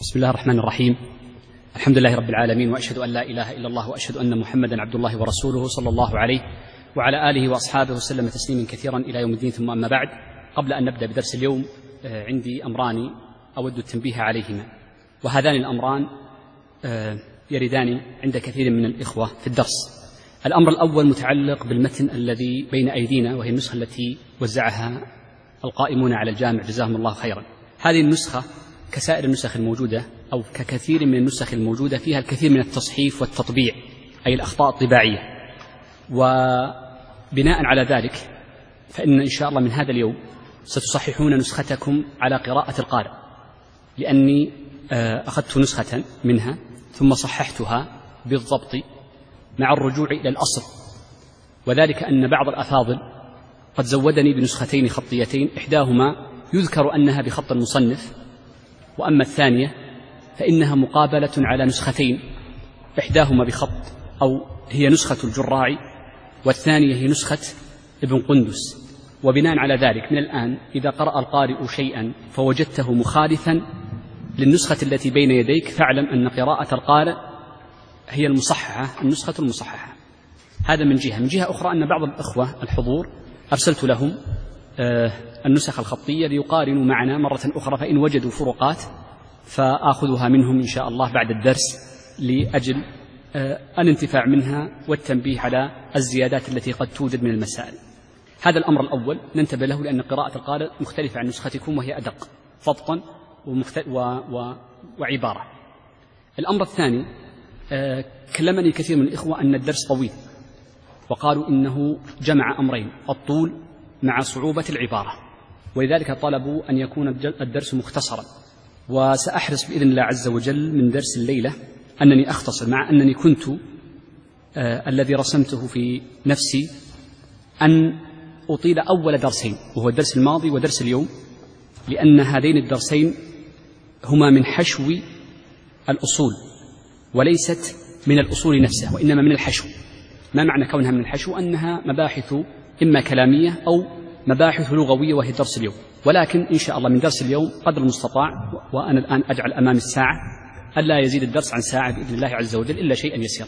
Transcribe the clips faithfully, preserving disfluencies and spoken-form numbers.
بسم الله الرحمن الرحيم. الحمد لله رب العالمين، وأشهد أن لا إله إلا الله، وأشهد أن محمدا عبد الله ورسوله صلى الله عليه وعلى آله وأصحابه وسلم تسليما كثيرا إلى يوم الدين. ثم أما بعد، قبل أن نبدأ بدرس اليوم عندي أمران أود التنبيه عليهما، وهذان الأمران يردان عند كثير من الإخوة في الدرس. الأمر الأول متعلق بالمتن الذي بين أيدينا، وهي النسخة التي وزعها القائمون على الجامع جزاهم الله خيرا. هذه النسخة كسائر النسخ الموجودة أو ككثير من النسخ الموجودة فيها الكثير من التصحيف والتطبيع، أي الأخطاء الطباعية. وبناء على ذلك فإن إن شاء الله من هذا اليوم ستصححون نسختكم على قراءة القارئ، لأني أخذت نسخة منها ثم صححتها بالضبط مع الرجوع إلى الأصل، وذلك أن بعض الأفاضل قد زودني بنسختين خطيتين، إحداهما يذكر أنها بخط المصنف، وأما الثانية فإنها مقابلة على نسختين، إحداهما بخط أو هي نسخة الجراعي، والثانية هي نسخة ابن قندس. وبناء على ذلك من الآن إذا قرأ القارئ شيئا فوجدته مخالفا للنسخة التي بين يديك فاعلم أن قراءة القارئ هي المصححة، النسخة المصححة. هذا من جهة. من جهة أخرى أن بعض الأخوة الحضور أرسلت لهم آه النسخ الخطية ليقارنوا معنا مرة أخرى، فإن وجدوا فروقات فآخذها منهم إن شاء الله بعد الدرس لأجل آه الانتفاع منها والتنبيه على الزيادات التي قد توجد من المسائل. هذا الأمر الأول ننتبه له، لأن قراءة القارئ مختلفة عن نسختكم، وهي أدق ضبطا و... و... وعبارة. الأمر الثاني، آه كلمني كثير من الإخوة أن الدرس طويل، وقالوا إنه جمع أمرين: الطول مع صعوبة العبارة، ولذلك طلبوا أن يكون الدرس مختصرا. وسأحرص بإذن الله عز وجل من درس الليلة أنني أختصر، مع أنني كنت آه الذي رسمته في نفسي أن أطيل أول درسين، وهو الدرس الماضي ودرس اليوم، لأن هذين الدرسين هما من حشو الأصول وليست من الأصول نفسها، وإنما من الحشو. ما معنى كونها من الحشو؟ أنها مباحث إما كلامية أو مباحث لغوية، وهي درس اليوم. ولكن إن شاء الله من درس اليوم قدر المستطاع، وأنا الآن أجعل أمام الساعة ألا يزيد الدرس عن ساعة بإذن الله عز وجل إلا شيئا يسيرا.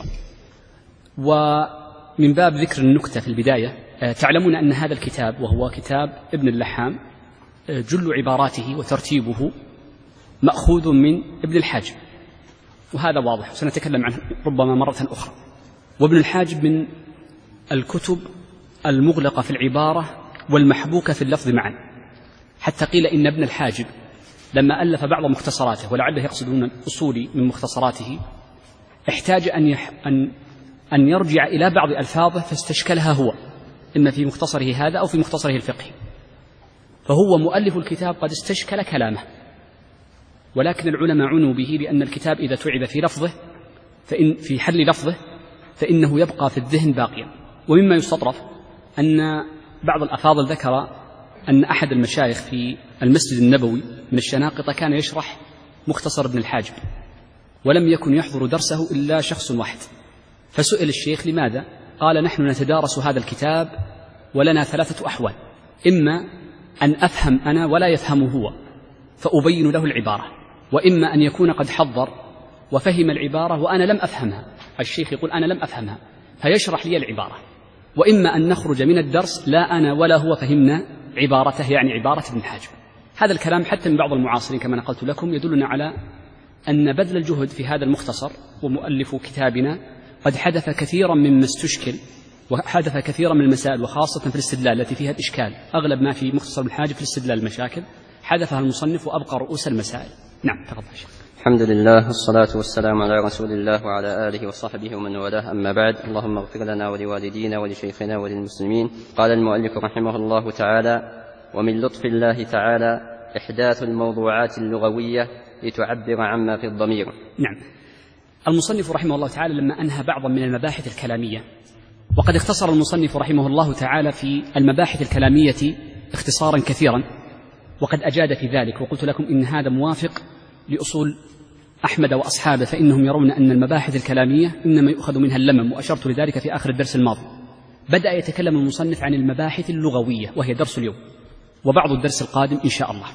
ومن باب ذكر النكتة في البداية، تعلمون أن هذا الكتاب وهو كتاب ابن اللحام جل عباراته وترتيبه مأخوذ من ابن الحاجب، وهذا واضح سنتكلم عنه ربما مرة أخرى. وابن الحاجب من الكتب المغلقة في العبارة والمحبوكة في اللفظ معا، حتى قيل إن ابن الحاجب لما ألف بعض مختصراته، ولعله يقصدون الأصول من مختصراته، احتاج أن, يح أن, أن يرجع إلى بعض ألفاظه فاستشكلها هو، إما في مختصره هذا أو في مختصره الفقهي. فهو مؤلف الكتاب قد استشكل كلامه، ولكن العلماء عنوا به لأن الكتاب إذا تعب في لفظه فإن في حل لفظه فإنه يبقى في الذهن باقيا. ومما يستطرف أن بعض الأفاضل ذكر أن أحد المشايخ في المسجد النبوي من الشناقطة كان يشرح مختصر ابن الحاجب، ولم يكن يحضر درسه إلا شخص واحد، فسئل الشيخ لماذا؟ قال: نحن نتدارس هذا الكتاب ولنا ثلاثة أحوال: إما أن أفهم أنا ولا يفهم هو فأبين له العبارة، وإما أن يكون قد حضر وفهم العبارة وأنا لم أفهمها، الشيخ يقول أنا لم أفهمها فيشرح لي العبارة، وإما أن نخرج من الدرس لا أنا ولا هو فهمنا عبارته، يعني عبارة ابن حاجب. هذا الكلام حتى من بعض المعاصرين كما نقلت لكم يدلنا على أن بذل الجهد في هذا المختصر ومؤلف كتابنا قد حدث كثيرا مما استشكل، وحدث كثيرا من المسائل، وخاصة في الاستدلال التي فيها الإشكال. أغلب ما في مختصر ابن حاجب في الاستدلال المشاكل حدثها المصنف وأبقى رؤوس المسائل. نعم، تفضل شيخ. الحمد لله والصلاة والسلام على رسول الله وعلى آله وصحبه ومن والاه، أما بعد. اللهم اغفر لنا ولوالدينا ولشيخنا وللمسلمين. قال المؤلف رحمه الله تعالى: ومن لطف الله تعالى إحداث الموضوعات اللغوية لتعبر عما في الضمير. نعم. المصنف رحمه الله تعالى لما أنهى بعضا من المباحث الكلامية، وقد اختصر المصنف رحمه الله تعالى في المباحث الكلامية اختصارا كثيرا، وقد أجاد في ذلك، وقلت لكم إن هذا موافق لأصول أحمد وأصحابه، فإنهم يرون أن المباحث الكلامية إنما يؤخذ منها اللمم، وأشرت لذلك في آخر الدرس الماضي. بدأ يتكلم المصنف عن المباحث اللغوية وهي درس اليوم وبعض الدرس القادم إن شاء الله.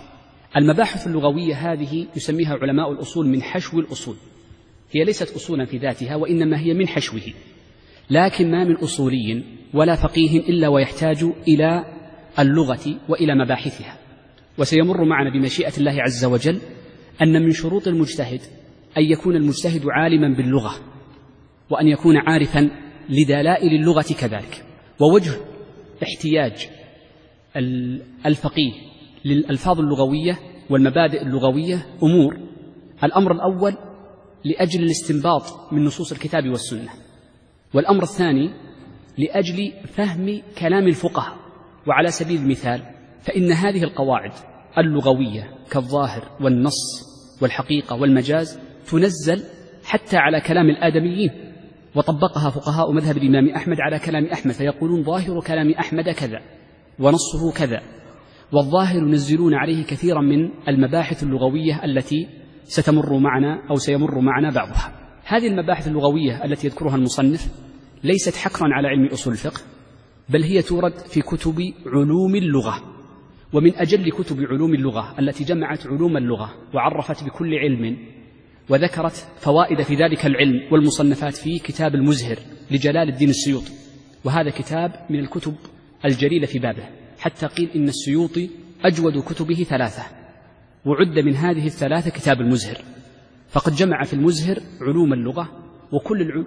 المباحث اللغوية هذه يسميها علماء الأصول من حشو الأصول، هي ليست أصولا في ذاتها وإنما هي من حشوه، لكن ما من أصولي ولا فقيه إلا ويحتاج إلى اللغة وإلى مباحثها. وسيمر معنا بمشيئة الله عز وجل أن من شروط المجتهد أن يكون المجتهد عالما باللغة، وأن يكون عارفا لدلائل اللغة كذلك. ووجه احتياج الفقيه للألفاظ اللغوية والمبادئ اللغوية أمور: الأمر الأول لأجل الاستنباط من نصوص الكتاب والسنة، والأمر الثاني لأجل فهم كلام الفقهاء. وعلى سبيل المثال فإن هذه القواعد اللغوية كالظاهر والنص والحقيقة والمجاز تنزل حتى على كلام الآدميين، وطبقها فقهاء مذهب الإمام أحمد على كلام أحمد، فيقولون ظاهر كلام أحمد كذا ونصه كذا. والظاهر ينزلون عليه كثيرا من المباحث اللغوية التي ستمر معنا أو سيمر معنا بعضها. هذه المباحث اللغوية التي يذكرها المصنف ليست حكرا على علم أصول الفقه، بل هي تورد في كتب علوم اللغة. ومن أجل كتب علوم اللغة التي جمعت علوم اللغة وعرفت بكل علم وذكرت فوائد في ذلك العلم والمصنفات فيه كتاب المزهر لجلال الدين السيوطي، وهذا كتاب من الكتب الجليلة في بابه، حتى قيل إن السيوطي أجود كتبه ثلاثة، وعد من هذه الثلاثة كتاب المزهر. فقد جمع في المزهر علوم اللغة وكل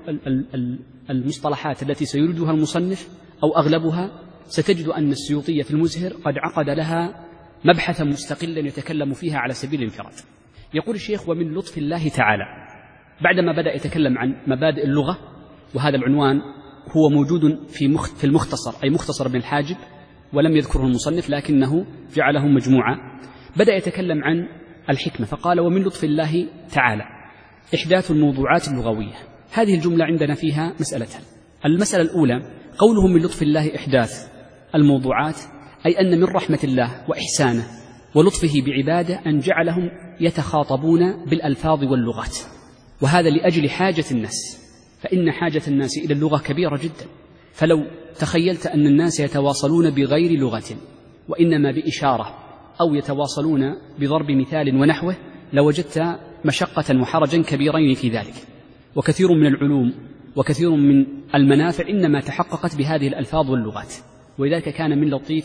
المصطلحات التي سيردها المصنف أو أغلبها ستجد أن السيوطي في المزهر قد عقد لها مبحثا مستقلا يتكلم فيها على سبيل الانفراد. يقول الشيخ: ومن لطف الله تعالى، بعدما بدأ يتكلم عن مبادئ اللغة، وهذا العنوان هو موجود في في المختصر أي مختصر ابن الحاجب ولم يذكره المصنف لكنه جعله مجموعة، بدأ يتكلم عن الحكمة فقال: ومن لطف الله تعالى إحداث الموضوعات اللغوية. هذه الجملة عندنا فيها مسألتان. المسألة الأولى قوله من لطف الله إحداث الموضوعات، أي أن من رحمة الله وإحسانه ولطفه بعباده أن جعلهم يتخاطبون بالألفاظ واللغات، وهذا لأجل حاجة الناس، فإن حاجة الناس إلى اللغة كبيرة جدا. فلو تخيلت أن الناس يتواصلون بغير لغة وإنما بإشارة أو يتواصلون بضرب مثال ونحوه لوجدت مشقة وحرجا كبيرين في ذلك. وكثير من العلوم وكثير من المنافع إنما تحققت بهذه الألفاظ واللغات، ولذلك كان من لطيف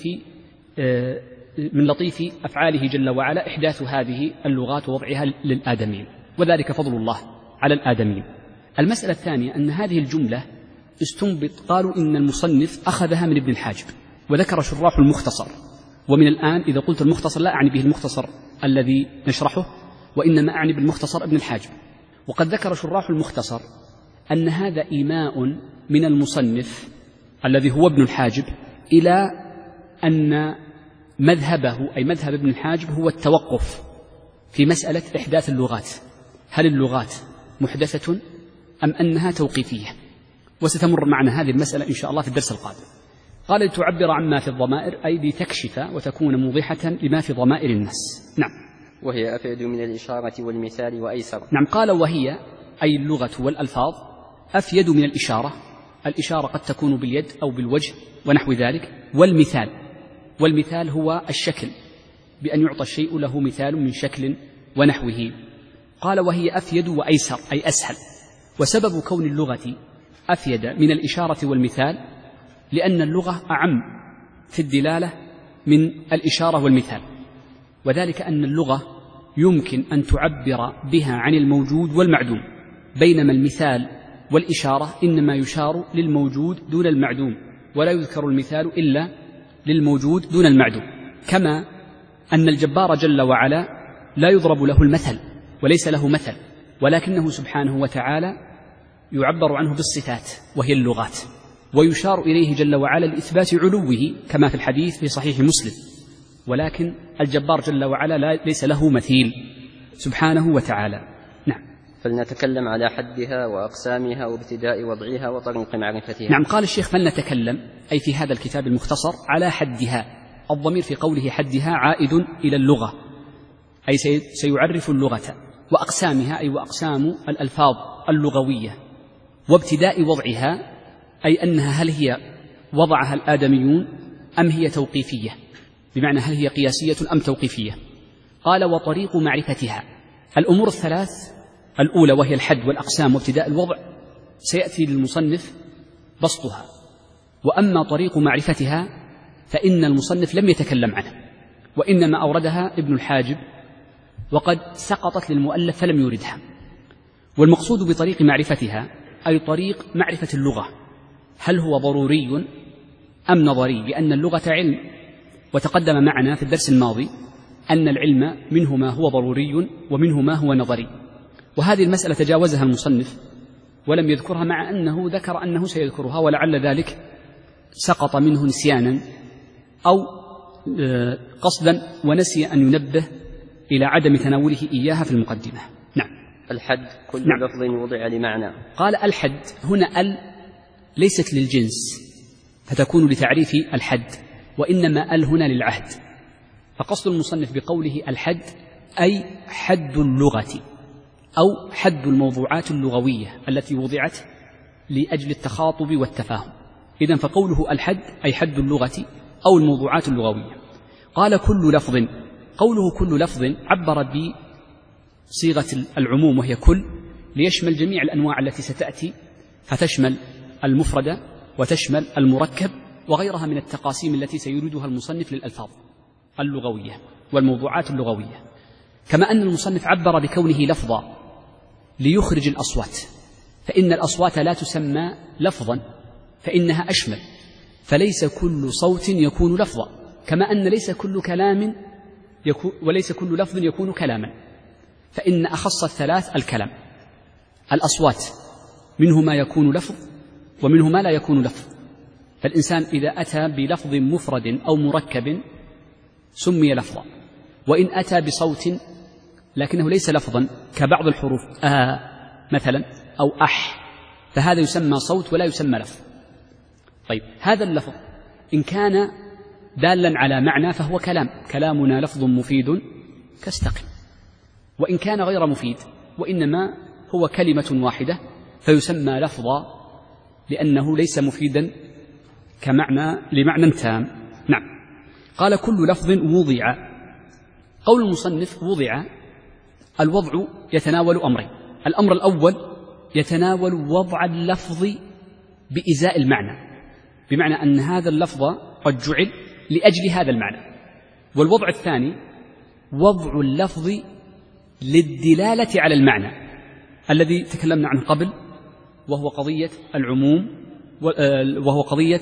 من لطيف أفعاله جل وعلا إحداث هذه اللغات ووضعها للآدمين، وذلك فضل الله على الآدمين. المسألة الثانية أن هذه الجملة استنبط، قالوا إن المصنف أخذها من ابن الحاجب، وذكر شراح المختصر. ومن الآن إذا قلت المختصر لا أعني به المختصر الذي نشرحه، وإنما أعني بالمختصر ابن الحاجب. وقد ذكر شراح المختصر أن هذا إيماء من المصنف الذي هو ابن الحاجب إلى أن مذهبه أي مذهب ابن الحاجب هو التوقف في مسألة إحداث اللغات، هل اللغات محدثة أم أنها توقيفية؟ وستمر معنا هذه المسألة إن شاء الله في الدرس القادم. قال: لتعبر عما في الضمائر، أي لتكشف وتكون موضحة لما في ضمائر الناس. نعم. وهي أفعد من الإشارة والمثال وأيسر. نعم. قال: وهي أي اللغة والألفاظ أفيد من الإشارة. الإشارة قد تكون باليد أو بالوجه ونحو ذلك، والمثال، والمثال هو الشكل، بأن يعطى الشيء له مثال من شكل ونحوه. قال: وهي أفيد وأيسر أي أسهل. وسبب كون اللغة أفيد من الإشارة والمثال لأن اللغة أعم في الدلالة من الإشارة والمثال، وذلك أن اللغة يمكن أن تعبر بها عن الموجود والمعدوم، بينما المثال والإشارة إنما يشار للموجود دون المعدوم، ولا يذكر المثال إلا للموجود دون المعدوم. كما أن الجبار جل وعلا لا يضرب له المثل وليس له مثل، ولكنه سبحانه وتعالى يعبر عنه بالصفات وهي اللغات، ويشار إليه جل وعلا لإثبات علوه كما في الحديث في صحيح مسلم. ولكن الجبار جل وعلا لا ليس له مثيل سبحانه وتعالى. نعم. فلنتكلم على حدها وأقسامها وابتداء وضعها وطريق معرفتها. نعم. قال الشيخ: فلنتكلم أي في هذا الكتاب المختصر على حدها. الضمير في قوله حدها عائد إلى اللغة، أي سيعرف اللغة، وأقسامها أي وأقسام الألفاظ اللغوية، وابتداء وضعها أي أنها هل هي وضعها الآدميون أم هي توقيفية، بمعنى هل هي قياسية أم توقيفية. قال وطريق معرفتها. الأمور الثلاث الأولى وهي الحد والأقسام وابتداء الوضع سيأتي للمصنف بسطها، وأما طريق معرفتها فإن المصنف لم يتكلم عنه وإنما أوردها ابن الحاجب، وقد سقطت للمؤلف فلم يوردها. والمقصود بطريق معرفتها أي طريق معرفة اللغة، هل هو ضروري أم نظري؟ لأن اللغة علم، وتقدم معنا في الدرس الماضي أن العلم منه ما هو ضروري ومنه ما هو نظري، وهذه المسألة تجاوزها المصنف ولم يذكرها، مع أنه ذكر أنه سيذكرها، ولعل ذلك سقط منه نسيانا أو قصدا ونسي أن ينبه إلى عدم تناوله إياها في المقدمة. نعم. الحد كل نعم. لفظ وضع لمعنى. قال الحد هنا ال ليست للجنس فتكون لتعريف الحد، وإنما ال هنا للعهد. فقصد المصنف بقوله الحد أي حد اللغة أو حد الموضوعات اللغوية التي وضعت لأجل التخاطب والتفاهم. إذن فقوله الحد أي حد اللغة أو الموضوعات اللغوية. قال كل لفظ، قوله كل لفظ عبر بصيغة العموم وهي كل، ليشمل جميع الأنواع التي ستأتي، فتشمل المفرد وتشمل المركب وغيرها من التقاسيم التي سيريدها المصنف للألفاظ اللغوية والموضوعات اللغوية. كما أن المصنف عبر بكونه لفظا ليخرج الأصوات، فإن الأصوات لا تسمى لفظا فإنها أشمل، فليس كل صوت يكون لفظا، كما أن ليس كل كلام يكون وليس كل لفظ يكون كلاما، فإن أخص الثلاث الكلام. الأصوات منه ما يكون لفظ ومنه ما لا يكون لفظ، فالإنسان إذا أتى بلفظ مفرد أو مركب سمي لفظا، وإن أتى بصوت لكنه ليس لفظا كبعض الحروف آ مثلا أو أح، فهذا يسمى صوت ولا يسمى لفظ. طيب هذا اللفظ إن كان دالا على معنى فهو كلام، كلامنا لفظ مفيد كاستقم، وإن كان غير مفيد وإنما هو كلمة واحدة فيسمى لفظا لأنه ليس مفيدا كمعنى لمعنى تام. نعم. قال كل لفظ وضع. قول المصنف وضع، الوضع يتناول أمرين. الأمر الأول يتناول وضع اللفظ بإزاء المعنى، بمعنى أن هذا اللفظ قد جعل لأجل هذا المعنى. والوضع الثاني وضع اللفظ للدلالة على المعنى الذي تكلمنا عنه قبل، وهو قضية العموم، وهو قضية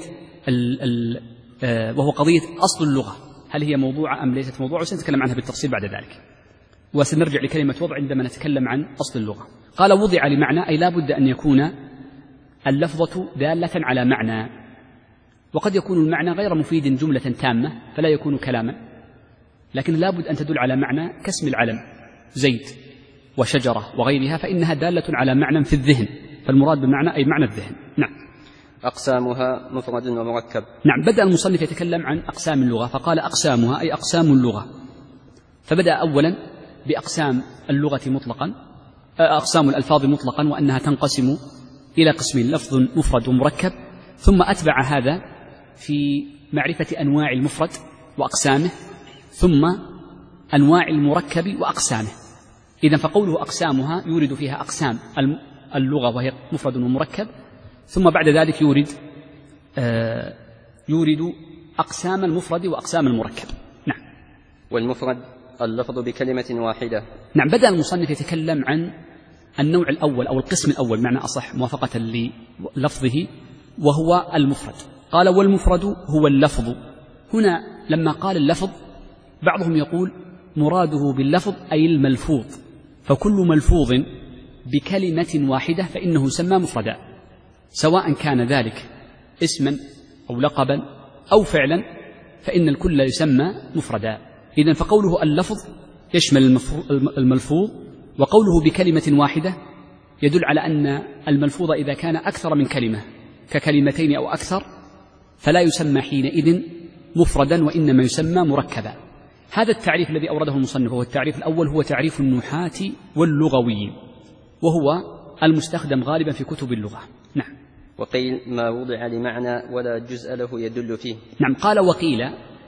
وهو قضية أصل اللغة، هل هي موضوعة أم ليست موضوعة، وسنتكلم عنها بالتفصيل بعد ذلك، وسنرجع لكلمة وضع عندما نتكلم عن أصل اللغة. قال وضع لمعنى أي لا بد أن يكون اللفظة دالة على معنى، وقد يكون المعنى غير مفيد جملة تامة فلا يكون كلاما، لكن لا بد أن تدل على معنى كاسم العلم زيد وشجرة وغيرها، فإنها دالة على معنى في الذهن، فالمراد بمعنى أي معنى الذهن. نعم. أقسامها مفرد ومركب. نعم. بدأ المصنف يتكلم عن أقسام اللغة، فقال أقسامها أي أقسام اللغة، فبدأ أولا بأقسام اللغة مطلقا، أقسام الألفاظ مطلقا، وأنها تنقسم إلى قسمين، لفظ مفرد ومركب، ثم أتبع هذا في معرفة أنواع المفرد وأقسامه، ثم أنواع المركب وأقسامه. إذن فقوله أقسامها يورد فيها أقسام اللغة وهي مفرد ومركب، ثم بعد ذلك يورد آه يورد أقسام المفرد وأقسام المركب. نعم. والمفرد اللفظ بكلمة واحدة. نعم. بدأ المصنف يتكلم عن النوع الأول أو القسم الأول معنى أصح موافقة للفظه، وهو المفرد. قال والمفرد هو اللفظ. هنا لما قال اللفظ بعضهم يقول مراده باللفظ أي الملفوظ، فكل ملفوظ بكلمة واحدة فإنه يسمى مفردا، سواء كان ذلك اسما أو لقبا أو فعلا، فإن الكل يسمى مفردا. إذن فقوله اللفظ يشمل الملفوظ، وقوله بكلمة واحدة يدل على أن الملفوظ إذا كان أكثر من كلمة ككلمتين أو أكثر فلا يسمى حينئذ مفردا وإنما يسمى مركبا. هذا التعريف الذي أورده المصنف هو التعريف الأول، هو تعريف النحاة واللغويين، وهو المستخدم غالبا في كتب اللغة. نعم. وقيل ما وضع لمعنى ولا جزء له يدل فيه. نعم. قال وقيل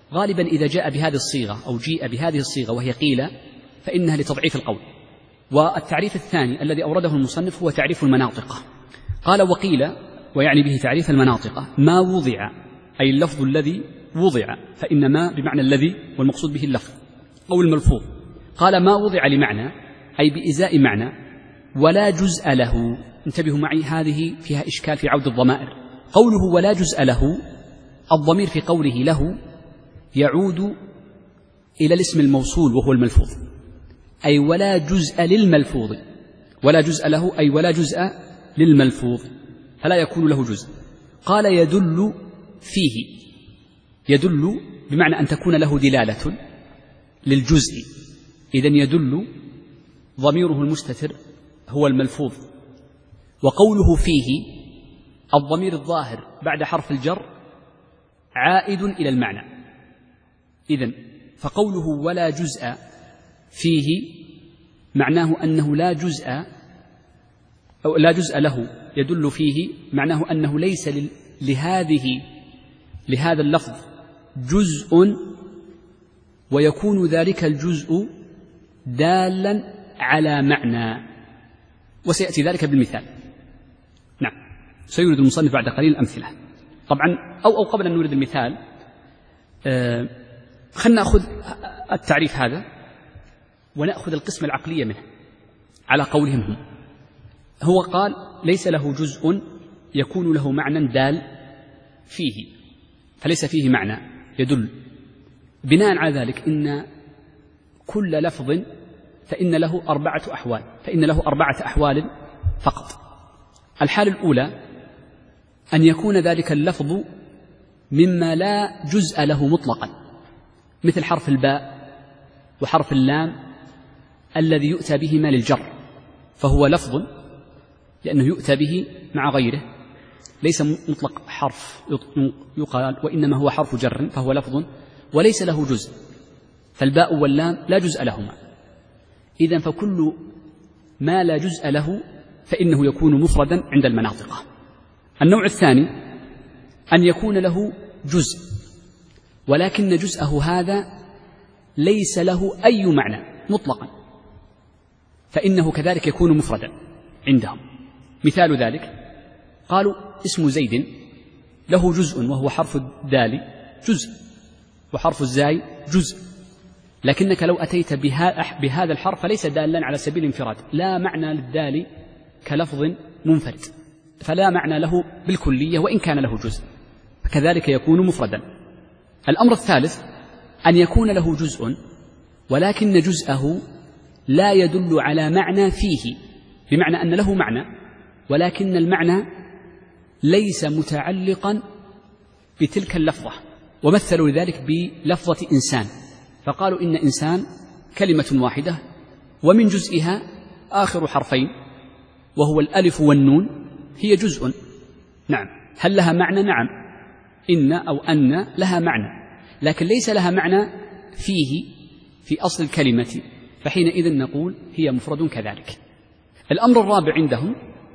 غالبا إذا جاء بهذه الصيغة أو جيء بهذه الصيغة وهي قيل فإنها لتضعيف القول. والتعريف الثاني الذي أورده المصنف هو تعريف المناطق. قال وقيل، ويعني به تعريف المناطق، ما وضع، أي اللفظ الذي وضع، فإن ما بمعنى الذي والمقصود به اللفظ أو الملفوظ. قال ما وضع لمعنى أي بإزاء معنى ولا جزء له. انتبهوا معي، هذه فيها إشكال في عود الضمائر. قوله ولا جزء له، الضمير في قوله له يعود إلى الاسم الموصول وهو الملفوظ، أي ولا جزء للملفوظ، ولا جزء له أي ولا جزء للملفوظ، فلا يكون له جزء. قال يدل فيه، يدل بمعنى أن تكون له دلالة للجزء، إذن يدل ضميره المستتر هو الملفوظ. وقوله فيه الضمير الظاهر بعد حرف الجر عائد إلى المعنى. إذن فقوله ولا جزء فيه معناه أنه لا جزء أو لا جزء له، يدل فيه معناه أنه ليس لهذه لهذا اللفظ جزء، ويكون ذلك الجزء دالا على معنى، وسيأتي ذلك بالمثال. نعم، سيورد المصنف بعد قليل الأمثلة طبعا. أو, أو قبل أن نورد المثال آه خلنا نأخذ التعريف هذا ونأخذ القسم العقلية منه على قولهم هم. هو قال ليس له جزء يكون له معنى دال فيه، فليس فيه معنى يدل. بناء على ذلك إن كل لفظ فإن له أربعة أحوال، فإن له أربعة أحوال فقط. الحالة الأولى أن يكون ذلك اللفظ مما لا جزء له مطلقا، مثل حرف الباء وحرف اللام الذي يؤتى بهما للجر، فهو لفظ لأنه يؤتى به مع غيره، ليس مطلق حرف يقال، وإنما هو حرف جر، فهو لفظ وليس له جزء، فالباء واللام لا جزء لهما. إذن فكل ما لا جزء له فإنه يكون مفردا عند المناطق. النوع الثاني أن يكون له جزء ولكن جزءه هذا ليس له أي معنى مطلقا، فإنه كذلك يكون مفردا عندهم. مثال ذلك قالوا اسم زيد له جزء وهو حرف الدال جزء، وحرف الزاي جزء، لكنك لو أتيت بهذا الحرف فليس دالا على سبيل الانفراد، لا معنى للدال كلفظ منفرد، فلا معنى له بالكلية وإن كان له جزء، فكذلك يكون مفردا. الأمر الثالث أن يكون له جزء ولكن جزءه لا يدل على معنى فيه، بمعنى أن له معنى ولكن المعنى ليس متعلقا بتلك اللفظة، ومثلوا ذلك بلفظة إنسان، فقالوا إن إنسان كلمة واحدة ومن جزئها آخر حرفين وهو الألف والنون هي جزء. نعم، هل لها معنى؟ نعم، إن أو أن لها معنى، لكن ليس لها معنى فيه في أصل الكلمة، فحينئذ نقول هي مفرد كذلك. الأمر الرابع عندهم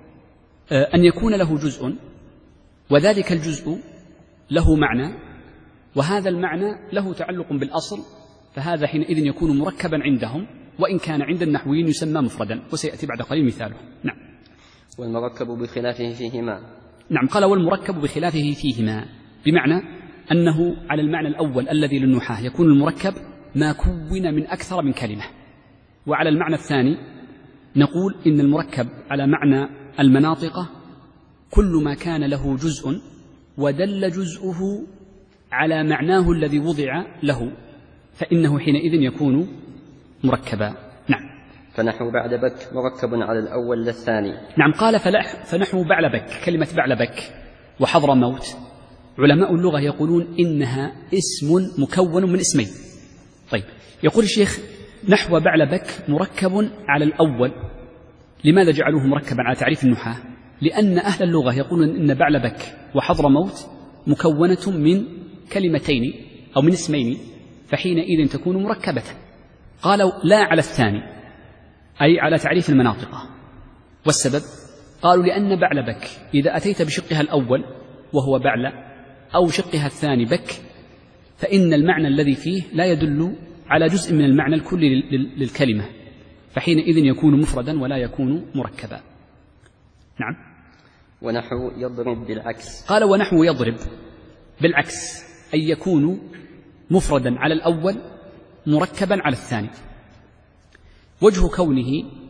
أن يكون له جزء وذلك الجزء له معنى، وهذا المعنى له تعلق بالأصل، فهذا حينئذ يكون مركبا عندهم، وإن كان عند النحويين يسمى مفردا، وسيأتي بعد قليل مثاله. نعم. والمركب بخلافه فيهما. نعم، قال والمركب بخلافه فيهما، بمعنى أنه على المعنى الأول الذي للنحاة يكون المركب ما كون من أكثر من كلمة، وعلى المعنى الثاني نقول إن المركب على معنى المناطق كل ما كان له جزء ودل جزءه على معناه الذي وضع له، فإنه حينئذ يكون مركبا. نعم. فنحو بعلبك مركب على الأول للثاني. نعم، قال فنحو بعلبك، كلمة بعلبك وحضر موت علماء اللغة يقولون إنها اسم مكون من اسمين. طيب، يقول الشيخ نحو بعلبك مركب على الأول. لماذا جعلوه مركبا على تعريف النحاة؟ لأن أهل اللغة يقولون إن بعلبك وحضر موت مكونة من كلمتين أو من اسمين، فحينئذ تكون مركبة. قالوا لا على الثاني، أي على تعريف المناطق. والسبب قالوا لأن بعلبك إذا أتيت بشقها الأول وهو بعل أو شقها الثاني بك، فإن المعنى الذي فيه لا يدل على جزء من المعنى الكلي للكلمة، فحينئذ يكون مفردا ولا يكون مركبا. نعم. ونحو يضرب بالعكس. قال ونحو يضرب بالعكس، أي يكون مفردا على الأول مركبا على الثاني. وجه كونه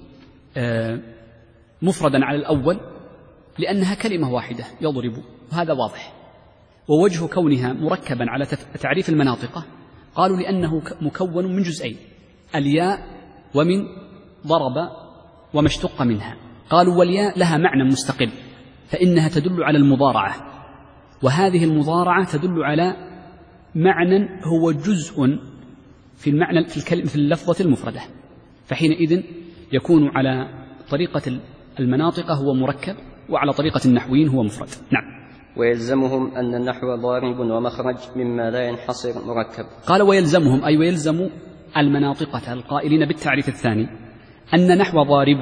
مفردا على الأول لأنها كلمة واحدة يضرب، وهذا واضح. ووجه كونها مركبا على تعريف المناطق قالوا لأنه مكون من جزئين، الياء ومن ضرب وما اشتق منها. قالوا والياء لها معنى مستقل، فإنها تدل على المضارعة، وهذه المضارعة تدل على معنى هو جزء في المعنى في الكلمة في اللفظة المفردة، فحينئذ يكون على طريقة المناطق هو مركب، وعلى طريقة النحويين هو مفرد. نعم. ويلزمهم أن النحو ضارب ومخرج مما لا ينحصر مركب. قال ويلزمهم، أي ويلزم المناطقة القائلين بالتعريف الثاني أن نحو ضارب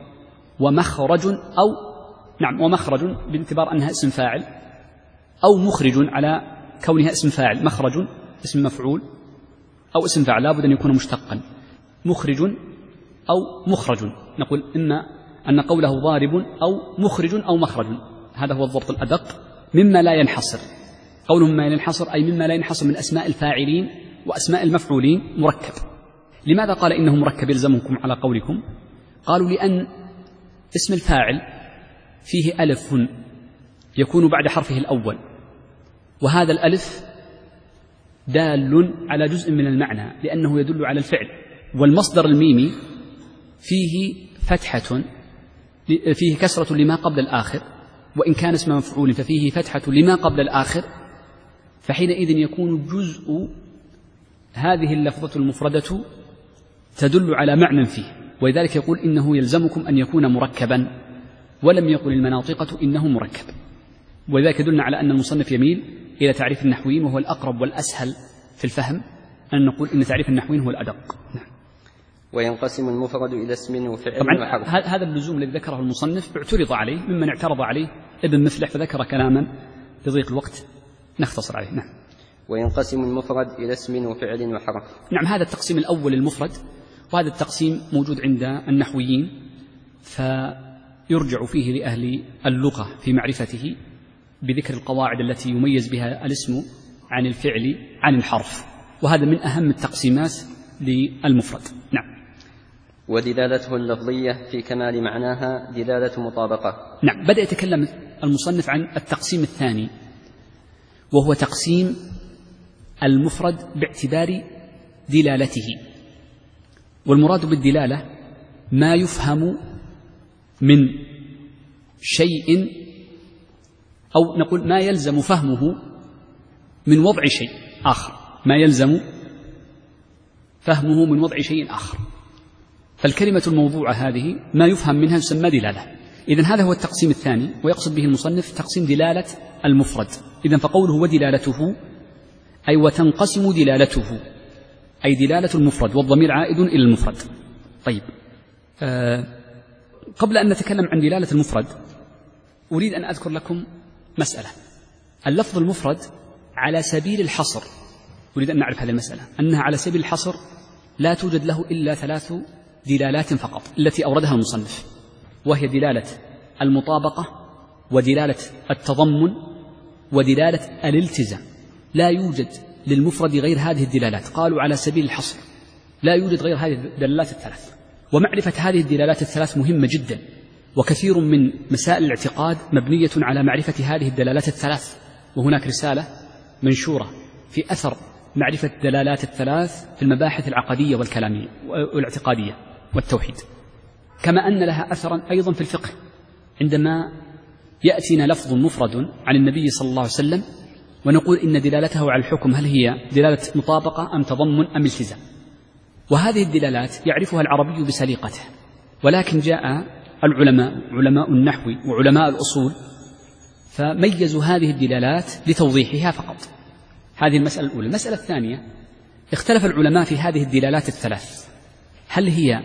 ومخرج أو نعم ومخرج باعتبار أنها اسم فاعل، أو مخرج على كونها اسم فاعل، مخرج اسم مفعول أو اسم فاعل لابد أن يكون مشتقا، مخرج أو مخرج. نقول إما أن قوله ضارب أو مخرج أو مخرج، هذا هو الضبط الأدق. مما لا ينحصر، قوله مما لا ينحصر أي مما لا ينحصر من أسماء الفاعلين وأسماء المفعولين مركب. لماذا قال إنه مركب يلزمكم على قولكم؟ قالوا لأن اسم الفاعل فيه ألف يكون بعد حرفه الأول، وهذا الألف دال على جزء من المعنى لأنه يدل على الفعل، والمصدر الميمي فيه فتحة فيه كسرة لما قبل الآخر، وإن كان اسم مفعول ففيه فتحة لما قبل الآخر، فحينئذ يكون جزء هذه اللفظة المفردة تدل على معنى فيه، ولذلك يقول إنه يلزمكم أن يكون مركبا، ولم يقل المناطقة إنه مركب. ولذلك يدلنا على أن المصنف يميل إلى تعريف النحويين، وهو الأقرب والأسهل في الفهم أن نقول إن تعريف النحويين هو الأدق. نعم. وينقسم المفرد إلى اسم وفعل وحرف. هذا اللزوم الذي ذكره المصنف اعترض عليه ممن اعترض عليه ابن مفلح، فذكر كلاما لضيق الوقت نختصر عليه. نعم. وينقسم المفرد إلى اسم وفعل وحرف. نعم، هذا التقسيم الأول المفرد، وهذا التقسيم موجود عند النحويين، فيرجع فيه لأهل اللغة في معرفته بذكر القواعد التي يميز بها الاسم عن الفعل عن الحرف، وهذا من أهم التقسيمات للمفرد. نعم. ودلالته اللفظية في كمال معناها دلالة مطابقة. نعم. بدأ يتكلم المصنف عن التقسيم الثاني، وهو تقسيم المفرد باعتبار دلالته. والمراد بالدلالة ما يفهم من شيء، أو نقول ما يلزم فهمه من وضع شيء آخر، ما يلزم فهمه من وضع شيء آخر. فالكلمة الموضوعة هذه ما يفهم منها يسمى دلالة. إذن هذا هو التقسيم الثاني، ويقصد به المصنف تقسيم دلالة المفرد. إذن فقوله ودلالته أي وتنقسم دلالته، أي دلالة المفرد، والضمير عائد إلى المفرد. طيب، آه قبل أن نتكلم عن دلالة المفرد أريد أن أذكر لكم مسألة. اللفظ المفرد على سبيل الحصر، أريد أن نعرف هذه المسألة، أنها على سبيل الحصر لا توجد له إلا ثلاث دلالات فقط التي أوردها المصنف، وهي دلالة المطابقة ودلالة التضمن ودلالة الالتزام. لا يوجد للمفرد غير هذه الدلالات. قالوا على سبيل الحصر لا يوجد غير هذه الدلالات الثلاث. ومعرفة هذه الدلالات الثلاث مهمة جدا، وكثير من مسائل الاعتقاد مبنية على معرفة هذه الدلالات الثلاث. وهناك رسالة منشورة في أثر معرفة الدلالات الثلاث في المباحث العقدية والكلامية والاعتقادية والتوحيد، كما أن لها أثرا أيضا في الفقه، عندما يأتينا لفظ مفرد عن النبي صلى الله عليه وسلم ونقول إن دلالته على الحكم هل هي دلالة مطابقة أم تضمن أم التزام. وهذه الدلالات يعرفها العربي بسليقته، ولكن جاء العلماء علماء النحو وعلماء الأصول فميزوا هذه الدلالات لتوضيحها فقط. هذه المسألة الأولى. المسألة الثانية، اختلف العلماء في هذه الدلالات الثلاث، هل هي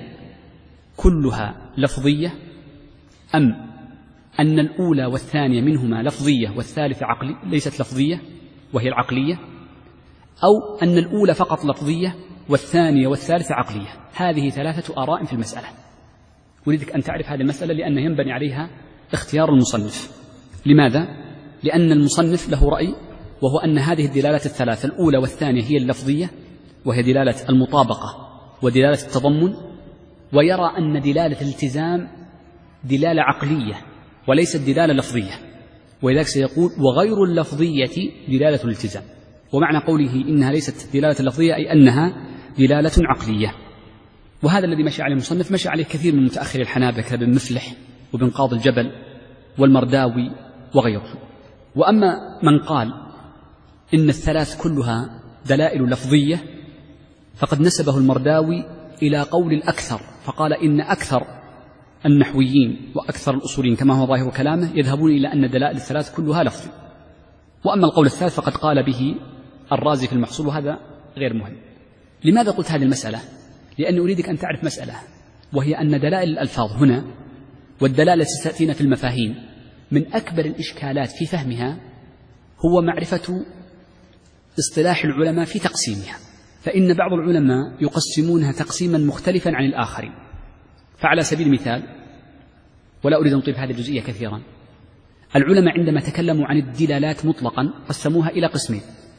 كلها لفظية أم أن الأولى والثانية منهما لفظية والثالثة عقلي ليست لفظية وهي العقلية، أو أن الأولى فقط لفظية والثانية والثالثة عقلية. هذه ثلاثة آراء في المسألة. أريدك أن تعرف هذه المسألة لأن ينبني عليها اختيار المصنف. لماذا؟ لأن المصنف له رأي، وهو أن هذه الدلالات الثلاثة الأولى والثانية هي اللفظية، وهي دلالة المطابقة ودلالة التضمن، ويرى أن دلالة الالتزام دلالة عقلية وليست دلالة لفظية، ولذلك سيقول وغير اللفظية دلالة الالتزام. ومعنى قوله إنها ليست دلالة لفظية أي أنها دلالة عقلية. وهذا الذي مشى عليه المصنف مشى عليه كثير من متأخر الحنابلة كابن مفلح وابن قاضي الجبل والمرداوي وغيرهم. وأما من قال إن الثلاث كلها دلائل لفظية فقد نسبه المرداوي إلى قول الأكثر، فقال إن أكثر النحويين وأكثر الأصوليين كما هو ظاهر كلامه يذهبون إلى أن دلائل الثلاث كلها لفظ. وأما القول الثالث فقد قال به الرازي في المحصول، وهذا غير مهم. لماذا قلت هذه المسألة؟ لأني أريدك أن تعرف مسألة، وهي أن دلائل الألفاظ هنا والدلالة التي ستأتينا في المفاهيم من أكبر الإشكالات في فهمها هو معرفة اصطلاح العلماء في تقسيمها. فإن بعض العلماء يقسمونها تقسيما مختلفا عن الآخرين. فعلى سبيل المثال، ولا أريد أن أطيب هذه الجزئية كثيرا، العلماء عندما تكلموا عن الدلالات مطلقا قسموها إلى قسمين: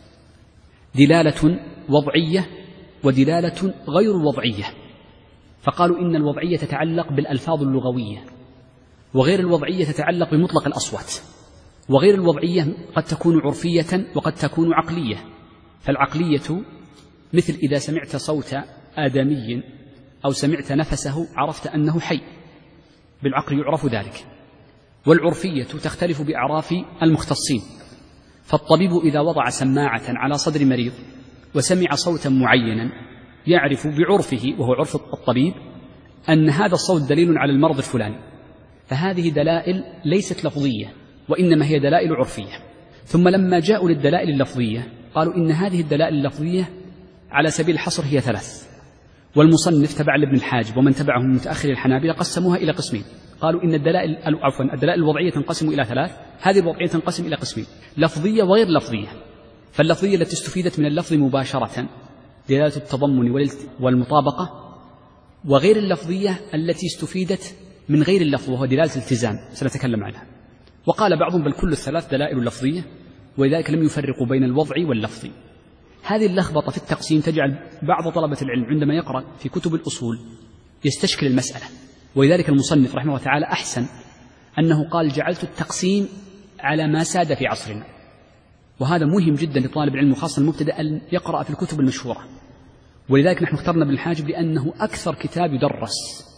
دلالة وضعية ودلالة غير وضعية. فقالوا إن الوضعية تتعلق بالألفاظ اللغوية، وغير الوضعية تتعلق بمطلق الأصوات، وغير الوضعية قد تكون عرفية وقد تكون عقلية. فالعقلية مثل إذا سمعت صوت آدمي أو سمعت نفسه عرفت أنه حي، بالعقل يعرف ذلك. والعرفية تختلف بأعراف المختصين. فالطبيب إذا وضع سماعة على صدر مريض وسمع صوتا معينا يعرف بعرفه، وهو عرف الطبيب، أن هذا الصوت دليل على المرض الفلاني. فهذه دلائل ليست لفظية وإنما هي دلائل عرفية. ثم لما جاءوا للدلائل اللفظية قالوا إن هذه الدلائل اللفظية على سبيل الحصر هي ثلاث، والمصنف تبع لابن الحاجب ومن تبعهم من متأخر الحنابلة قسموها إلى قسمين. قالوا إن الدلائل عفوا الدلائل الوضعية تنقسم إلى ثلاث، هذه الوضعية تنقسم إلى قسمين: لفظية وغير لفظية. فاللفظية التي استفيدت من اللفظ مباشرة دلالة التضمن والمطابقة، وغير اللفظية التي استفيدت من غير اللفظ وهو دلالة الالتزام، سنتكلم عنها. وقال بعضهم بل كل الثلاث دلائل لفظية، ولذلك لم يفرقوا بين الوضع واللفظ. هذه اللخبطة في التقسيم تجعل بعض طلبة العلم عندما يقرأ في كتب الأصول يستشكل المسألة. ولذلك المصنف رحمه الله تعالى أحسن أنه قال جعلت التقسيم على ما ساد في عصرنا. وهذا مهم جدا لطالب العلم وخاصة المبتدئ أن يقرأ في الكتب المشهورة. ولذلك نحن اخترنا ابن الحاجب لأنه أكثر كتاب يدرس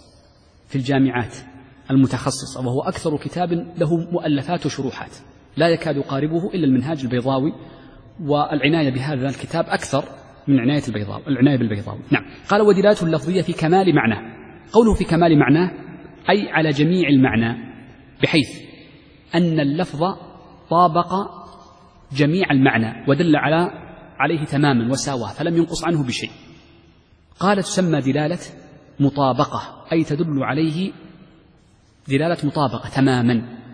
في الجامعات المتخصصة، وهو أكثر كتاب له مؤلفات وشروحات، لا يكاد يقاربه إلا المنهاج البيضاوي، والعناية بهذا الكتاب أكثر من عناية البيضاوي العناية بالبيضاوي. نعم. قال ودلالته اللفظية في كمال معناه. قوله في كمال معناه أي على جميع المعنى، بحيث أن اللفظ طابق جميع المعنى ودل على عليه تماما وساواه فلم ينقص عنه بشيء. قال تسمى دلالة مطابقة، أي تدل عليه دلالة مطابقة تماما.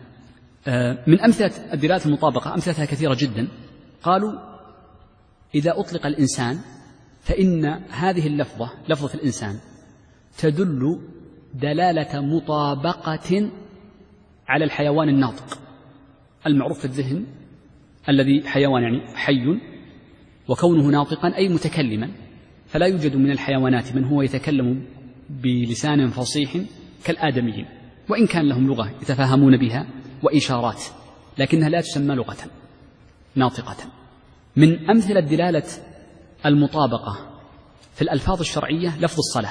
من أمثلة الدلالة المطابقة أمثلتها كثيرة جدا. قالوا إذا أطلق الإنسان فإن هذه اللفظة لفظة الإنسان تدل دلالة مطابقة على الحيوان الناطق المعروف في الذهن، الذي حيوان يعني حي، وكونه ناطقا أي متكلما، فلا يوجد من الحيوانات من هو يتكلم بلسان فصيح كالآدميين، وإن كان لهم لغة يتفاهمون بها وإشارات، لكنها لا تسمى لغة ناطقة. من أمثلة دلالة المطابقة في الألفاظ الشرعية لفظ الصلاة،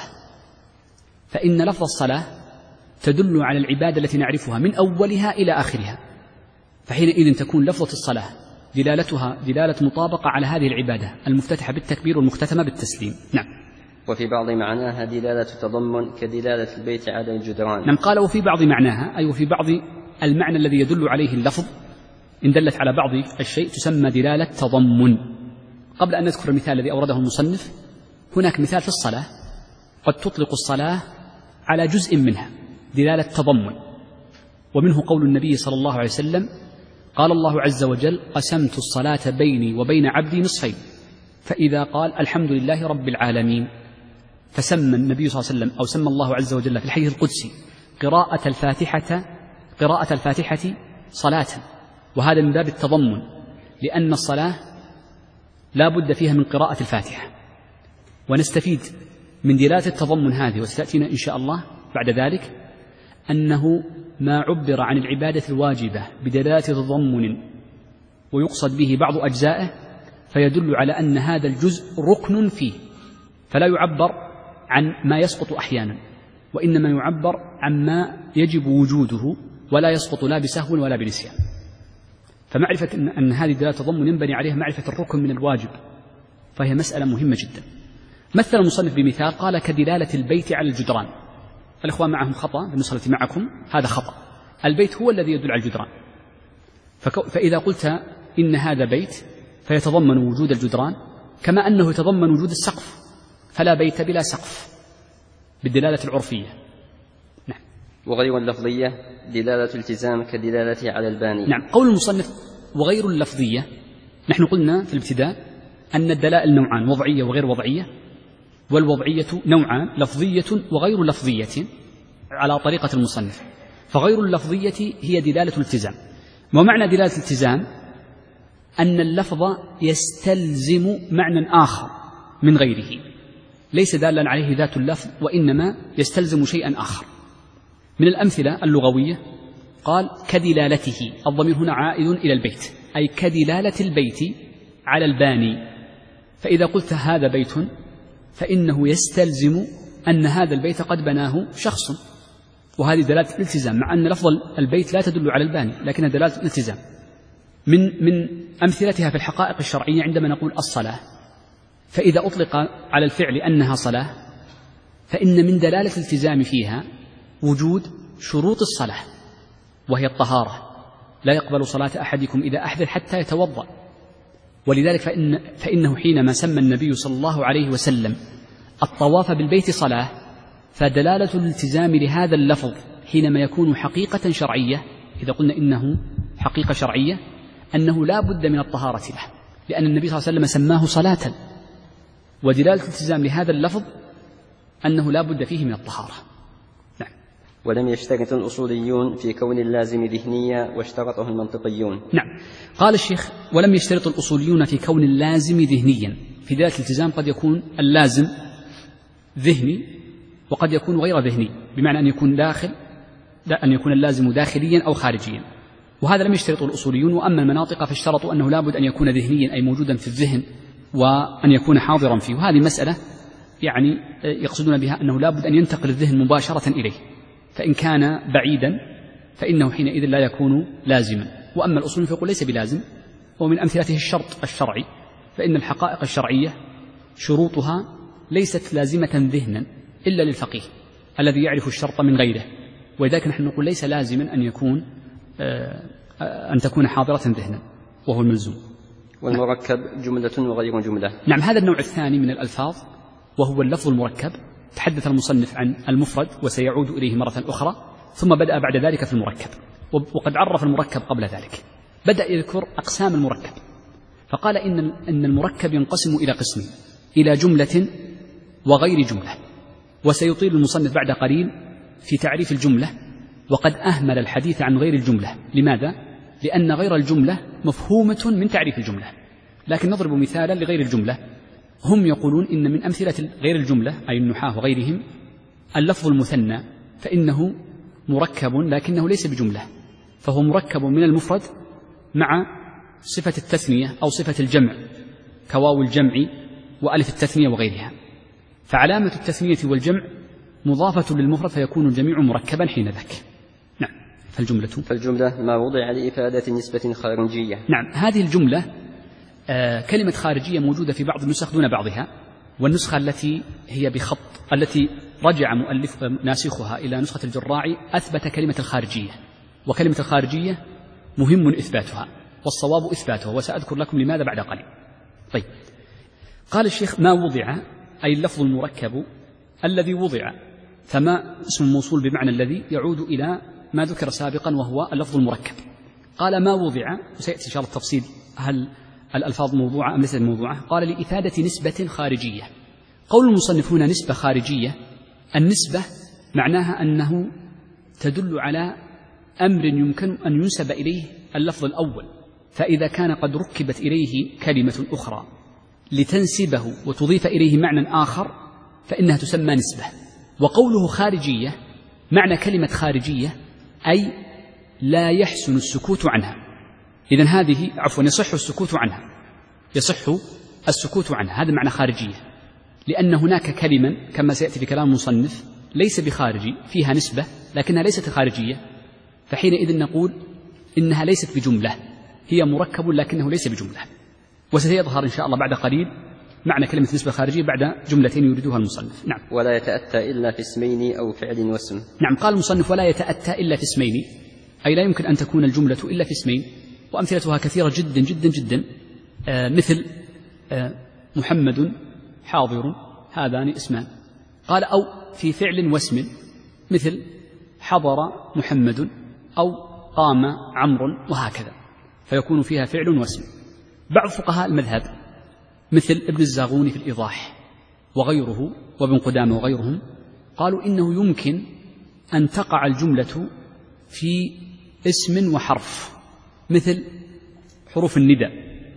فإن لفظ الصلاة تدل على العبادة التي نعرفها من أولها إلى آخرها، فحينئذ تكون لفظة الصلاة دلالتها دلالة مطابقة على هذه العبادة المفتتحة بالتكبير والمختتمة بالتسليم. نعم. وفي بعض معناها دلالة تضمن كدلالة البيت على الجدران. نعم. قال وفي بعض معناها أي وفي بعض المعنى الذي يدل عليه اللفظ إن دلت على بعض الشيء تسمى دلالة تضمن. قبل أن نذكر المثال الذي أورده المصنف، هناك مثال في الصلاة قد تطلق الصلاة على جزء منها دلالة تضمن، ومنه قول النبي صلى الله عليه وسلم: قال الله عز وجل: قسمت الصلاة بيني وبين عبدي نصفين، فإذا قال الحمد لله رب العالمين، فسمى النبي صلى الله عليه وسلم أو سمى الله عز وجل في الحديث القدسي قراءة الفاتحة قراءة الفاتحة صلاة، وهذا من باب التضمن، لأن الصلاة لا بد فيها من قراءة الفاتحة. ونستفيد من دلالة التضمن هذه وستأتينا إن شاء الله بعد ذلك أنه ما عبر عن العبادة الواجبة بدلالة تضمن ويقصد به بعض أجزائه فيدل على أن هذا الجزء ركن فيه، فلا يعبر عن ما يسقط أحيانا، وإنما يعبر عن ما يجب وجوده ولا يسقط لا بسهو ولا بنسيان. فمعرفة أن, أن هذه دلالة تضمن ينبني عليها معرفة الركن من الواجب، فهي مسألة مهمة جدا. مثل المصنف بمثال قال كدلالة البيت على الجدران. الإخوان معهم خطأ بالنسخة التي معكم، هذا خطأ، البيت هو الذي يدل على الجدران، فإذا قلت إن هذا بيت فيتضمن وجود الجدران كما أنه يتضمن وجود السقف، فلا بيت بلا سقف بالدلالة العرفية. نعم. وغير اللفظية دلالة التزام كدلالة على الباني. نعم. قول المصنف وغير اللفظية، نحن قلنا في الابتداء أن الدلائل نوعان، وضعية وغير وضعية، والوضعية نوعان، لفظية وغير لفظية على طريقة المصنف. فغير اللفظية هي دلالة الالتزام. ومعنى دلالة الالتزام أن اللفظ يستلزم معنى آخر من غيره، ليس دالا عليه ذات اللفظ وإنما يستلزم شيئا آخر. من الأمثلة اللغوية قال كدلالته، الضمير هنا عائد إلى البيت، أي كدلالة البيت على الباني. فإذا قلت هذا بيت فإنه يستلزم أن هذا البيت قد بناه شخص، وهذه دلالة الالتزام، مع أن لفظ البيت لا تدل على الباني لكنها دلالة الالتزام. من من أمثلتها في الحقائق الشرعية عندما نقول الصلاة، فإذا أطلق على الفعل أنها صلاة فإن من دلالة الالتزام فيها وجود شروط الصلاة، وهي الطهارة، لا يقبل صلاة أحدكم إذا أحدث حتى يتوضأ. ولذلك فإن فإنه حينما سمى النبي صلى الله عليه وسلم الطواف بالبيت صلاة، فدلالة الالتزام لهذا اللفظ حينما يكون حقيقة شرعية، إذا قلنا إنه حقيقة شرعية، أنه لا بد من الطهارة له، لأن النبي صلى الله عليه وسلم سماه صلاة. ودلالة الالتزام لهذا اللفظ أنه لا بد فيه من الطهارة. نعم. ولم يشترط الأصوليون في كون اللازم ذهنيا واشترطه المنطقيون. نعم. قال الشيخ ولم يشترط الأصوليون في كون اللازم ذهنيا. في دلالة الالتزام قد يكون اللازم ذهني وقد يكون غير ذهني، بمعنى أن يكون داخل أن يكون اللازم داخليا أو خارجيا، وهذا لم يشترطه الأصوليون. وأما المناطق فاشترطوا أنه لا بد أن يكون ذهنيا، أي موجودا في الذهن، وأن يكون حاضرا فيه. وهذه مسألة يعني يقصدون بها أنه لا بد أن ينتقل الذهن مباشرة إليه، فإن كان بعيدا فإنه حينئذ لا يكون لازما. وأما الأصول فيقول ليس بلازم، ومن أمثلته الشرط الشرعي، فإن الحقائق الشرعية شروطها ليست لازمة ذهنا إلا للفقيه الذي يعرف الشرط من غيره، ولذلك نحن نقول ليس لازما أن يكون أن تكون حاضرة ذهنا، وهو الملزوم. والمركب جملة وغير جملة. نعم. هذا النوع الثاني من الألفاظ وهو اللفظ المركب. تحدث المصنف عن المفرد وسيعود إليه مرة أخرى، ثم بدأ بعد ذلك في المركب، وقد عرف المركب قبل ذلك. بدأ يذكر أقسام المركب، فقال إن أن المركب ينقسم إلى قسمين، إلى جملة وغير جملة. وسيطيل المصنف بعد قليل في تعريف الجملة، وقد أهمل الحديث عن غير الجملة. لماذا؟ لأن غير الجملة مفهومة من تعريف الجملة، لكن نضرب مثالا لغير الجملة. هم يقولون إن من أمثلة غير الجملة أي النحاة وغيرهم اللفظ المثنى، فإنه مركب لكنه ليس بجملة، فهو مركب من المفرد مع صفة التثنية أو صفة الجمع كواو الجمع وألف التثنية وغيرها، فعلامة التثنية والجمع مضافة للمفرد فيكون الجميع مركبا حين ذاك. نعم. فالجملة فالجملة ما وضع لإفادة نسبة خارجية. نعم. هذه الجملة آه كلمة خارجية موجودة في بعض النسخ دون بعضها، والنسخة التي هي بخط التي رجع مؤلف ناسخها إلى نسخة الجراعي أثبت كلمة الخارجية، وكلمة الخارجية مهم إثباتها والصواب إثباتها، وسأذكر لكم لماذا بعد قليل. طيب. قال الشيخ ما وضع أي اللفظ المركب الذي وضع، فما اسم موصول بمعنى الذي يعود إلى ما ذكر سابقا وهو اللفظ المركب. قال ما وضع، وسيأتي إن شاء الله التفصيل هل الألفاظ موضوعة أم ليست موضوعة؟ قال لإفادة نسبة خارجية. قول المصنف هنا نسبة خارجية، النسبة معناها أنه تدل على أمر يمكن أن ينسب إليه اللفظ الأول، فإذا كان قد ركبت إليه كلمة أخرى لتنسبه وتضيف إليه معنى آخر فإنها تسمى نسبة. وقوله خارجية معنى كلمة خارجية أي لا يحسن السكوت عنها. إذن هذه عفوا يصح السكوت عنها، يصح السكوت عنها، هذا معنى خارجية، لأن هناك كلمة كما سيأتي في كلام المصنف ليس بخارجي فيها نسبة لكنها ليست خارجية، فحينئذ نقول إنها ليست بجملة، هي مركب لكنه ليس بجملة. وسيظهر إن شاء الله بعد قليل معنى كلمة نسبة خارجية بعد جملتين يريدها المصنف. نعم. ولا يتأتى إلا في اسمين أو فعل واسم. نعم، قال المصنف ولا يتأتى إلا في اسمين، أي لا يمكن أن تكون الجملة إلا في اسمين، وأمثلتها كثيرة جدا جدا جدا، آه مثل آه محمد حاضر، هذان اسمان. قال أو في فعل واسم، مثل حضر محمد أو قام عمرو، وهكذا، فيكون فيها فعل واسم. بعض فقهاء المذهب مثل ابن الزاغوني في الإيضاح وغيره وابن قدامة وغيرهم قالوا إنه يمكن أن تقع الجملة في اسم وحرف مثل حروف النداء،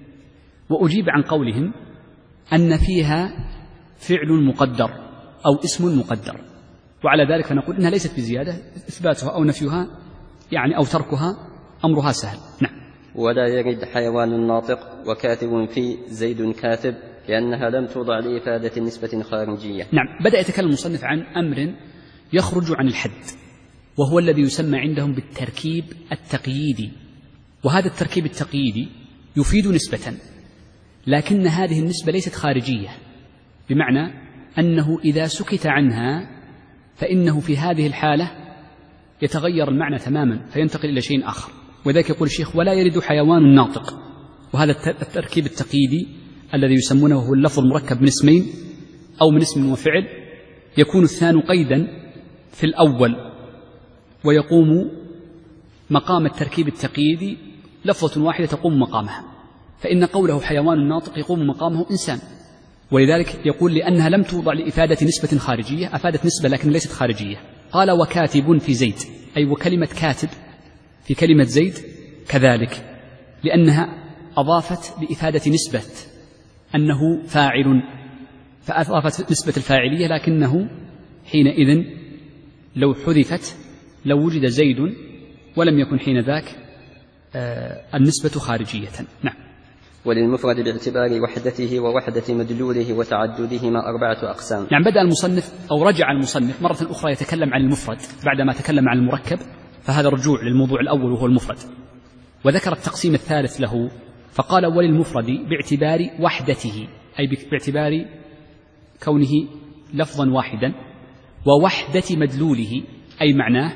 وأجيب عن قولهم أن فيها فعل مقدر أو اسم مقدر، وعلى ذلك فنقول إنها ليست بزيادة، إثباتها أو نفيها يعني أو تركها أمرها سهل. نعم. ولا يرد حيوان ناطق وكاتب في زيد كاتب، لأنها لم توضع لإفادة نسبة خارجية. نعم. بدأ يتكلم المصنف عن أمر يخرج عن الحد، وهو الذي يسمى عندهم بالتركيب التقييدي، وهذا التركيب التقييدي يفيد نسبة، لكن هذه النسبة ليست خارجية، بمعنى أنه إذا سكت عنها فإنه في هذه الحالة يتغير المعنى تماما فينتقل إلى شيء آخر. وذلك يقول الشيخ ولا يرد حيوان ناطق، وهذا التركيب التقييدي الذي يسمونه هو اللفظ المركب من اسمين أو من اسم وفعل، يكون الثاني قيدا في الأول ويقوم مقام التركيب التقييدي لفظة واحدة تقوم مقامها، فإن قوله حيوان ناطق يقوم مقامه إنسان، ولذلك يقول لأنها لم توضع لإفادة نسبة خارجية، أفادت نسبة لكن ليست خارجية. قال وكاتب في زيد، أي وكلمة كاتب في كلمة زيد كذلك، لأنها أضافت لإفادة نسبة أنه فاعل، فأضافت نسبة الفاعلية، لكنه حينئذ لو حذفت لو وجد زيد ولم يكن حين ذاك النسبة خارجية. نعم. وللمفرد باعتبار وحدته ووحدة مدلوله وتعددهما أربعة أقسام. يعني بدأ المصنف أو رجع المصنف مرة أخرى يتكلم عن المفرد بعدما تكلم عن المركب، فهذا رجوع للموضوع الأول وهو المفرد، وذكر التقسيم الثالث له فقال وللمفرد باعتبار وحدته، أي باعتبار كونه لفظا واحدا، ووحدة مدلوله أي معناه،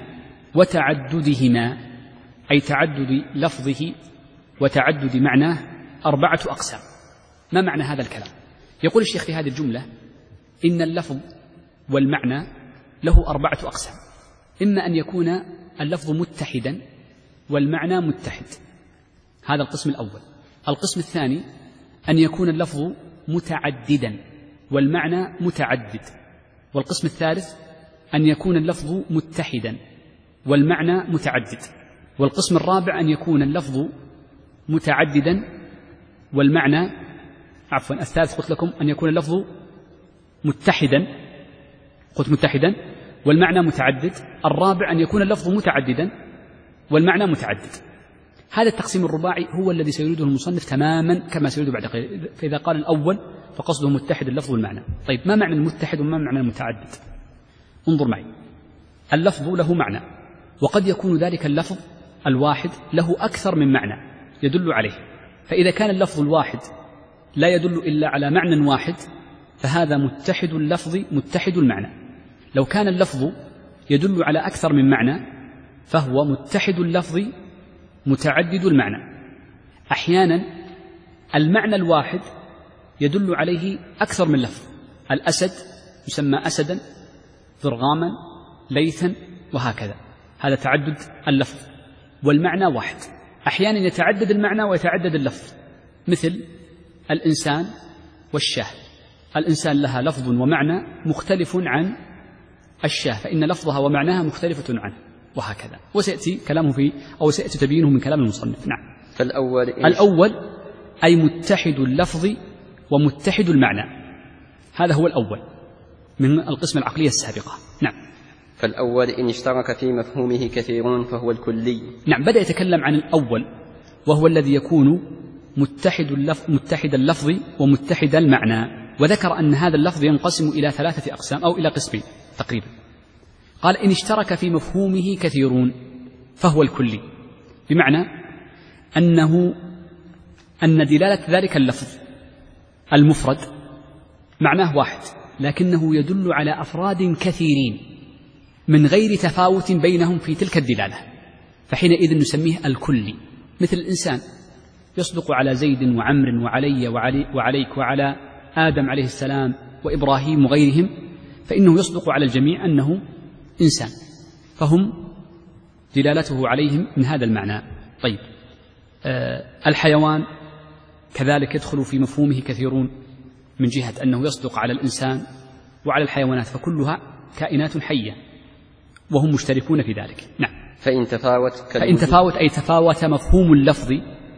وتعددهما أي تعدد لفظه وتعدد معناه أربعة أقسام. ما معنى هذا الكلام؟ يقول الشيخ في هذه الجملة إن اللفظ والمعنى له أربعة أقسام، إما أن يكون اللفظ متحدا والمعنى متحد، هذا القسم الأول. القسم الثاني أن يكون اللفظ متعددا والمعنى متعدد، والقسم الثالث أن يكون اللفظ متحدا والمعنى متعدد، والقسم الرابع أن يكون اللفظ متعددا والمعنى عفوا الثالث قلت لكم أن يكون اللفظ متحدا، قلت متحدا والمعنى متعدد، الرابع أن يكون اللفظ متعددا والمعنى متعدد. هذا التقسيم الرباعي هو الذي سيريده المصنف تماما كما سيريده بعد قليل، فإذا قال الأول فقصده متحد اللفظ والمعنى. طيب ما معنى المتحد وما معنى المتعدد؟ انظر معي، اللفظ له معنى، وقد يكون ذلك اللفظ الواحد له أكثر من معنى يدل عليه، فإذا كان اللفظ الواحد لا يدل إلا على معنى واحد فهذا متحد اللفظ متحد المعنى. لو كان اللفظ يدل على أكثر من معنى فهو متحد اللفظ متعدد المعنى. أحيانا المعنى الواحد يدل عليه أكثر من لفظ، الأسد يسمى أسدا، ضرغاما، ليثا، وهكذا، هذا تعدد اللفظ، والمعنى واحد. أحيانا يتعدد المعنى ويتعدد اللفظ، مثل الإنسان والشاه. الإنسان لها لفظ ومعنى مختلف عن الشاه، فإن لفظها ومعناها مختلفة عنه، وهكذا. وسيأتي كلامه في أو سيأتي تبيينه من كلام المصنف. نعم. فالأول الأول أي متحد اللفظ ومتحد المعنى، هذا هو الأول من القسم العقلية السابقة. نعم. فالأول إن اشترك في مفهومه كثيرون فهو الكلي. نعم، بدأ يتكلم عن الأول وهو الذي يكون متحد اللفظ, متحد اللفظ ومتحد المعنى، وذكر أن هذا اللفظ ينقسم إلى ثلاثة أقسام أو إلى قسمين تقريبا. قال إن اشترك في مفهومه كثيرون فهو الكلي، بمعنى أنه أن دلالة ذلك اللفظ المفرد معناه واحد، لكنه يدل على أفراد كثيرين من غير تفاوت بينهم في تلك الدلالة، فحينئذ نسميه الكلي. مثل الإنسان يصدق على زيد وعمر وعلي وعلي وعليك وعلى آدم عليه السلام وإبراهيم وغيرهم، فإنه يصدق على الجميع أنه إنسان، فهم دلالته عليهم من هذا المعنى. طيب، آه الحيوان كذلك يدخل في مفهومه كثيرون من جهة أنه يصدق على الإنسان وعلى الحيوانات، فكلها كائنات حية وهم مشتركون في ذلك. نعم. فإن تفاوت فإن تفاوت أي تفاوت مفهوم اللفظ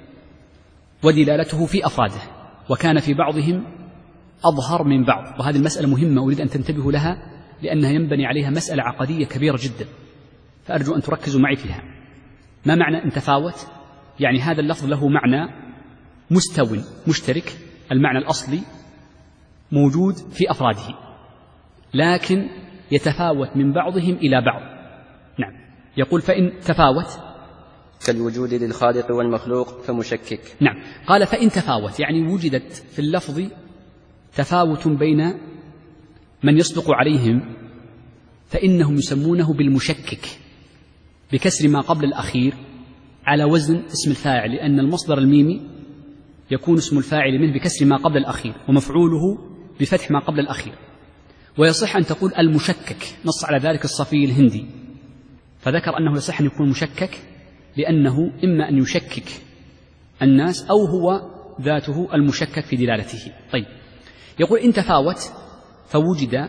ودلالته في أفراده، وكان في بعضهم أظهر من بعض. وهذه المسألة مهمة أريد أن تنتبهوا لها، لأنها ينبني عليها مسألة عقدية كبيرة جدا، فأرجو أن تركزوا معي فيها. ما معنى أن تفاوت؟ يعني هذا اللفظ له معنى مستو مشترك، المعنى الأصلي موجود في أفراده، لكن يتفاوت من بعضهم إلى بعض. نعم. يقول فإن تفاوت كالوجود للخالق والمخلوق فمشكك. نعم. قال فإن تفاوت يعني وجدت في اللفظ تفاوت بين من يصدق عليهم، فإنهم يسمونه بالمشكك بكسر ما قبل الأخير على وزن اسم الفاعل، لأن المصدر الميمي يكون اسم الفاعل منه بكسر ما قبل الأخير، ومفعوله بفتح ما قبل الأخير. ويصح أن تقول المشكك، نص على ذلك الصفي الهندي، فذكر أنه يصح أن يكون مشكك لأنه إما أن يشكك الناس أو هو ذاته المشكك في دلالته. طيب، يقول إن تفاوت فوجد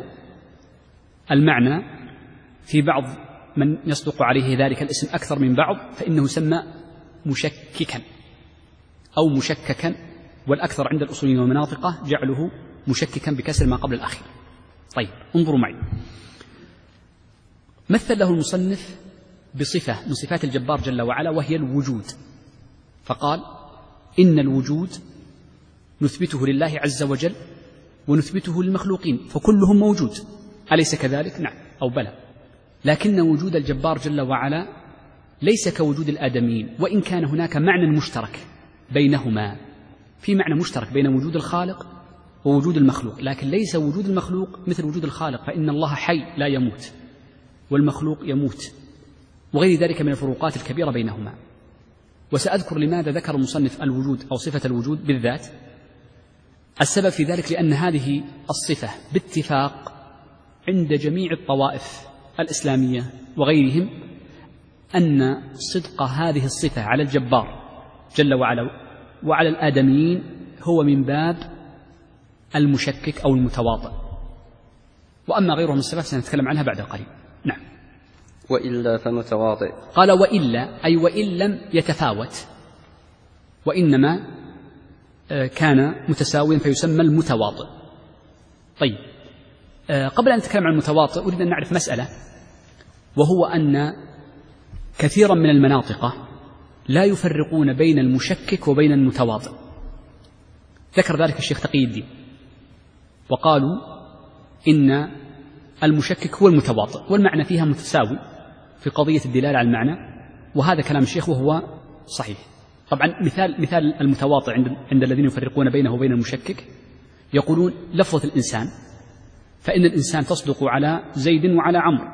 المعنى في بعض من يصدق عليه ذلك الاسم أكثر من بعض، فإنه يسمى مشككا أو مشككا، والأكثر عند الأصوليين والمناطقة جعله مشككا بكسر ما قبل الأخير. طيب، انظروا معي. مثل له المصنف بصفة من صفات الجبار جل وعلا، وهي الوجود، فقال إن الوجود نثبته لله عز وجل ونثبته للمخلوقين، فكلهم موجود، أليس كذلك؟ نعم أو بلى. لكن وجود الجبار جل وعلا ليس كوجود الآدميين، وإن كان هناك معنى مشترك بينهما، في معنى مشترك بين وجود الخالق ووجود المخلوق، لكن ليس وجود المخلوق مثل وجود الخالق، فإن الله حي لا يموت والمخلوق يموت، وغير ذلك من الفروقات الكبيرة بينهما. وسأذكر لماذا ذكر المصنف الوجود أو صفة الوجود بالذات. السبب في ذلك لأن هذه الصفة باتفاق عند جميع الطوائف الإسلامية وغيرهم أن صدق هذه الصفة على الجبار جل وعلا وعلى الآدميين هو من باب المشكك أو المتواطئ، وأما غيره من الصفات سنتكلم عنها بعد قليل. نعم. وإلا فمتواطئ. قال وإلا أي وإن لم يتفاوت، وإنما كان متساويا فيسمى المتواطئ. طيب، قبل أن نتكلم عن المتواطئ أريد أن نعرف مسألة، وهو أن كثيرا من المناطق لا يفرقون بين المشكك وبين المتواطئ. ذكر ذلك الشيخ تقي الدين وقالوا إن المشكك هو المتواطئ، والمعنى فيها متساوي في قضية الدلالة على المعنى، وهذا كلام الشيخ وهو صحيح. طبعا مثال مثال المتواطئ عند عند الذين يفرقون بينه وبين المشكك، يقولون لفظة الإنسان، فإن الإنسان تصدق على زيد وعلى عمرو،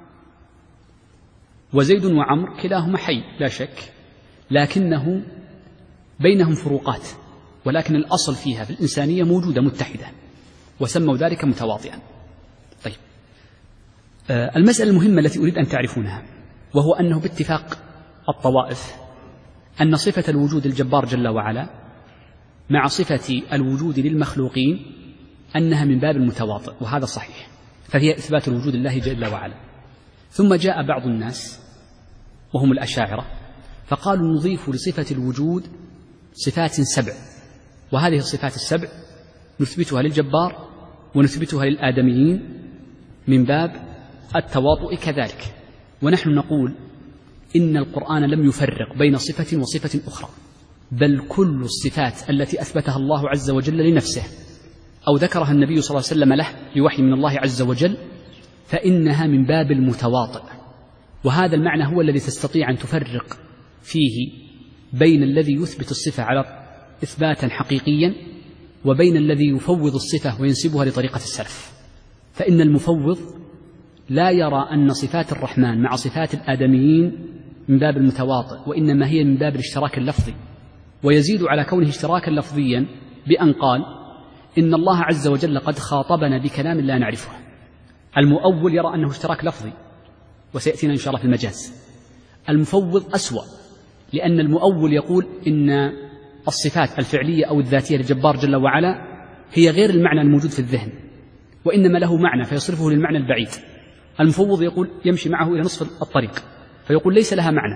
وزيد وعمرو كلاهما حي لا شك، لكنه بينهم فروقات، ولكن الأصل فيها في الإنسانية موجودة متحدة، وسموا ذلك متواطئا. طيب، آه المسألة المهمة التي أريد أن تعرفونها، وهو أنه باتفاق الطوائف أن صفة الوجود الجبار جل وعلا مع صفة الوجود للمخلوقين أنها من باب المتواطئ، وهذا صحيح، فهي إثبات الوجود لله جل وعلا. ثم جاء بعض الناس وهم الأشاعرة فقالوا نضيف لصفة الوجود صفات سبع، وهذه الصفات السبع نثبتها للجبار ونثبتها للآدميين من باب التواطؤ كذلك. ونحن نقول إن القرآن لم يفرق بين صفة وصفة أخرى، بل كل الصفات التي أثبتها الله عز وجل لنفسه أو ذكرها النبي صلى الله عليه وسلم له بوحي من الله عز وجل فإنها من باب المتواطئ. وهذا المعنى هو الذي تستطيع أن تفرق فيه بين الذي يثبت الصفة على إثباتا حقيقيا وبين الذي يفوض الصفة وينسبها لطريقة السلف. فإن المفوض لا يرى أن صفات الرحمن مع صفات الآدميين من باب المتواطئ، وإنما هي من باب الاشتراك اللفظي، ويزيد على كونه اشتراكا لفظيا بأن قال إن الله عز وجل قد خاطبنا بكلام لا نعرفه. المؤول يرى أنه اشتراك لفظي، وسيأتينا إن شاء الله في المجاز. المفوض أسوأ، لأن المؤول يقول إن الصفات الفعلية أو الذاتية للجبار جل وعلا هي غير المعنى الموجود في الذهن، وإنما له معنى فيصرفه للمعنى البعيد. المفوض يقول يمشي معه إلى نصف الطريق فيقول ليس لها معنى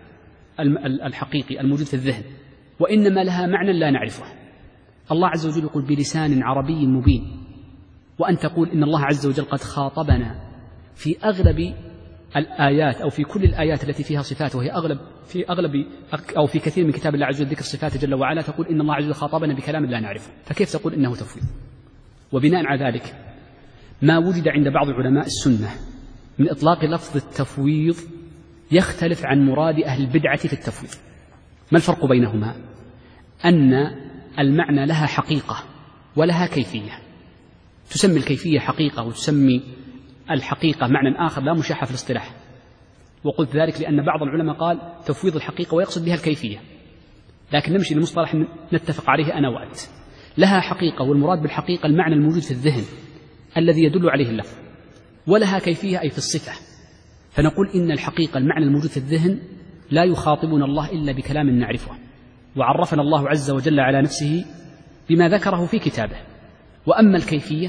الحقيقي الموجود في الذهن، وإنما لها معنى لا نعرفه. الله عز وجل يقول بلسان عربي مبين، وأن تقول إن الله عز وجل قد خاطبنا في أغلب الآيات أو في كل الآيات التي فيها صفات، وهي أغلب في أغلب أو في كثير من كتاب الله عز وجل ذكر صفاته جل وعلا، تقول إن الله عز وجل خاطبنا بكلام لا نعرفه، فكيف تقول إنه تفويض؟ وبناء على ذلك ما وجد عند بعض علماء السنة من إطلاق لفظ التفويض يختلف عن مراد أهل البدعة في التفويض. ما الفرق بينهما؟ أن المعنى لها حقيقة ولها كيفية، تسمي الكيفية حقيقة وتسمي الحقيقة معنى آخر لا مشاحة في الاصطلاح. وقلت ذلك لأن بعض العلماء قال تفويض الحقيقة ويقصد بها الكيفية، لكن نمشي لمصطلح نتفق عليه أنا وأنت. لها حقيقة، والمراد بالحقيقة المعنى الموجود في الذهن الذي يدل عليه اللفظ، ولها كيفية أي في الصفة. فنقول إن الحقيقة المعنى الموجود في الذهن لا يخاطبنا الله إلا بكلام نعرفه، وعرفنا الله عز وجل على نفسه بما ذكره في كتابه. وأما الكيفية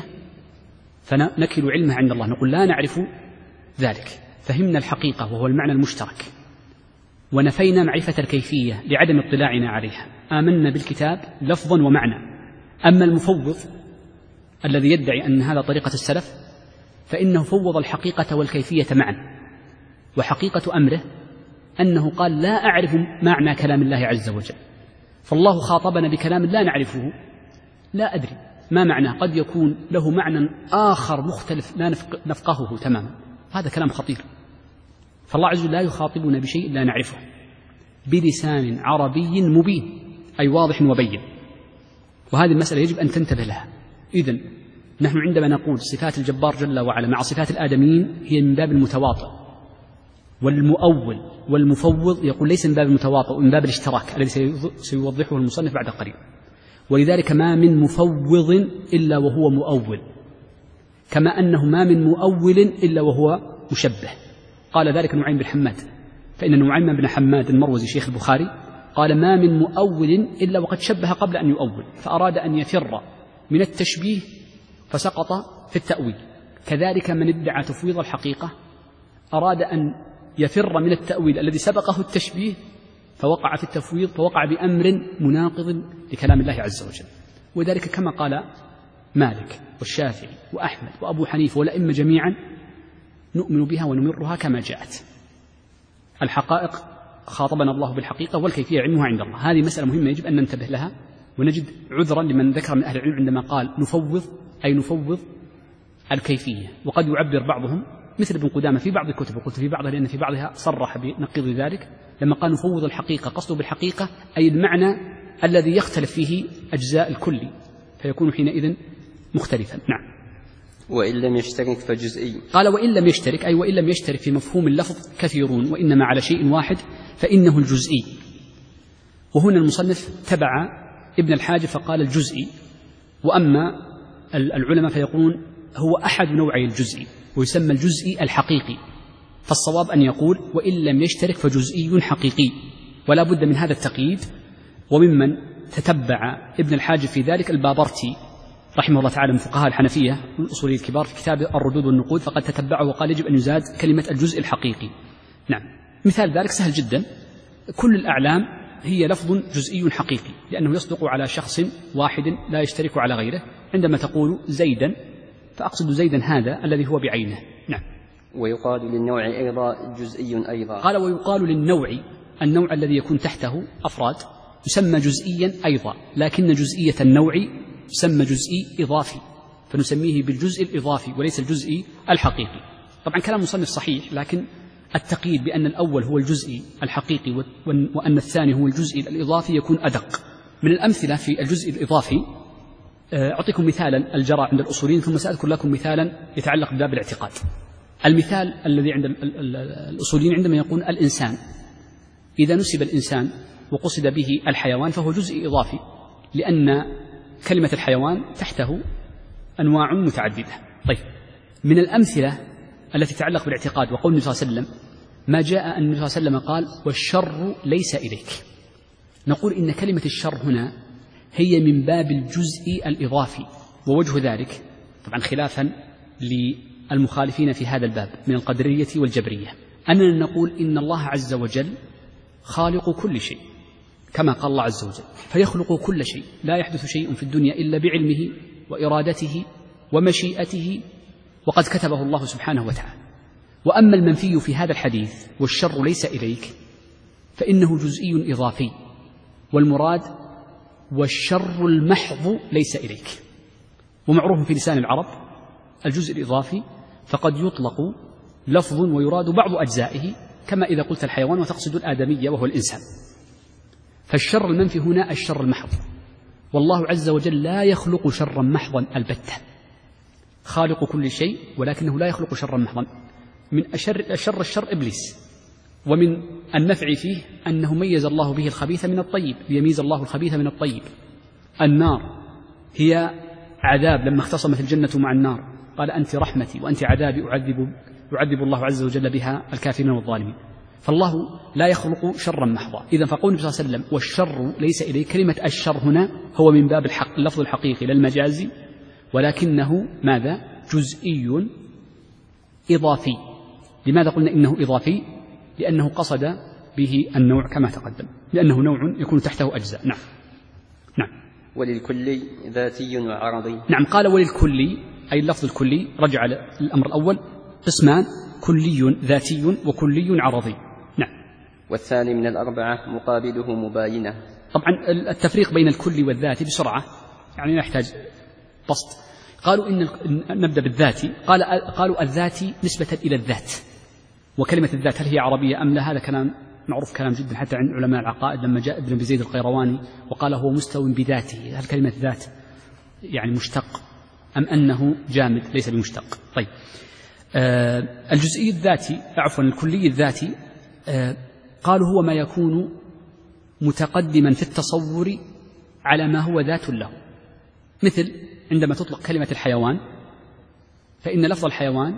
فنكل علمها عند الله، نقول لا نعرف ذلك، فهمنا الحقيقة وهو المعنى المشترك، ونفينا معرفة الكيفية لعدم اطلاعنا عليها، آمنا بالكتاب لفظا ومعنى. أما المفوض الذي يدعي أن هذا طريقة السلف فإنه فوض الحقيقة والكيفية معا، وحقيقة أمره أنه قال لا أعرف معنى كلام الله عز وجل، فالله خاطبنا بكلام لا نعرفه، لا أدري ما معناه، قد يكون له معنى آخر مختلف لا نفقهه تماما. هذا كلام خطير. فالله عز وجل لا يخاطبنا بشيء لا نعرفه بلسان عربي مبين، أي واضح وبين. وهذه المسألة يجب أن تنتبه لها. إذن نحن عندما نقول صفات الجبار جل وعلا مع صفات الآدميين هي من باب المتواطئ، والمؤول والمفوض يقول ليس من باب المتواطئ ومن باب الاشتراك الذي سيوضحه المصنف بعد قليل. ولذلك ما من مفوض إلا وهو مؤول، كما أنه ما من مؤول إلا وهو مشبه. قال ذلك نعيم بن حماد، فإن نعيم بن حماد المروزي شيخ البخاري قال ما من مؤول إلا وقد شبه قبل أن يؤول، فأراد أن يفر من التشبيه فسقط في التأويل. كذلك من ادعى تفويض الحقيقة أراد أن يفر من التأويل الذي سبقه التشبيه فوقع في التفويض، فوقع بأمر مناقض لكلام الله عز وجل. وذلك كما قال مالك والشافعي وأحمد وأبو حنيفة والأئمة جميعا نؤمن بها ونمرها كما جاءت. الحقائق خاطبنا الله بالحقيقة، والكيفية علمها عند الله. هذه مسألة مهمة يجب أن ننتبه لها، ونجد عذرا لمن ذكر من أهل العلم عندما قال نفوض أي نفوض الكيفية. وقد يعبر بعضهم مثل ابن قدامة في بعض الكتب، وقلت في بعضها لأن في بعضها صرح بنقيض ذلك لما قال نفوض الحقيقة، قصده بالحقيقة أي المعنى الذي يختلف فيه أجزاء الكل، فيكون حينئذ مختلفا. نعم. وإن لم يشترك فجزئي. قال وإن لم يشترك أي وإن لم يشترك في مفهوم اللفظ كثيرون، وإنما على شيء واحد فإنه الجزئي. وهنا المصنف تبع ابن الحاجب فقال الجزئي، وأما العلماء فيقولون هو أحد نوعي الجزئي، ويسمى الجزئي الحقيقي. فالصواب أن يقول وإن لم يشترك فجزئي حقيقي، ولا بد من هذا التقييد. وممن تتبع ابن الحاجب في ذلك البابرتي رحمه الله تعالى من فقهاء الحنفية والأصوليين الكبار في كتاب الردود والنقود، فقد تتبعه وقال يجب أن يزاد كلمة الجزء الحقيقي. نعم، مثال ذلك سهل جدا، كل الأعلام هي لفظ جزئي حقيقي لأنه يصدق على شخص واحد لا يشترك على غيره. عندما تقول زيدا فأقصد زيدا هذا الذي هو بعينه. نعم. ويقال للنوع أيضا جزئي أيضا. قال ويقال للنوع، النوع الذي يكون تحته أفراد يسمى جزئيا أيضا، لكن جزئية النوع يسمى جزئي إضافي، فنسميه بالجزء الإضافي وليس الجزء الحقيقي. طبعا كلام مصنف صحيح، لكن التقييد بأن الأول هو الجزء الحقيقي وأن الثاني هو الجزء الإضافي يكون أدق. من الأمثلة في الجزء الإضافي أعطيكم مثالا الجرى عند الأصوليين، ثم سأذكر لكم مثالا يتعلق بباب الاعتقاد. المثال الذي عند الأصوليين عندما يقول الإنسان، إذا نسب الإنسان وقصد به الحيوان فهو جزء إضافي، لأن كلمة الحيوان تحته أنواع متعددة. طيب، من الأمثلة التي تتعلق بالاعتقاد وقول النبي صلى الله عليه وسلم ما جاء أن النبي صلى الله عليه وسلم قال والشر ليس إليك، نقول إن كلمة الشر هنا هي من باب الجزء الإضافي، ووجه ذلك طبعا خلافا للمخالفين في هذا الباب من القدرية والجبرية، أننا نقول إن الله عز وجل خالق كل شيء كما قال الله عز وجل، فيخلق كل شيء، لا يحدث شيء في الدنيا إلا بعلمه وإرادته ومشيئته وقد كتبه الله سبحانه وتعالى. وأما المنفي في هذا الحديث والشر ليس إليك فإنه جزئي إضافي، والمراد والشر المحض ليس إليك. ومعروف في لسان العرب الجزء الإضافي فقد يطلق لفظ ويراد بعض أجزائه، كما إذا قلت الحيوان وتقصد الآدمية وهو الإنسان. فالشر المنفي هنا الشر المحض، والله عز وجل لا يخلق شرا محضا البتة، خالق كل شيء ولكنه لا يخلق شرا محضا. من أشر الشر الشر إبليس، ومن النفع فيه أنه ميز الله به الخبيث من الطيب، ليميز الله الخبيث من الطيب. النار هي عذاب، لما اختصمت الجنة مع النار قال أنت رحمتي وأنت عذابي أعذب, يعذب الله عز وجل بها الكافرين والظالمين. فالله لا يخلق شرا محضا. إذا فقول النبي صلى الله عليه وسلم والشر ليس إليه، كلمة الشر هنا هو من باب الحق اللفظ الحقيقي للمجازي، ولكنه ماذا؟ جزئي إضافي. لماذا قلنا إنه إضافي؟ لأنه قصد به النوع كما تقدم، لأنه نوع يكون تحته أجزاء. نعم. نعم. وللكلي ذاتي وعرضي. نعم، قال وللكلي أي اللفظ الكلي، رجع الأمر الأول قسمان، كلي ذاتي وكلي عرضي. نعم. والثاني من الأربعة مقابله مباينة. طبعا التفريق بين الكلي والذاتي بسرعة يعني نحتاج بسط. قالوا إن نبدأ بالذاتي، قال قالوا الذاتي نسبة إلى الذات، وكلمة الذات هل هي عربية أم لا؟ هذا كلام معروف كلام جدا حتى عند علماء العقائد، لما جاء ابن أبي زيد القيرواني وقال هو مستو بذاته، هل كلمة ذات يعني مشتق أم أنه جامد ليس بمشتق؟ طيب، آه الجزئي الذاتي عفوا الكلي الذاتي آه قالوا هو ما يكون متقدما في التصور على ما هو ذات له. مثل عندما تطلق كلمة الحيوان فإن لفظ الحيوان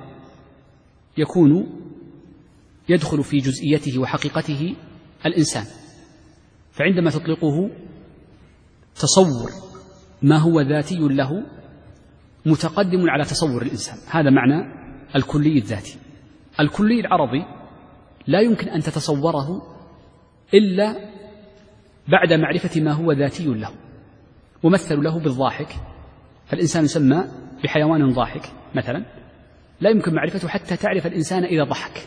يكون يدخل في جزئيته وحقيقته الإنسان، فعندما تطلقه تصور ما هو ذاتي له متقدم على تصور الإنسان، هذا معنى الكلي الذاتي. الكلي العرضي لا يمكن أن تتصوره إلا بعد معرفة ما هو ذاتي له، ومثل له بالضاحك، فالإنسان يسمى بحيوان ضاحك مثلا، لا يمكن معرفته حتى تعرف الإنسان إذا ضحك،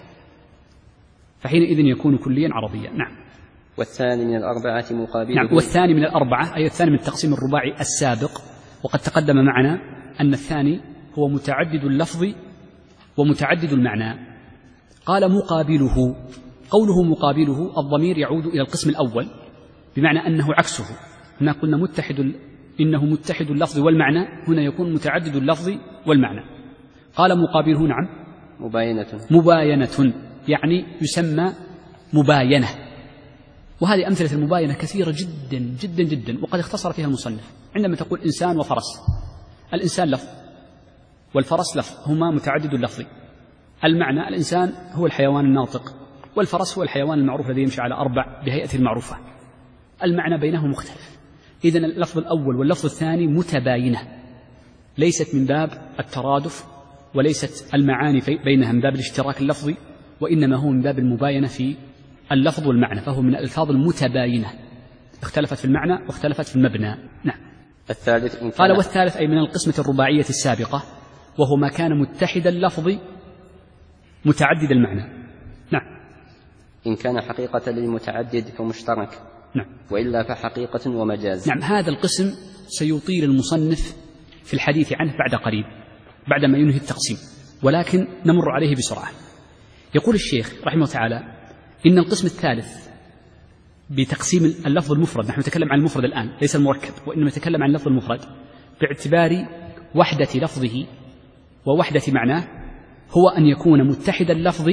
فحينئذ يكون كليا عرضيا. نعم. والثاني من الأربعة مقابله. نعم. والثاني من الأربعة أي الثاني من التقسيم الرباعي السابق، وقد تقدم معنا أن الثاني هو متعدد اللفظ ومتعدد المعنى. قال مقابله، قوله مقابله الضمير يعود إلى القسم الأول بمعنى أنه عكسه، هنا قلنا متحد، إنه متحد اللفظ والمعنى، هنا يكون متعدد اللفظ والمعنى. قال مقابله نعم مباينة، مباينة يعني يسمى مباينة، وهذه أمثلة المباينة كثيرة جدا جدا جدا، وقد اختصر فيها المصنف. عندما تقول إنسان وفرس، الإنسان لفظ والفرس لفظ، هما متعدد اللفظ. المعنى الإنسان هو الحيوان الناطق، والفرس هو الحيوان المعروف الذي يمشي على أربع بهيئة المعروفة. المعنى بينه مختلف، إذن اللفظ الأول واللفظ الثاني متباينة، ليست من باب الترادف وليست المعاني بينها من باب الاشتراك اللفظي، وإنما هو من باب المباينة في اللفظ والمعنى، فهو من الألفاظ المتباينة اختلفت في المعنى واختلفت في المبنى. نعم. الثالث إن قال والثالث أي من القسمة الرباعية السابقة، وهو ما كان متحد اللفظ متعدد المعنى. نعم. إن كان حقيقة للمتعدد فمشترك. نعم. وإلا فحقيقة ومجاز. نعم. هذا القسم سيطيل المصنف في الحديث عنه بعد قريب بعدما ينهي التقسيم، ولكن نمر عليه بسرعة. يقول الشيخ رحمه الله تعالى إن القسم الثالث بتقسيم اللفظ المفرد، نحن نتكلم عن المفرد الآن ليس المركب، وإنما نتكلم عن اللفظ المفرد باعتبار وحدة لفظه ووحدة معناه، هو أن يكون متحد اللفظ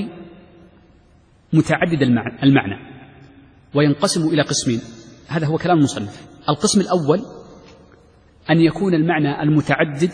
متعدد المعنى، وينقسم إلى قسمين. هذا هو كلام المصنف. القسم الأول أن يكون المعنى المتعدد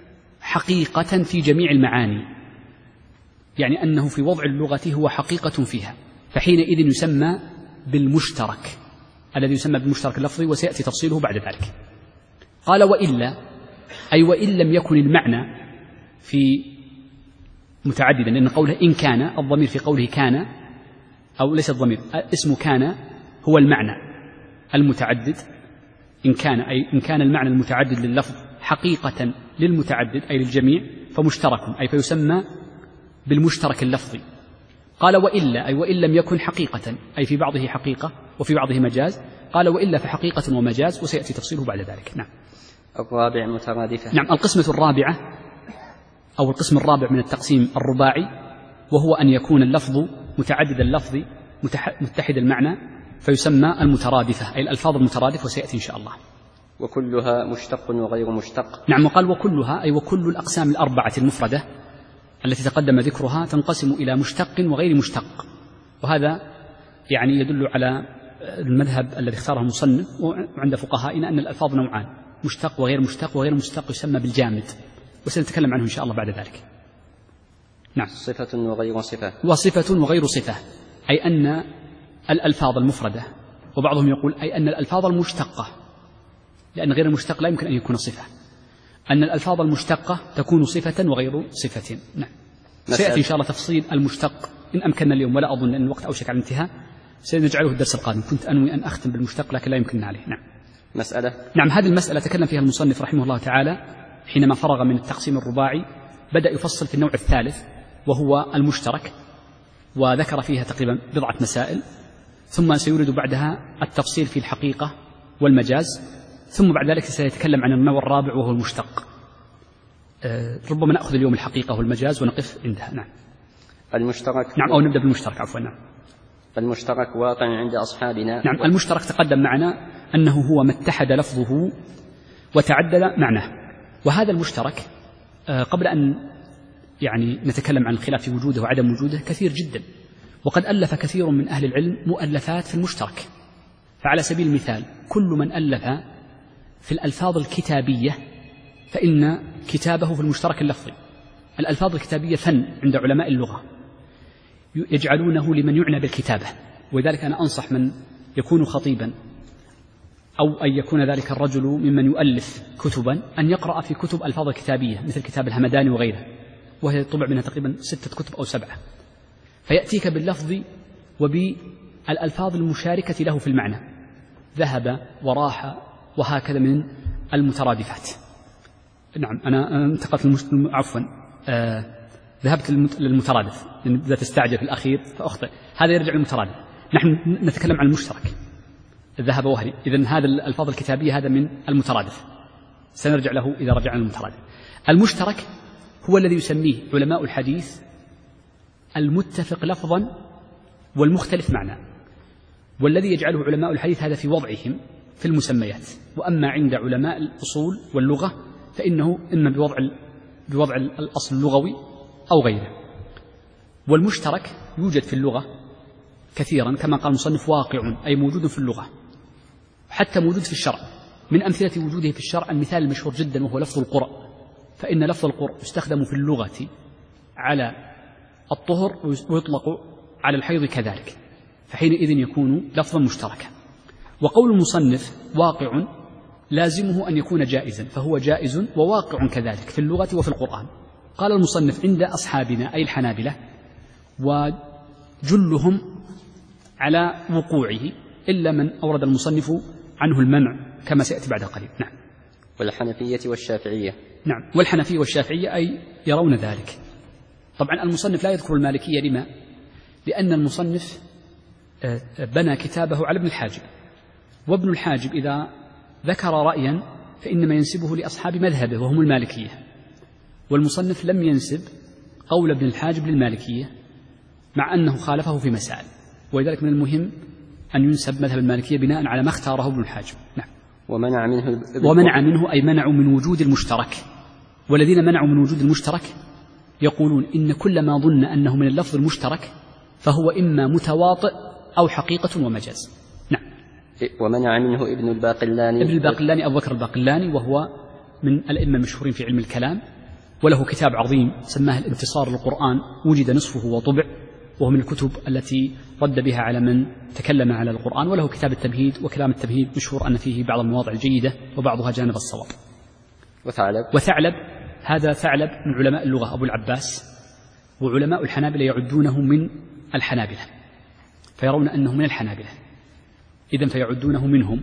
حقيقة في جميع المعاني، يعني أنه في وضع اللغة هو حقيقة فيها، فحينئذ يسمى بالمشترك الذي يسمى بالمشترك اللفظي، وسيأتي تفصيله بعد ذلك. قال وإلا أي وإن لم يكن المعنى في متعددا، لأن قوله إن كان الضمير في قوله كان أو ليس الضمير، اسم كان هو المعنى المتعدد. إن كان أي إن كان المعنى المتعدد لللفظ حقيقة للمتعدد أي للجميع فمشترك، أي فيسمى بالمشترك اللفظي. قال وإلا أي وإن لم يكن حقيقة، أي في بعضه حقيقة وفي بعضه مجاز. قال وإلا فحقيقة ومجاز، وسيأتي تفصيله بعد ذلك. نعم. الرابع مترادفة. نعم. القسمة الرابعة أو القسم الرابع من التقسيم الرباعي، وهو أن يكون اللفظ متعدد اللفظ متحد المعنى فيسمى المترادفة، أي الألفاظ المترادفة، وسيأتي إن شاء الله. وكلها مشتق وغير مشتق. نعم. وقال وكلها أي وكل الأقسام الأربعة المفردة التي تقدم ذكرها تنقسم إلى مشتق وغير مشتق، وهذا يعني يدل على المذهب الذي اختاره المصنف وعند فقهائنا أن الألفاظ نوعان، مشتق وغير مشتق، وغير مشتق يسمى بالجامد، وسنتكلم عنه إن شاء الله بعد ذلك. نعم. صفة وغير صفة. وصفة وغير صفة أي أن الألفاظ المفردة، وبعضهم يقول أي أن الألفاظ المشتقة، لأن غير المشتق لا يمكن أن يكون صفة، أن الألفاظ المشتقة تكون صفة وغير صفة. نعم. سيأتي إن شاء الله تفصيل المشتق إن أمكننا اليوم، ولا أظن أن الوقت أوشك على الانتهاء، سنجعله الدرس القادم. كنت أنوي أن أختم بالمشتق لكن لا يمكننا عليه. نعم. مسألة. نعم. هذه المسألة تكلم فيها المصنف رحمه الله تعالى حينما فرغ من التقسيم الرباعي، بدأ يفصل في النوع الثالث وهو المشترك، وذكر فيها تقريبا بضعة مسائل، ثم سيورد بعدها التفصيل في الحقيقة والمجاز، ثم بعد ذلك سيتكلم عن النوع الرابع وهو المشتق. أه ربما نأخذ اليوم الحقيقة والمجاز ونقف عندها. نعم. المشترك. نعم. أو نبدأ بالمشترك عفوا. نعم. المشترك واقع عند أصحابنا. نعم. المشترك تقدم معنا أنه هو ما اتحد لفظه وتعدد معناه، وهذا المشترك أه قبل أن يعني نتكلم عن الخلاف في وجوده وعدم وجوده كثير جدا، وقد ألف كثير من أهل العلم مؤلفات في المشترك. فعلى سبيل المثال كل من ألف في الألفاظ الكتابية فإن كتابه في المشترك اللفظي. الألفاظ الكتابية فن عند علماء اللغة يجعلونه لمن يعنى بالكتابة، ولذلك أنا أنصح من يكون خطيبا أو أن يكون ذلك الرجل ممن يؤلف كتبا أن يقرأ في كتب ألفاظ كتابية مثل كتاب الهمداني وغيره، وهي طبع منها تقريبا ستة كتب أو سبعة، فيأتيك باللفظ وبالألفاظ المشاركة له في المعنى، ذهب وراح وهكذا من المترادفات. نعم. أنا انتقلت المسلم عفوا آه ذهبت للمترادف لأن إذا تستعجل في الأخير فأخطئ، هذا يرجع للمترادف. نحن نتكلم عن المشترك، الذهب وهري، إذن هذا الألفاظ الكتابية هذا من المترادف، سنرجع له إذا رجعنا للمترادف. المشترك هو الذي يسميه علماء الحديث المتفق لفظا والمختلف معنى، والذي يجعله علماء الحديث هذا في وضعهم في المسميات. وأما عند علماء الأصول واللغة فإنه إما بوضع بوضع الأصل اللغوي أو غيره. والمشترك يوجد في اللغة كثيرا كما قال المصنف واقع، أي موجود في اللغة، حتى موجود في الشرع. من أمثلة وجوده في الشرع المثال المشهور جدا وهو لفظ القرء، فإن لفظ القرء يستخدم في اللغة على الطهر ويطلق على الحيض كذلك، فحينئذ يكون لفظا مشتركا. وقول المصنف واقع لازمه أن يكون جائزا، فهو جائز وواقع كذلك في اللغة وفي القرآن. قال المصنف: عند أصحابنا أي الحنابلة، وجلهم على وقوعه إلا من أورد المصنف عنه المنع كما سيأتي بعد قليل. نعم. والحنفية والشافعية. نعم، والحنفية والشافعية أي يرون ذلك. طبعا المصنف لا يذكر المالكية، لما؟ لأن المصنف بنى كتابه على ابن الحاجب، وابن الحاجب إذا ذكر رأيا فإنما ينسبه لأصحاب مذهبه وهم المالكية، والمصنف لم ينسب قول ابن الحاجب للمالكية مع أنه خالفه في مسائل، ولذلك من المهم أن ينسب مذهب المالكية بناء على ما اختاره ابن الحاجب. نعم. ومنع منه ومنع منه أي منعوا من وجود المشترك، والذين منعوا من وجود المشترك يقولون إن كل ما ظن أنه من اللفظ المشترك فهو إما متواطئ أو حقيقة ومجاز. نعم. ومنع منه ابن الباقلاني ابن الباقلاني أبو بكر الباقلاني، وهو من الأئمة المشهورين في علم الكلام، وله كتاب عظيم سماه الانتصار للقرآن، وجد نصفه وطبع، وهو من الكتب التي رد بها على من تكلم على القرآن، وله كتاب التمهيد، وكلام التمهيد مشهور أن فيه بعض المواضع الجيدة وبعضها جانب الصواب. وثعلب وثعلب هذا ثعلب من علماء اللغة أبو العباس، وعلماء الحنابلة يعدونه من الحنابلة، فيرون أنه من الحنابلة، إذن فيعدونه منهم،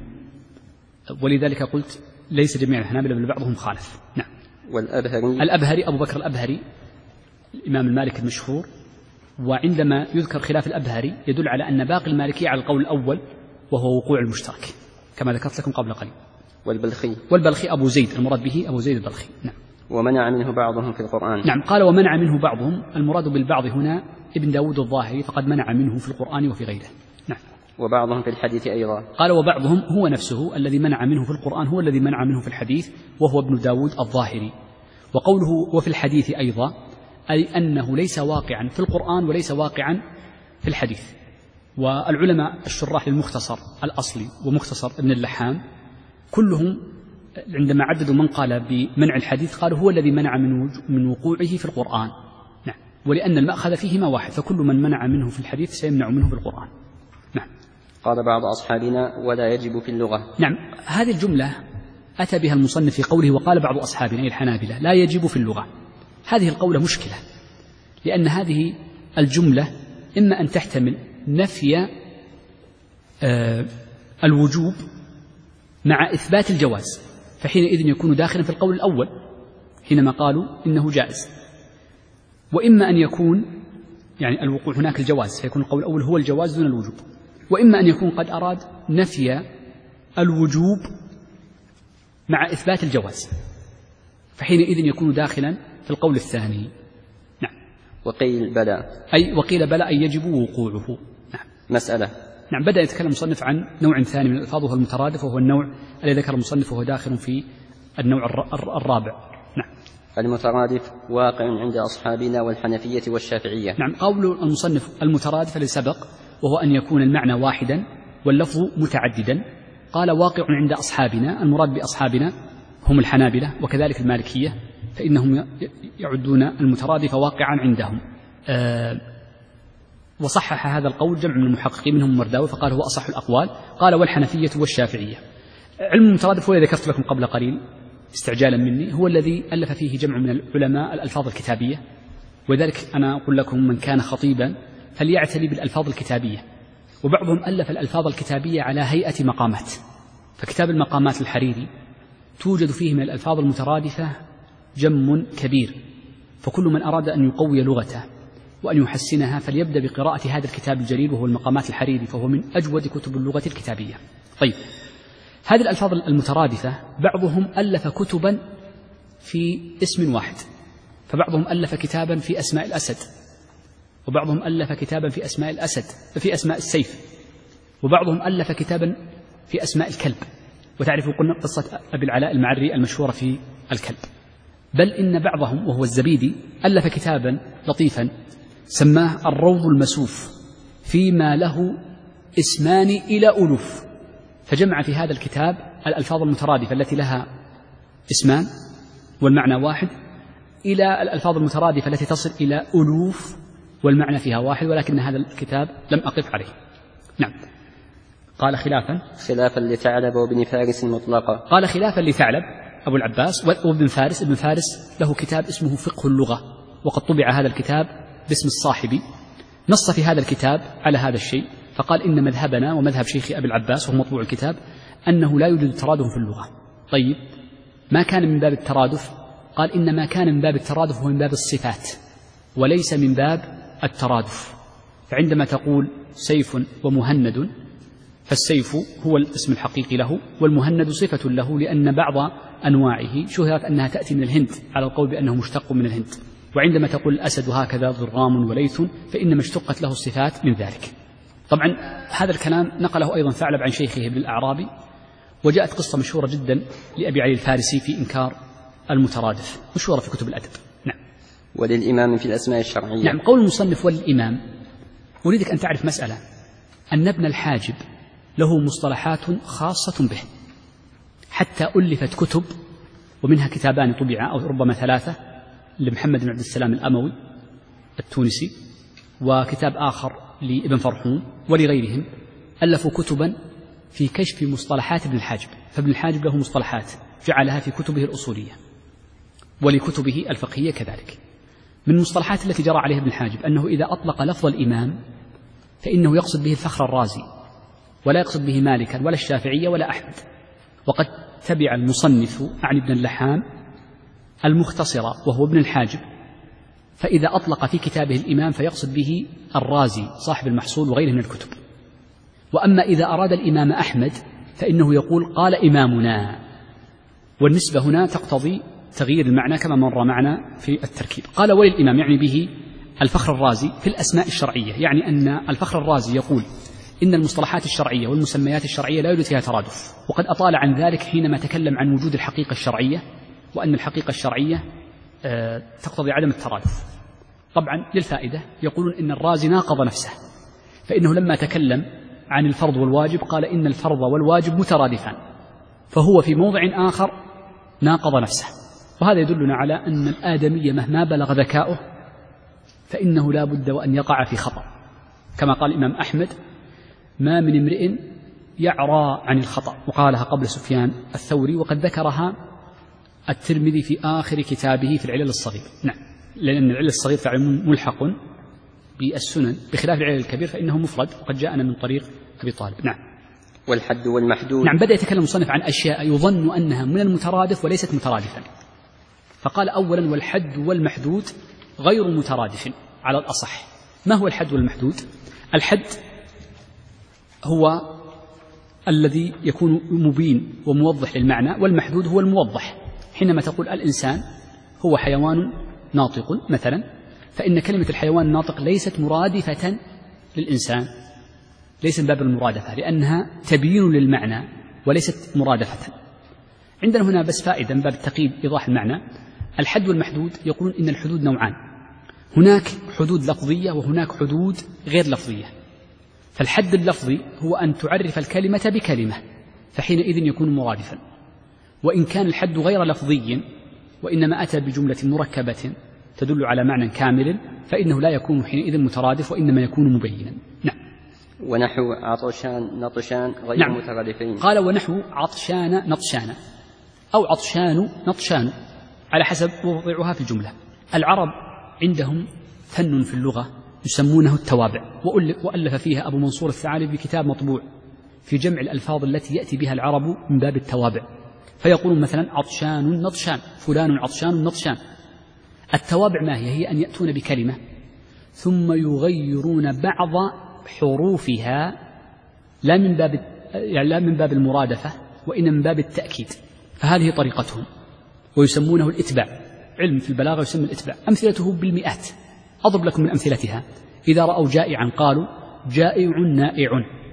ولذلك قلت ليس جميع الحنابلة بل بعضهم خالف. نعم. والأبهري الأبهري أبو بكر الأبهري الإمام المالكي المشهور، وعندما يذكر خلاف الأبهري يدل على أن باقي المالكية على القول الأول وهو وقوع المشترك كما ذكرت لكم قبل قليل. والبلخي والبلخي أبو زيد، المراد به أبو زيد البلخي. نعم. ومنع منه بعضهم في القرآن. نعم، قال ومنع منه بعضهم، المراد بالبعض هنا ابن داود الظاهري، فقد منع منه في القرآن وفي غيره. نعم. وبعضهم في الحديث أيضا. قال وبعضهم هو نفسه الذي منع منه في القرآن هو الذي منع منه في الحديث، وهو ابن داود الظاهري. وقوله وفي الحديث أيضا أي أنه ليس واقعا في القرآن وليس واقعا في الحديث. والعلماء الشراح للمختصر الأصلي ومختصر ابن اللحام كلهم عندما عددوا من قال بمنع الحديث قالوا هو الذي منع من من وقوعه في القرآن. نعم. ولأن المأخذ فيهما واحد، فكل من منع منه في الحديث سيمنع منه في القرآن. نعم. قال بعض أصحابنا ولا يجب في اللغة. نعم، هذه الجملة أتى بها المصنف في قوله وقال بعض أصحابنا أي الحنابلة لا يجب في اللغة. هذه القولة مشكلة، لأن هذه الجملة إما أن تحتمل نفي آه الوجوب مع إثبات الجواز، فحينئذ يكون داخلا في القول الأول حينما قالوا إنه جائز، وإما أن يكون يعني الوقوع هناك الجواز فيكون القول الأول هو الجواز دون الوجوب، وإما أن يكون قد أراد نفي الوجوب مع إثبات الجواز، فحينئذ يكون داخلا في القول الثاني. نعم. وقيل بلى أي وقيل بلى أي يجب وقوعه. نعم. مسألة. نعم. بدأ يتكلم المصنف عن نوع ثاني من الألفاظ وهو المترادف، وهو النوع الذي ذكر المصنف وهو داخل في النوع الرابع. نعم. المترادف واقع عند أصحابنا والحنفية والشافعية. نعم. قول المصنف المترادف الذي سبق وهو أن يكون المعنى واحدا واللفظ متعددا، قال واقع عند أصحابنا، المراد بأصحابنا هم الحنابلة وكذلك المالكية، فإنهم يعدون المترادف واقعا عندهم. أه وصحح هذا القول جمع من المحققين منهم المرداوي فقال هو أصح الأقوال. قال والحنفية والشافعية. علم المترادف هو الذي ذكرت لكم قبل قليل استعجالا مني، هو الذي ألف فيه جمع من العلماء الألفاظ الكتابية، وذلك أنا أقول لكم من كان خطيبا فليعتني بالألفاظ الكتابية، وبعضهم ألف الألفاظ الكتابية على هيئة مقامات، فكتاب المقامات الحريري توجد فيه من الألفاظ المترادفة جم كبير، فكل من أراد أن يقوي لغته وأن يحسنها فليبدأ بقراءة هذا الكتاب الجليل وهو المقامات الحريري، فهو من أجود كتب اللغة الكتابية. طيب، هذه الألفاظ المترادفة بعضهم ألف كتبا في اسم واحد، فبعضهم ألف كتابا في أسماء الأسد، وبعضهم ألف كتابا في أسماء الأسد في أسماء السيف، وبعضهم ألف كتابا في أسماء الكلب، وتعرفوا قلنا قصة أبي العلاء المعري المشهورة في الكلب. بل إن بعضهم وهو الزبيدي ألف كتابا لطيفا سماه الروض المسوف فيما له اسمان إلى ألوف، فجمع في هذا الكتاب الألفاظ المترادفة التي لها اسمان والمعنى واحد إلى الألفاظ المترادفة التي تصل إلى ألوف والمعنى فيها واحد، ولكن هذا الكتاب لم أقف عليه. نعم. قال خلافا خلافا لثعلب وابن فارس مطلقا. قال خلافا لثعلب أبو العباس وابن فارس. ابن فارس له كتاب اسمه فقه اللغة، وقد طبع هذا الكتاب باسم الصاحبي، نص في هذا الكتاب على هذا الشيء، فقال إن مذهبنا ومذهب شيخ أبي العباس وهو مطبوع الكتاب أنه لا يوجد ترادف في اللغة. طيب ما كان من باب الترادف؟ قال إنما كان من باب الترادف هو من باب الصفات وليس من باب الترادف. فعندما تقول سيف ومهند، فالسيف هو الاسم الحقيقي له، والمهند صفة له، لأن بعض أنواعه شهرت أنها تأتي من الهند على القول بأنه مشتق من الهند. وعندما تقول الأسد هكذا ضرام وليث فإنما اشتقت له الصفات من ذلك. طبعا هذا الكلام نقله أيضا ثعلب عن شيخه ابن الأعرابي، وجاءت قصة مشهورة جدا لأبي علي الفارسي في إنكار المترادف، مشهورة في كتب الأدب. نعم. وللإمام في الأسماء الشرعية. نعم. قول المصنف وللإمام، أريدك أن تعرف مسألة، أن ابن الحاجب له مصطلحات خاصة به، حتى ألفت كتب، ومنها كتابان طبعا أو ربما ثلاثة لمحمد بن عبد السلام الأموي التونسي، وكتاب آخر لابن فرحون ولغيرهم، ألفوا كتبا في كشف مصطلحات ابن الحاجب. فابن الحاجب له مصطلحات جعلها في كتبه الأصولية ولكتبه الفقهية كذلك. من المصطلحات التي جرى عليها ابن الحاجب أنه إذا أطلق لفظ الإمام فإنه يقصد به الفخر الرازي، ولا يقصد به مالكا ولا الشافعية ولا أحمد. وقد تبع المصنف عن ابن اللحام المختصرة وهو ابن الحاجب، فإذا أطلق في كتابه الإمام فيقصد به الرازي صاحب المحصول وغيره من الكتب. وأما إذا أراد الإمام أحمد فإنه يقول قال إمامنا، والنسبة هنا تقتضي تغيير المعنى كما مر معنا في التركيب. قال وللإمام يعني به الفخر الرازي في الأسماء الشرعية، يعني أن الفخر الرازي يقول إن المصطلحات الشرعية والمسميات الشرعية لا يوجد فيها ترادف، وقد أطال عن ذلك حينما تكلم عن وجود الحقيقة الشرعية، وأن الحقيقة الشرعية تقتضي عدم الترادف. طبعا للفائدة يقولون إن الرازي ناقض نفسه، فإنه لما تكلم عن الفرض والواجب قال إن الفرض والواجب مترادفان، فهو في موضع آخر ناقض نفسه. وهذا يدلنا على أن الآدمي مهما بلغ ذكاؤه فإنه لا بد وأن يقع في خطأ، كما قال الإمام أحمد ما من امرئ يعرى عن الخطأ، وقالها قبل سفيان الثوري، وقد ذكرها الترمذي في آخر كتابه في العلل الصغير. نعم، لأن العلل الصغير فعل ملحق بالسنن، بخلاف العلل الكبير فإنه مفرد، وقد جاءنا من طريق أبي طالب. نعم. والحد والمحدود. نعم. بدأ يتكلم المصنف عن أشياء يظن أنها من المترادف وليست مترادفا، فقال أولا والحد والمحدود غير مترادف على الأصح. ما هو الحد والمحدود؟ الحد هو الذي يكون مبين وموضح للمعنى، والمحدود هو الموضح. حينما تقول الإنسان هو حيوان ناطق مثلا، فإن كلمة الحيوان الناطق ليست مرادفة للإنسان، ليس من باب المرادفة، لأنها تبيين للمعنى وليست مرادفة. عندنا هنا بس فائدة من باب التقييد إيضاح المعنى. الحد والمحدود يقولون إن الحدود نوعان، هناك حدود لفظية وهناك حدود غير لفظية. فالحد اللفظي هو أن تعرف الكلمة بكلمة، فحينئذ يكون مرادفا. وإن كان الحد غير لفظي وإنما أتى بجملة مركبة تدل على معنى كامل فإنه لا يكون حينئذ مترادف، وإنما يكون مبينا. نعم. ونحو عطشان نطشان غير نعم. مترادفين. قال ونحو عطشان نطشان أو عطشان نطشان على حسب وضعها في الجملة. العرب عندهم فن في اللغة يسمونه التوابع، وألف فيها أبو منصور الثعالبي كتاب مطبوع في جمع الألفاظ التي يأتي بها العرب من باب التوابع، فيقولون مثلا عطشان نطشان، فلان عطشان نطشان. التوابع ما هي؟ هي أن يأتون بكلمة ثم يغيرون بعض حروفها لا من باب يعني لا من باب المرادفة وإنما من باب التأكيد، فهذه طريقتهم ويسمونه الإتباع. علم في البلاغة يسمى الإتباع، أمثلته بالمئات. أضرب لكم من أمثلتها. إذا رأوا جائعا قالوا جائع نائع.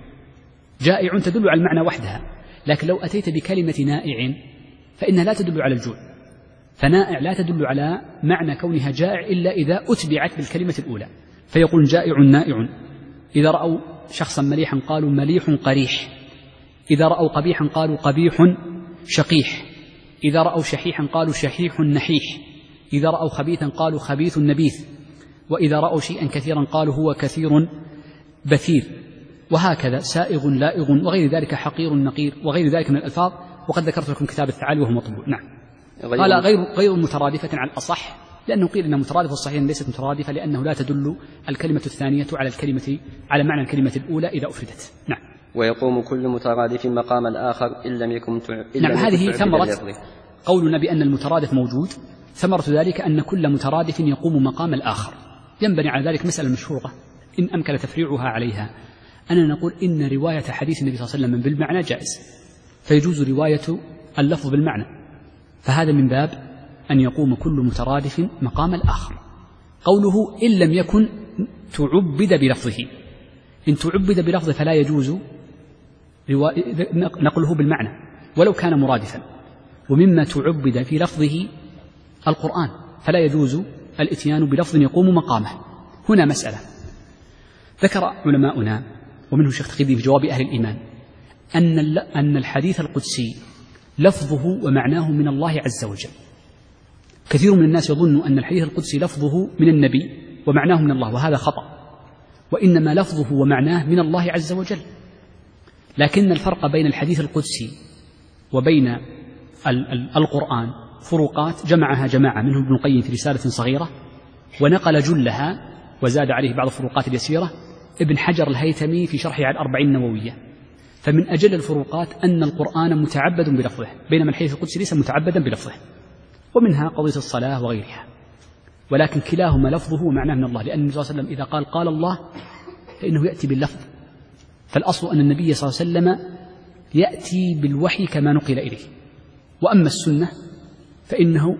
جائع تدل على المعنى وحدها، لكن لو أتيت بكلمة نائع فإنها لا تدل على الجوع، فنائع لا تدل على معنى كونها جائع إلا إذا أتبعت بالكلمة الأولى، فيقول جائع نائع. إذا رأوا شخصا مليحا قالوا مليح قريح. إذا رأوا قبيحا قالوا قبيح شقيح. إذا رأوا شحيحا قالوا شحيح نحيح. إذا رأوا خبيثا قالوا خبيث نبيث. وإذا رأوا شيئا كثيرا قالوا هو كثير بثير. وهكذا سائغ لائغ وغير ذلك حقير نقير وغير ذلك من الألفاظ، وقد ذكرت لكم كتاب الثعالي وهو مطبوع. نعم. قال غير غير مترادفة على الأصح، لأنه قيل إنها مترادفة، والصحيح ليست مترادفة لأنه لا تدل الكلمة الثانية على الكلمة على معنى الكلمة الأولى إذا أفردت. نعم. ويقوم كل مترادف مقام الآخر إن لم يكن إن نعم. هذه ثمرة قولنا بأن المترادف موجود، ثمرة ذلك أن كل مترادف يقوم مقام الآخر. ينبني على ذلك مسألة مشهورة إن أمكن تفريعها عليها، أننا نقول إن رواية حديث النبي صلى الله عليه وسلم بالمعنى جائز، فيجوز رواية اللفظ بالمعنى، فهذا من باب أن يقوم كل مترادف مقام الآخر. قوله إن لم يكن تعبد بلفظه، إن تعبد بلفظه فلا يجوز نقله بالمعنى ولو كان مرادفا، ومما تعبد في لفظه القرآن فلا يجوز الاتيان بلفظ يقوم مقامه. هنا مسألة ذكر علماؤنا ومنه الشيخ تقي الدين في جواب أهل الإيمان أن أن الحديث القدسي لفظه ومعناه من الله عز وجل. كثير من الناس يظن أن الحديث القدسي لفظه من النبي ومعناه من الله، وهذا خطأ، وإنما لفظه ومعناه من الله عز وجل. لكن الفرق بين الحديث القدسي وبين القرآن فروقات جمعها جماعة منهم ابن القيم في رسالة صغيرة، ونقل جلها وزاد عليه بعض الفروقات اليسيرة ابن حجر الهيثمي في شرحه على الأربعين النووية. فمن أجل الفروقات أن القرآن متعبد بلفظه، بينما الحديث القدسي ليس متعبدا بلفظه، ومنها قضية الصلاة وغيرها، ولكن كلاهما لفظه ومعناه من الله، لأن النبي صلى الله عليه وسلم إذا قال قال الله فإنه يأتي باللفظ، فالأصل أن النبي صلى الله عليه وسلم يأتي بالوحي كما نقل إليه. وأما السنة فإنه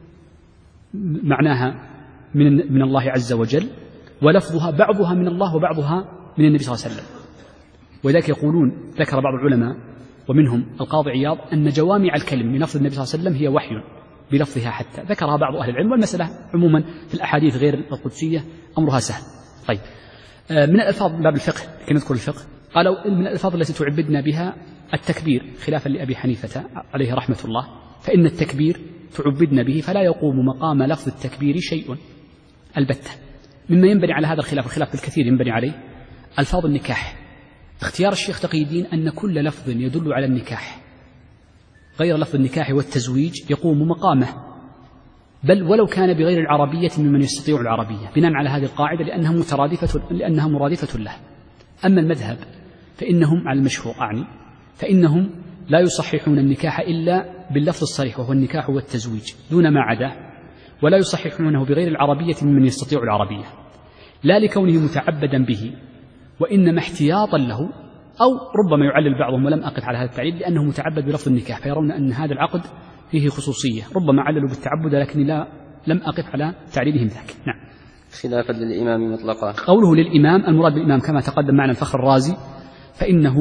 معناها من من الله عز وجل، ولفظها بعضها من الله وبعضها من النبي صلى الله عليه وسلم. ولذلك يقولون، ذكر بعض العلماء ومنهم القاضي عياض، أن جوامع الكلم من لفظ النبي صلى الله عليه وسلم هي وحي بلفظها حتى، ذكرها بعض أهل العلم. والمسألة عموما في الأحاديث غير القدسية أمرها سهل. طيب، من الألفاظ باب الفقه كي نذكر الفقه، قالوا من الألفاظ التي تعبدنا بها التكبير، خلافا لأبي حنيفة عليه رحمة الله، فإن التكبير تعبدنا به فلا يقوم مقام لفظ التكبير شيء البتة. مما ينبني على هذا الخلاف، الخلاف الكثير ينبني عليه ألفاظ النكاح. اختيار الشيخ تقي الدين أن كل لفظ يدل على النكاح غير لفظ النكاح والتزويج يقوم مقامه، بل ولو كان بغير العربية ممن يستطيع العربية، بناء على هذه القاعدة لأنها مترادفة لأنها مرادفة له. أما المذهب فإنهم على المشهور أعني فإنهم لا يصححون النكاح إلا باللفظ الصريح وهو النكاح والتزويج دون ما عداه، ولا يصححونه بغير العربية ممن يستطيع العربية، لا لكونه متعبدا به وإنما احتياطا له، أو ربما يعلل بعضهم ولم أقف على هذا التعليل لأنه متعبد بلفظ النكاح فيرون أن هذا العقد فيه خصوصية، ربما عللوا بالتعبد لكني لا لم أقف على تعليلهم ذاك. نعم. خلافا للإمام مطلقا. قوله للإمام المراد بالإمام كما تقدم معنا الفخر الرازي، فإنه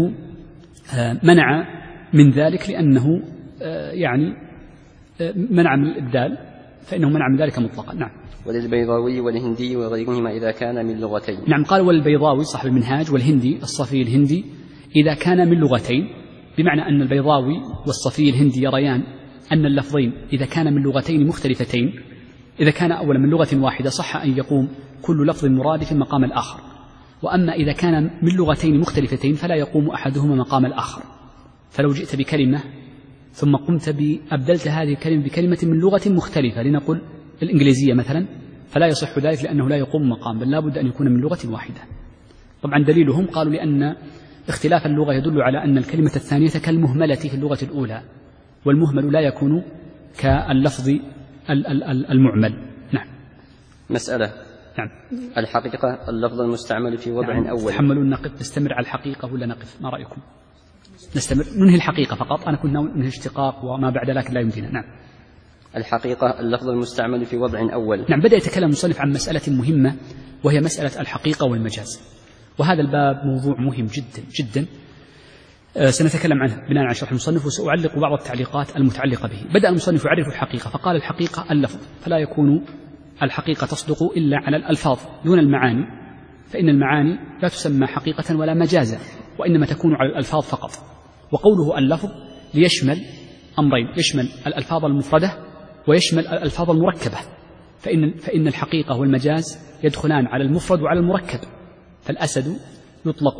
منع من ذلك لأنه يعني منع من الإبدال، فإنه منع من ذلك مطلقا. نعم. وللبيضاوي والهندي وغيرهما إذا كان من لغتين. نعم. قال والبيضاوي صاحب المنهاج والهندي الصفي الهندي إذا كان من لغتين، بمعنى أن البيضاوي والصفي الهندي يريان أن اللفظين إذا كان من لغتين مختلفتين، إذا كان أولا من لغة واحدة صح أن يقوم كل لفظ مرادف مقام الآخر، وأما إذا كان من لغتين مختلفتين فلا يقوم أحدهما مقام الآخر. فلو جئت بكلمة ثم قمت بأبدلت هذه الكلمة بكلمة من لغة مختلفة، لنقل الإنجليزية مثلا، فلا يصح ذلك لأنه لا يقوم مقام، بل لا بد أن يكون من لغة واحدة. طبعا دليلهم قالوا لأن اختلاف اللغة يدل على أن الكلمة الثانية كالمهملة في اللغة الأولى، والمهمل لا يكون كاللفظ المعمل. نعم. مسألة. نعم. الحقيقة اللفظ المستعمل في وضع نعم. أول. تحملوا نقف، نستمر على الحقيقة ولا نقف؟ ما رأيكم؟ نستمر، ننهي الحقيقة فقط، أنا كنت ننهي اشتقاق وما بعد لكن لا يمكننا. نعم. الحقيقة اللفظ المستعمل في وضع أول. نعم. بدأ يتكلم المصنف عن مسألة مهمة وهي مسألة الحقيقة والمجاز، وهذا الباب موضوع مهم جدا جدا أه سنتكلم عنه بناء على شرح المصنف، وسأعلق بعض التعليقات المتعلقة به. بدأ المصنف يعرف الحقيقة فقال الحقيقة اللفظ، فلا يكون الحقيقة تصدق إلا على الألفاظ دون المعاني، فإن المعاني لا تسمى حقيقة ولا مجازا، وإنما تكون على الألفاظ فقط. وقوله اللفظ ليشمل أمرين، يشمل الألفاظ المفردة ويشمل الألفاظ المركبة، فإن, فإن الحقيقة والمجاز يدخلان على المفرد وعلى المركب. فالأسد يطلق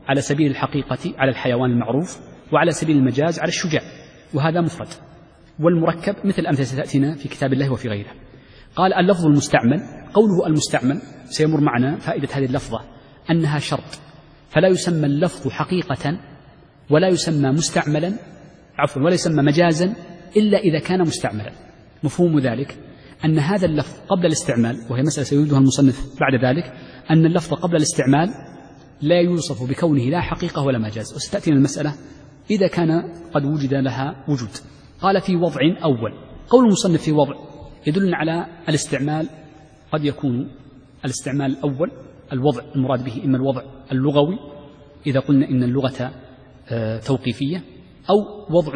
على سبيل الحقيقة على الحيوان المعروف، وعلى سبيل المجاز على الشجاع، وهذا مفرد. والمركب مثل الأمثلة ستأتينا في كتاب الله وفي غيره. قال اللفظ المستعمل، قوله المستعمل سيمر معنا فائدة هذه اللفظة أنها شرط، فلا يسمى اللفظ حقيقة ولا يسمى مستعملا عفوا ولا يسمى مجازا إلا إذا كان مستعملا. مفهوم ذلك أن هذا اللفظ قبل الاستعمال، وهي مسألة سيريدها المصنف بعد ذلك، أن اللفظ قبل الاستعمال لا يوصف بكونه لا حقيقة ولا مجاز، وستأتينا المسألة إذا كان قد وجد لها وجود. قال في وضع أول، قول المصنف في وضع يدلنا على الاستعمال، قد يكون الاستعمال الأول الوضع المراد به إما الوضع اللغوي إذا قلنا إن اللغة توقيفية، أو وضع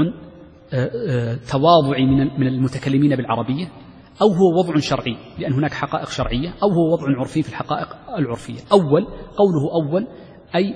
تواضعي من المتكلمين بالعربية، أو هو وضع شرعي لأن هناك حقائق شرعية، أو هو وضع عرفي في الحقائق العرفية. أول قوله أول أي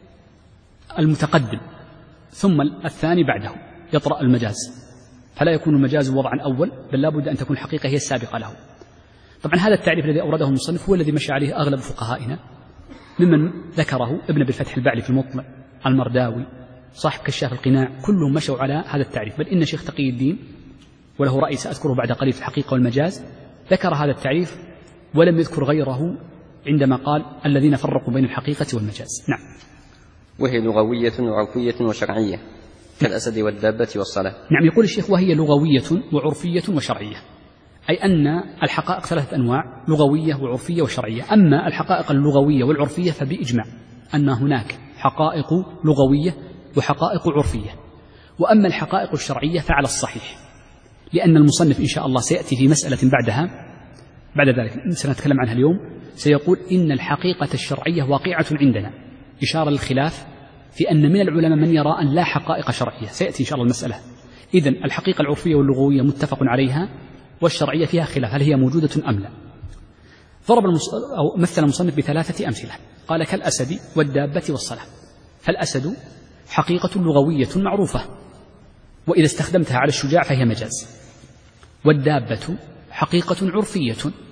المتقدم، ثم الثاني بعده يطرأ المجاز، فلا يكون المجاز وضعا أول بل لا بد أن تكون الحقيقة هي السابقة له. طبعا هذا التعريف الذي أورده المصنف هو الذي مشى عليه أغلب فقهائنا، ممن ذكره ابن بالفتح البعلي في المطلع، المرداوي، صاحب كشاف القناع، كلهم مشوا على هذا التعريف. بل إن شيخ تقي الدين وله رأي سأذكره بعد قليل في الحقيقة والمجاز ذكر هذا التعريف ولم يذكر غيره عندما قال الذين فرقوا بين الحقيقة والمجاز. نعم. وهي لغوية وعرفية وشرعية كالأسد والدابة والصلاة. نعم. يقول الشيخ وهي لغوية وعرفية وشرعية، أي أن الحقائق ثلاثة أنواع، لغوية وعرفية وشرعية. أما الحقائق اللغوية والعرفية فبإجماع أن هناك حقائق لغوية وحقائق عرفية. وأما الحقائق الشرعية فعلى الصحيح، لأن المصنف إن شاء الله سيأتي في مسألة بعدها بعد ذلك سنتكلم عنها اليوم، سيقول إن الحقيقة الشرعية واقعة عندنا، إشارة للخلاف في أن من العلماء من يرى أن لا حقائق شرعية، سيأتي إن شاء الله المسألة. إذن الحقيقة العرفية واللغوية متفق عليها، والشرعية فيها خلاف هل هي موجودة أم لا. ضرب المص... أو مثل المصنف بثلاثة أمثلة، قال كالأسد والدابة والصلاة. فالأسد حقيقة لغوية معروفة، وإذا استخدمتها على الشجاع فهي مجاز. والدابة حقيقة عرفية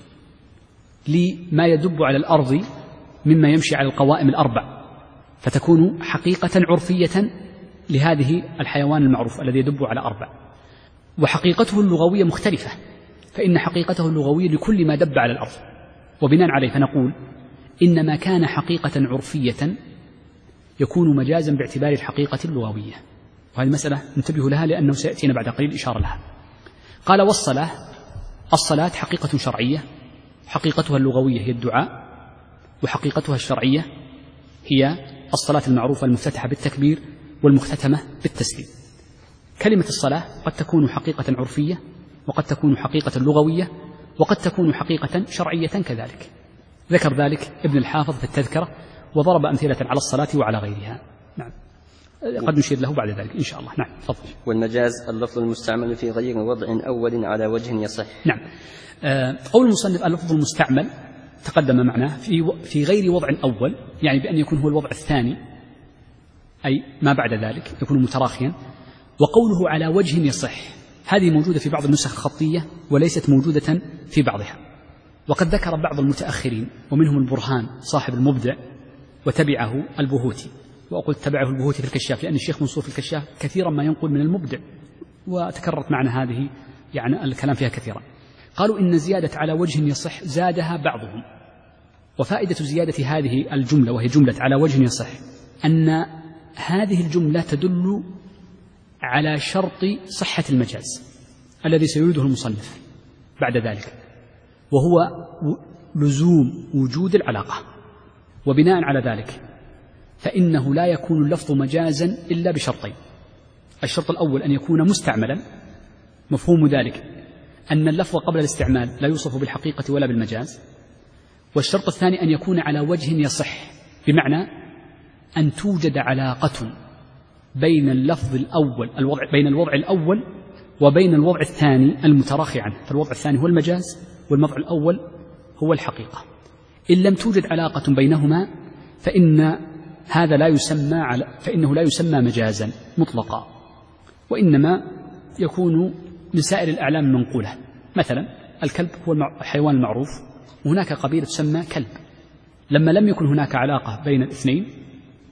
لما يدب على الأرض مما يمشي على القوائم الأربع، فتكون حقيقة عرفية لهذه الحيوان المعروف الذي يدب على أربع. وحقيقته اللغوية مختلفة، فإن حقيقته اللغوية لكل ما دب على الأرض، وبناء عليه فنقول إن ما كان حقيقة عرفية يكون مجازا باعتبار الحقيقة اللغوية. وهذه مسألة انتبهوا لها لأنه سيأتينا بعد قليل إشارة لها. قال والصلاة، الصلاة حقيقة شرعية، حقيقتها اللغوية هي الدعاء، وحقيقتها الشرعية هي الصلاة المعروفة المفتتحة بالتكبير والمختتمة بالتسليم. كلمة الصلاة قد تكون حقيقة عرفية، وقد تكون حقيقة لغوية، وقد تكون حقيقة شرعية كذلك. ذكر ذلك ابن الحافظ في التذكرة وضرب أمثلة على الصلاة وعلى غيرها. نعم. قد نشير له بعد ذلك إن شاء الله. نعم. تفضل. والمجاز اللفظ المستعمل في غير وضع أول على وجه يصح. نعم. قول المصنف اللفظ المستعمل تقدم معنا في في غير وضع أول، يعني بأن يكون هو الوضع الثاني، أي ما بعد ذلك يكون متراخيا. وقوله على وجه يصح هذه موجودة في بعض النسخ الخطية وليست موجودة في بعضها. وقد ذكر بعض المتأخرين ومنهم البرهان صاحب المبدع وتبعه البهوتي، وأقول تبعه البهوتي في الكشاف لأن الشيخ منصور في الكشاف كثيرا ما ينقل من المبدع، وتكررت معنا هذه يعني الكلام فيها كثيرا. قالوا إن زيادة على وجه يصح زادها بعضهم. وفائدة زيادة هذه الجملة وهي جملة على وجه يصح أن هذه الجملة تدل على شرط صحة المجاز الذي سيريده المصنف بعد ذلك، وهو لزوم وجود العلاقة. وبناء على ذلك فإنه لا يكون اللفظ مجازا إلا بشرطين. الشرط الأول أن يكون مستعملا، مفهوم ذلك أن اللفظ قبل الاستعمال لا يوصف بالحقيقة ولا بالمجاز. والشرط الثاني أن يكون على وجه يصح، بمعنى أن توجد علاقة بين اللفظ الأول الوضع بين الوضع الأول وبين الوضع الثاني المتراخي عنه، فالوضع الثاني هو المجاز والوضع الأول هو الحقيقة. إن لم توجد علاقة بينهما فإن هذا لا يسمى على فإنه لا يسمى مجازا مطلقا، وإنما يكون من سائر الأعلام المنقولة. مثلا الكلب هو الحيوان المعروف، وهناك قبيلة تسمى كلب. لما لم يكن هناك علاقة بين الاثنين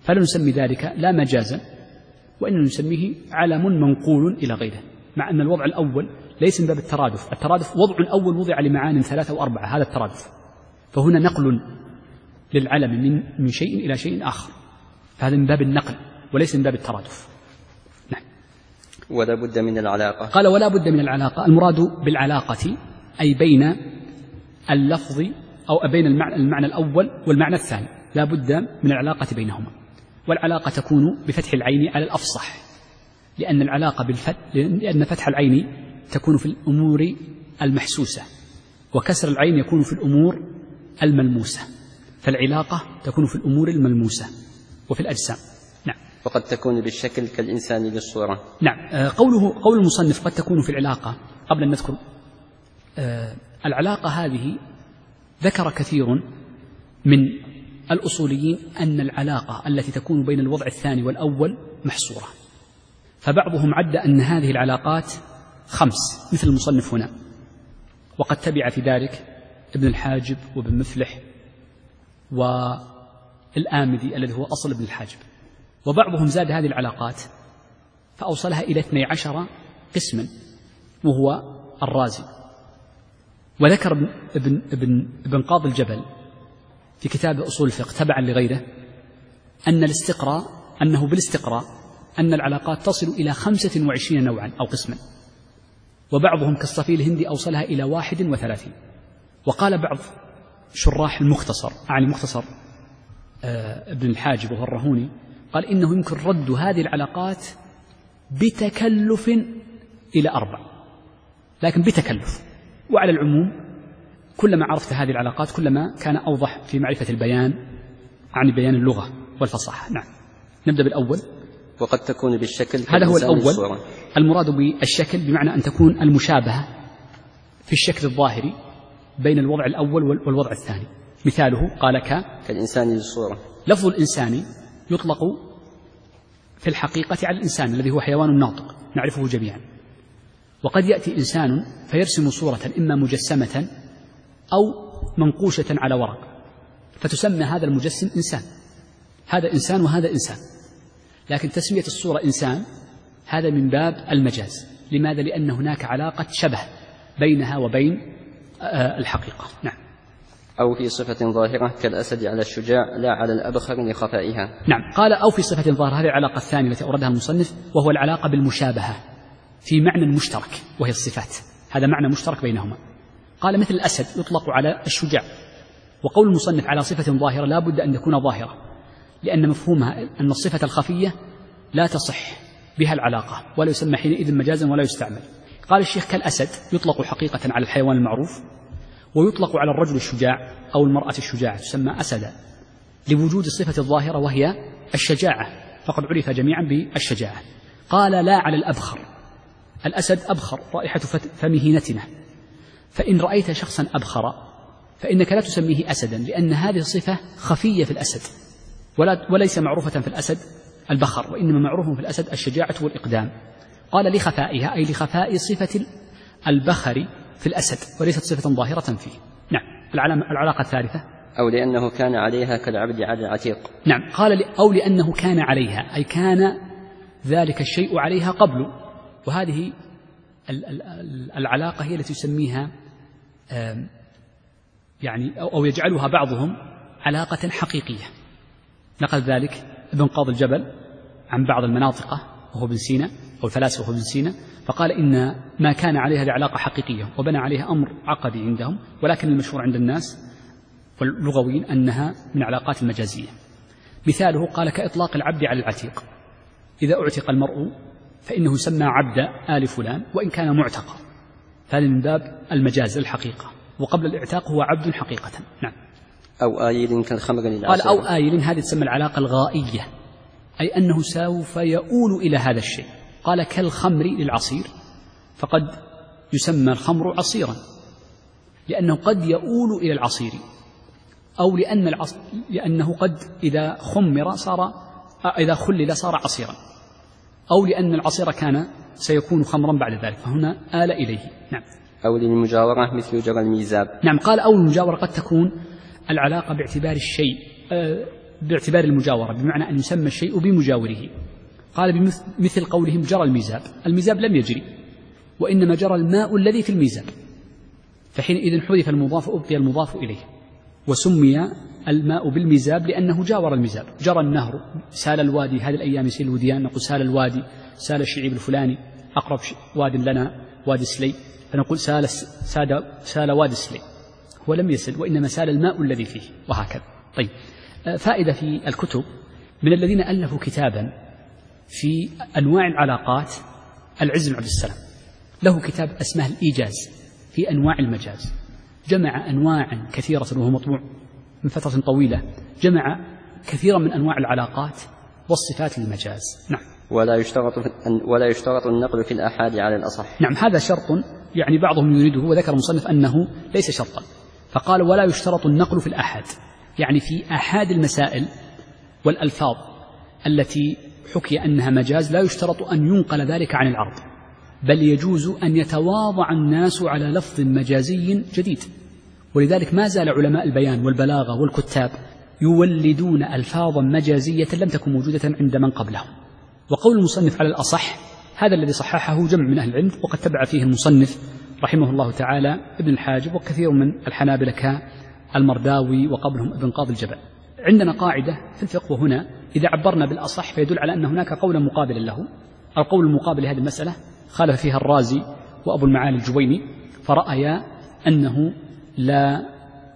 فلا نسمي ذلك لا مجازا، وإننا نسميه علم منقول إلى غيره، مع أن الوضع الأول ليس من باب الترادف. الترادف وضع أول وضع لمعان ثلاثة وأربعة، هذا الترادف، فهنا نقل للعلم من من شيء إلى شيء آخر، فهذا من باب النقل وليس من باب الترادف. نعم. ولا بد من العلاقة. قال ولا بد من العلاقة. المراد بالعلاقة أي بين اللفظ أو بين المعنى, المعنى الأول والمعنى الثاني، لا بد من العلاقة بينهما. والعلاقة تكون بفتح العين على الأفصح، لأن العلاقة بالفتح لأن فتح العين تكون في الأمور المحسوسة، وكسر العين يكون في الأمور الملموسة، فالعلاقة تكون في الأمور الملموسة وفي الأجسام. نعم. وقد تكون بالشكل كالإنسان بالصورة. نعم. قوله قول المصنف قد تكون في العلاقة، قبل أن نذكر العلاقة هذه، ذكر كثير من الأصوليين أن العلاقة التي تكون بين الوضع الثاني والأول محصورة، فبعضهم عد أن هذه العلاقات خمس مثل المصنف هنا، وقد تبع في ذلك ابن الحاجب وابن مفلح والآمدي الذي هو أصل ابن الحاجب. وبعضهم زاد هذه العلاقات فأوصلها إلى اثني عشر قسما، وهو الرازي. وذكر ابن, ابن, ابن قاضي الجبل في كتاب أصول الفقه تبعا لغيره أن الاستقراء أنه بالاستقراء أن العلاقات تصل إلى خمسة وعشرين نوعا أو قسما، وبعضهم كالصفي الهندي أوصلها إلى واحد وثلاثين. وقال بعض شراح المختصر، يعني مختصر ابن الحاجب وهو الرهوني، قال إنه يمكن رد هذه العلاقات بتكلف إلى أربع، لكن بتكلف. وعلى العموم كلما عرفت هذه العلاقات كلما كان أوضح في معرفة البيان عن بيان اللغة والفصاحة. نعم. نبدأ بالأول. وقد تكون بالشكل، هذا هو الأول. المراد بالشكل بمعنى أن تكون المشابهة في الشكل الظاهري بين الوضع الأول والوضع الثاني. مثاله قال ك كالإنسان للصورة. لفظ الإنسان يطلق في الحقيقة على الإنسان الذي هو حيوان ناطق نعرفه جميعا، وقد يأتي إنسان فيرسم صورة إما مجسمة أو منقوشة على ورق، فتسمى هذا المجسم إنسان، هذا إنسان وهذا إنسان. لكن تسمية الصورة إنسان هذا من باب المجاز. لماذا؟ لأن هناك علاقة شبه بينها وبين الحقيقة. نعم. أو في صفة ظاهرة كالأسد على الشجاع لا على الأبخر لخفائها. نعم. قال أو في صفة ظاهرة، هذه العلاقة الثانية التي أوردها المصنف، وهو العلاقة بالمشابهة في معنى مشترك وهي الصفات، هذا معنى مشترك بينهما. قال مثل الأسد يطلق على الشجاع، وقول المصنف على صفة ظاهرة لا بد أن تكون ظاهرة، لأن مفهومها أن الصفة الخفية لا تصح بها العلاقة ولا يسمى حينئذ مجازا ولا يستعمل. قال الشيخ كالأسد يطلق حقيقة على الحيوان المعروف، ويطلق على الرجل الشجاع أو المرأة الشجاعة تسمى أسدا، لوجود الصفة الظاهرة وهي الشجاعة، فقد عرف جميعا بالشجاعة. قال لا على الأبخر، الأسد أبخر رائحة فمه نتنة، فإن رأيت شخصا أبخر فإنك لا تسميه أسدا، لأن هذه الصفة خفية في الأسد ولا وليس معروفة في الأسد البخر، وإنما معروف في الأسد الشجاعة والإقدام. قال لخفائها، أي لخفاء صفة البخر في الأسد وليست صفة ظاهرة فيه. نعم. العلاقة الثالثة أو لأنه كان عليها كالعبد على العتيق. نعم. قال أو لأنه كان عليها، أي كان ذلك الشيء عليها قبل. وهذه العلاقة هي التي يسميها يعني أو يجعلها بعضهم علاقة حقيقية. نقل ذلك ابن قاضي الجبل عن بعض المناطق وهو ابن سينا أو الفلاسفة وهو ابن سينا، فقال إن ما كان عليها لعلاقة حقيقية، وبنى عليها أمر عقدي عندهم، ولكن المشهور عند الناس واللغويين أنها من علاقات المجازية. مثاله قال كإطلاق العبد على العتيق، إذا أعتق المرء فإنه يسمى عبد آل فلان وإن كان معتقا، هذا من باب المجاز الحقيقة، وقبل الاعتاق هو عبد حقيقة. نعم. أو آيل كالخمر للعصير. قال أو آيل، هذه تسمى العلاقة الغائية، أي أنه سوف يؤول إلى هذا الشيء. قال كالخمر للعصير، فقد يسمى الخمر عصيرا لأنه قد يؤول إلى العصير، أو لأن العص... لأنه قد إذا خمر صار إذا خلل صار عصيرا، أو لأن العصير كان سيكون خمرا بعد ذلك، فهنا آل إليه. نعم. أو للمجاورة مثل جرى الميزاب. نعم. قال أو المجاورة قد تكون العلاقة باعتبار الشيء باعتبار المجاورة، بمعنى أن يسمى الشيء بمجاوره. قال بمثل قولهم جرى الميزاب، الميزاب لم يجري وإنما جرى الماء الذي في الميزاب، فحينئذ حذف المضاف أبقي المضاف إليه، وسمي الماء بالميزاب لأنه جاور الميزاب. جرى النهر، سال الوادي، هذه الأيام يسيل الوديان، نقول سال الوادي، سال الشعيب الفلاني، أقرب واد لنا وادي سلي، فنقول سال, سال, سال وادي سلي، هو لم يسل وإنما سال الماء الذي فيه، وهكذا. طيب، فائدة في الكتب من الذين ألفوا كتابا في أنواع العلاقات، العز بن عبد السلام له كتاب اسمه الإيجاز في أنواع المجاز، جمع أنواعا كثيرة وهو مطبوع من فترة طويلة، جمع كثيرا من أنواع العلاقات والصفات للمجاز. نعم. ولا يشترط ولا يشترط النقل في الآحاد على الأصح. نعم، هذا شرط يعني بعضهم يريده، وذكر المصنف أنه ليس شرطا، فقال ولا يشترط النقل في الآحاد، يعني في آحاد المسائل والألفاظ التي حكي أنها مجاز لا يشترط أن ينقل ذلك عن العرض، بل يجوز أن يتواضع الناس على لفظ مجازي جديد. ولذلك ما زال علماء البيان والبلاغة والكتاب يولدون ألفاظا مجازية لم تكن موجودة عند من قبلهم. وقول المصنف على الأصح هذا الذي صححه جمع من أهل العلم، وقد تبع فيه المصنف رحمه الله تعالى ابن الحاجب وكثير من الحنابلة كالمرداوي وقبلهم ابن قاضي الجبل. عندنا قاعدة في الفقه، وهنا إذا عبرنا بالأصح فيدل على أن هناك قولا مقابلا له. القول المقابل لهذه المسألة خالف فيها الرازي وأبو المعالي الجويني، فرأيا أنه لا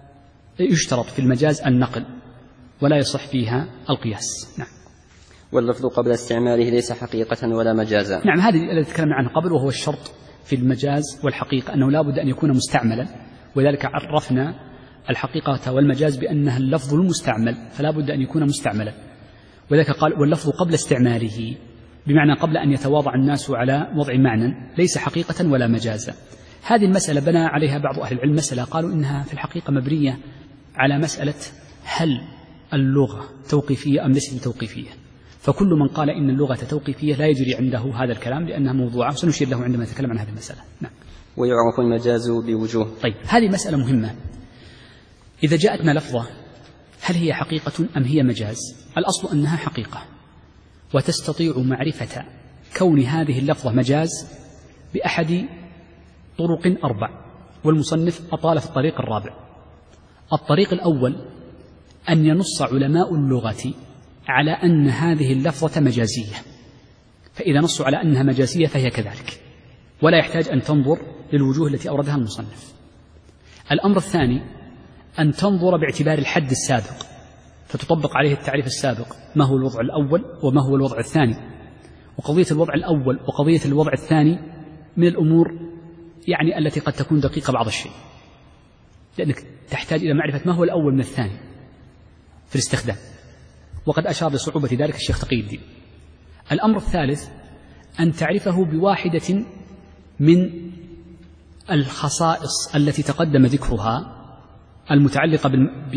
يشترط في المجاز النقل ولا يصح فيها القياس. نعم. واللفظ قبل استعماله ليس حقيقة ولا مجازا. نعم، هذه التي تكلمنا عنها قبل، وهو الشرط في المجاز والحقيقة أنه لا بد أن يكون مستعملا، ولذلك عرفنا الحقيقة والمجاز بأنها اللفظ المستعمل، فلا بد أن يكون مستعملا. وذلك قال واللفظ قبل استعماله، بمعنى قبل أن يتواضع الناس على وضع معنى ليس حقيقة ولا مجازا. هذه المسألة بنى عليها بعض أهل العلم مسألة قالوا إنها في الحقيقة مبنية على مسألة هل اللغة توقيفية أم ليست توقيفية، فكل من قال إن اللغة توقيفية لا يجري عنده هذا الكلام لأنها موضوعة، سنشير له عندما نتكلم عن هذه المسألة. نعم. ويعرف المجاز بوجوه. طيب، هذه مسألة مهمة. إذا جاءتنا لفظة هل هي حقيقة أم هي مجاز؟ الأصل أنها حقيقة، وتستطيع معرفة كون هذه اللفظة مجاز بأحد طرق أربع، والمصنف أطال في الطريق الرابع. الطريق الأول أن ينص علماء اللغة على أن هذه اللفظة مجازية، فإذا نصوا على أنها مجازية فهي كذلك، ولا يحتاج أن تنظر للوجوه التي أوردها المصنف. الأمر الثاني أن تنظر باعتبار الحد السابق، فتطبق عليه التعريف السابق، ما هو الوضع الأول وما هو الوضع الثاني. وقضية الوضع الأول وقضية الوضع الثاني من الأمور يعني التي قد تكون دقيقة بعض الشيء، لأنك تحتاج إلى معرفة ما هو الأول من الثاني في الاستخدام، وقد أشار لصعوبة ذلك الشيخ تقي الدين. الأمر الثالث أن تعرفه بواحدة من الخصائص التي تقدم ذكرها المتعلقة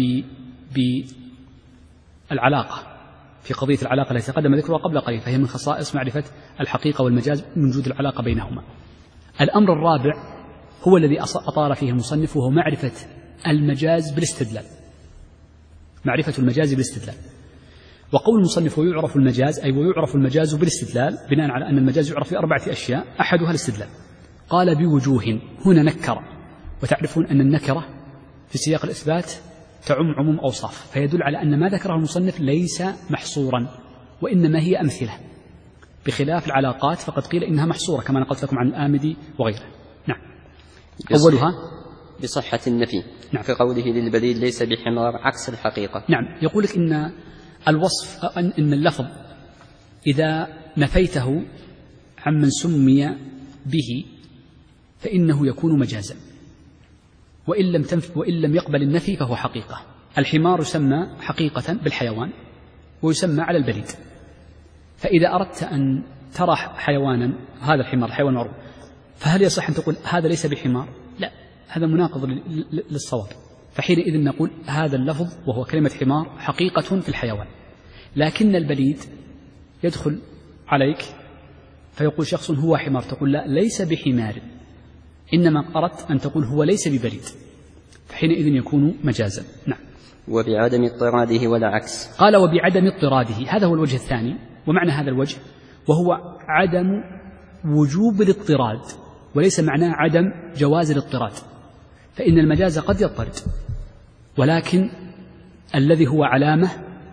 بالعلاقة، في قضية العلاقة التي تقدم ذكرها قبل قليل، فهي من خصائص معرفة الحقيقة والمجاز من وجود العلاقة بينهما. الأمر الرابع هو الذي أطال فيه المصنف، وهو معرفة المجاز بالاستدلال، معرفة المجاز بالاستدلال. وقول المصنف ويعرف المجاز أي ويعرف المجاز بالاستدلال بناء على أن المجاز يعرف بأربعة أشياء، أحدها الاستدلال. قال بوجوه، هنا نكر، وتعرفون أن النكرة في سياق الإثبات تعم عموم أوصاف، فيدل على أن ما ذكره المصنف ليس محصورا وإنما هي أمثلة، بخلاف العلاقات فقد قيل إنها محصورة كما نقلت لكم عن الآمدي وغيره. نعم. أولها بصحة النفي. نعم. كقوله للبليد ليس بحمار عكس الحقيقة. نعم، يقول لك إن الوصف إن اللفظ إذا نفيته عمن سمي به فإنه يكون مجازا، وإن لم, تنف وإن لم يقبل النفي فهو حقيقة. الحمار يسمى حقيقة بالحيوان ويسمى على البليد، فإذا أردت أن ترى حيوانا، هذا الحمار حيوان معروف، فهل يصح أن تقول هذا ليس بحمار؟ لا، هذا مناقض للصواب. فحينئذ نقول هذا اللفظ وهو كلمة حمار حقيقة في الحيوان، لكن البليد يدخل عليك فيقول شخص هو حمار، تقول لا ليس بحمار، إنما أردت أن تقول هو ليس ببليد، فحينئذ يكون مجازا. نعم. وبعدم اضطراده ولا عكس. قال وبعدم اضطراده، هذا هو الوجه الثاني. ومعنى هذا الوجه وهو عدم وجوب الاضطراد، وليس معناه عدم جواز الاضطراد، فإن المجاز قد يضطرد، ولكن الذي هو علامة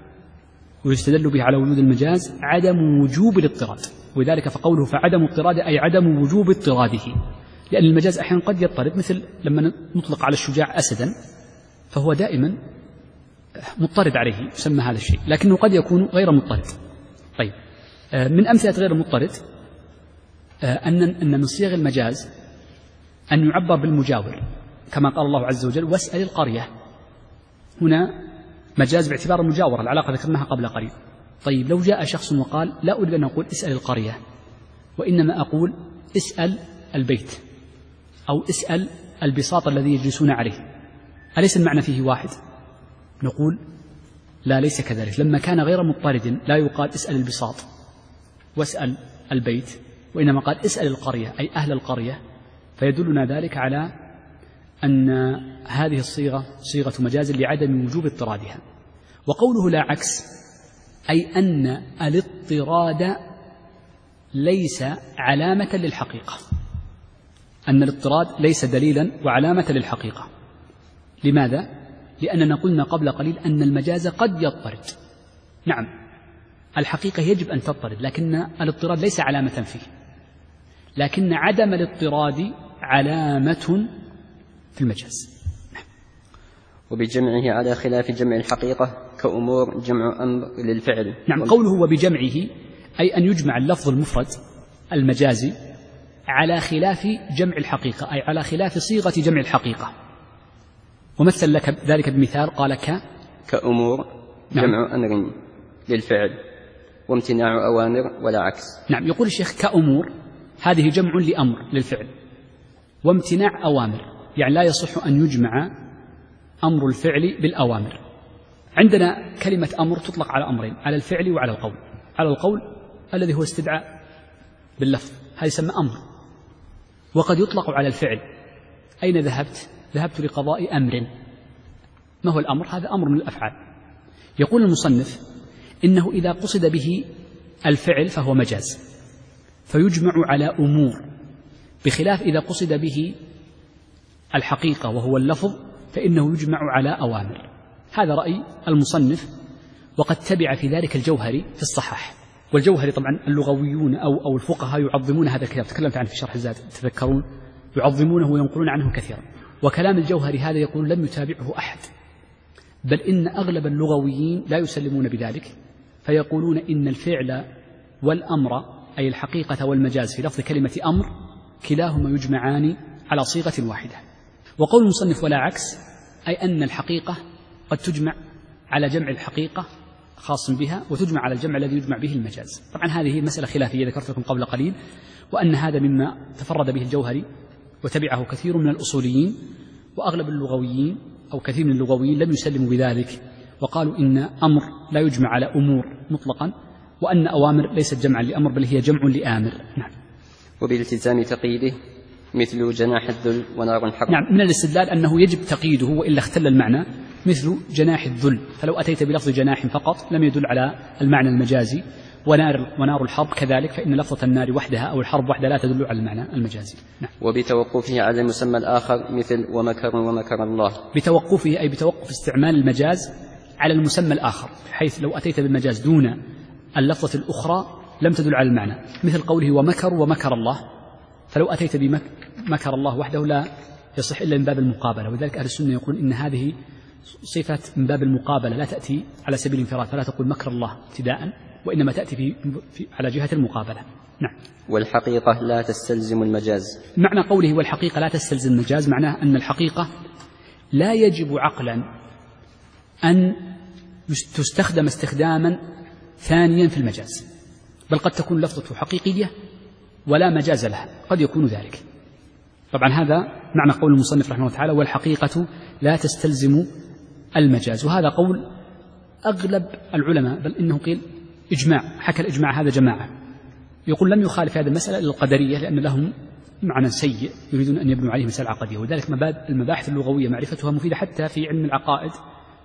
ويستدل به على وجود المجاز عدم وجوب الاضطراد، ولذلك فقوله فعدم اضطراد أي عدم وجوب اضطراده، لأن المجاز أحيانا قد يضطرد، مثل لما نطلق على الشجاع أسدا فهو دائما مضطرد عليه يسمى هذا الشيء، لكنه قد يكون غير مضطرد. طيب، من أمثلة غير مضطرد أن أن من صيغ المجاز أن يعبر بالمجاور، كما قال الله عز وجل واسأل القرية، هنا مجاز باعتبار المجاورة، العلاقة ذكرناها قبل قليل. طيب، لو جاء شخص وقال لا أريد أن أقول اسأل القرية، وإنما أقول اسأل البيت أو اسأل البساط الذي يجلسون عليه، أليس المعنى فيه واحد؟ نقول لا، ليس كذلك. لما كان غير مضطرد لا يقال اسأل البساط واسأل البيت، وإنما قال اسأل القرية أي أهل القرية، فيدلنا ذلك على أن هذه الصيغة صيغة مجاز لعدم وجوب اضطرادها. وقوله لا عكس أي أن الاضطراد ليس علامة للحقيقة، أن الاضطراد ليس دليلا وعلامة للحقيقة. لماذا؟ لأننا قلنا قبل قليل أن المجاز قد يضطرد. نعم، الحقيقة يجب أن تضطرد، لكن الاضطراد ليس علامة فيه، لكن عدم الاضطراد علامة في المجاز. وبجمعه على خلاف جمع الحقيقة كأمور جمع أمر للفعل. نعم، قوله وبجمعه أي أن يجمع اللفظ المفرد المجازي على خلاف جمع الحقيقة، أي على خلاف صيغة جمع الحقيقة. ومثل لك ذلك بمثال قال ك كأمور جمع نعم. أمر للفعل وامتناع أوامر ولا عكس. نعم، يقول الشيخ كأمور هذه جمع لأمر للفعل، وامتناع أوامر يعني لا يصح أن يجمع أمر الفعل بالأوامر. عندنا كلمة أمر تطلق على أمرين، على الفعل وعلى القول. على القول الذي هو استدعاء باللفظ هذا يسمى أمر، وقد يطلق على الفعل. أين ذهبت؟ ذهبت لقضاء أمر. ما هو الأمر؟ هذا أمر من الأفعال. يقول المصنف إنه إذا قصد به الفعل فهو مجاز فيجمع على أمور، بخلاف إذا قصد به الحقيقة وهو اللفظ فإنه يجمع على أوامر. هذا رأي المصنف، وقد تبع في ذلك الجوهري في الصحاح. والجوهري طبعا اللغويون أو, أو الفقهاء يعظمون هذا الكتاب، تكلمت عنه في شرح الزاد تذكرون، يعظمونه وينقلون عنه كثيرا. وكلام الجوهري هذا يقول لم يتابعه أحد، بل إن أغلب اللغويين لا يسلمون بذلك، فيقولون إن الفعل والأمر أي الحقيقة والمجاز في لفظ كلمة أمر كلاهما يجمعان على صيغة واحدة. وقول المصنف ولا عكس أي أن الحقيقة قد تجمع على جمع الحقيقة خاص بها، وتجمع على الجمع الذي يجمع به المجاز. طبعا هذه مسألة خلافية ذكرت لكم قبل قليل، وأن هذا مما تفرد به الجوهري وتبعه كثير من الأصوليين، وأغلب اللغويين أو كثير من اللغويين لم يسلموا بذلك، وقالوا إن أمر لا يجمع على أمور مطلقا، وأن أوامر ليست جمعا لأمر بل هي جمع لآمر. نعم. وبالتزام تقييده مثل جناح الذل ونار الحرب. نعم، من الاستدلال أنه يجب تقييده وإلا اختل المعنى، مثل جناح الذل، فلو أتيت بلفظ جناح فقط لم يدل على المعنى المجازي. ونار, ونار الحرب كذلك، فإن لفظة النار وحدها أو الحرب وحدها لا تدل على المعنى المجازي. نعم. وبتوقفه على المسمى الآخر مثل ومكر ومكر الله. بتوقفه أي بتوقف استعمال المجاز على المسمى الآخر، حيث لو أتيت بالمجاز دون اللفظة الأخرى لم تدل على المعنى، مثل قوله ومكر ومكر الله، فلو أتيت بمكر الله وحده لا يصح إلا من باب المقابلة. وذلك أهل السنة يقول إن هذه صفة من باب المقابلة لا تأتي على سبيل الانفراد، فلا تقول مكر الله ابتداء، وإنما تأتي في في على جهة المقابلة. نعم. والحقيقة لا تستلزم المجاز. معنى قوله والحقيقة لا تستلزم المجاز معناه أن الحقيقة لا يجب عقلا أن تستخدم استخداما ثانيا في المجاز، بل قد تكون لفظته حقيقية ولا مجاز لها، قد يكون ذلك. طبعا هذا معنى قول المصنف رحمه الله تعالى والحقيقة لا تستلزم المجاز، وهذا قول أغلب العلماء، بل إنه قيل إجماع، حكى الإجماع هذا جماعة. يقول لم يخالف هذه المسألة للقدرية لأن لهم معنى سيء يريدون أن يبنوا عليه مسألة عقدية، وذلك المباحث اللغوية معرفتها مفيدة حتى في علم العقائد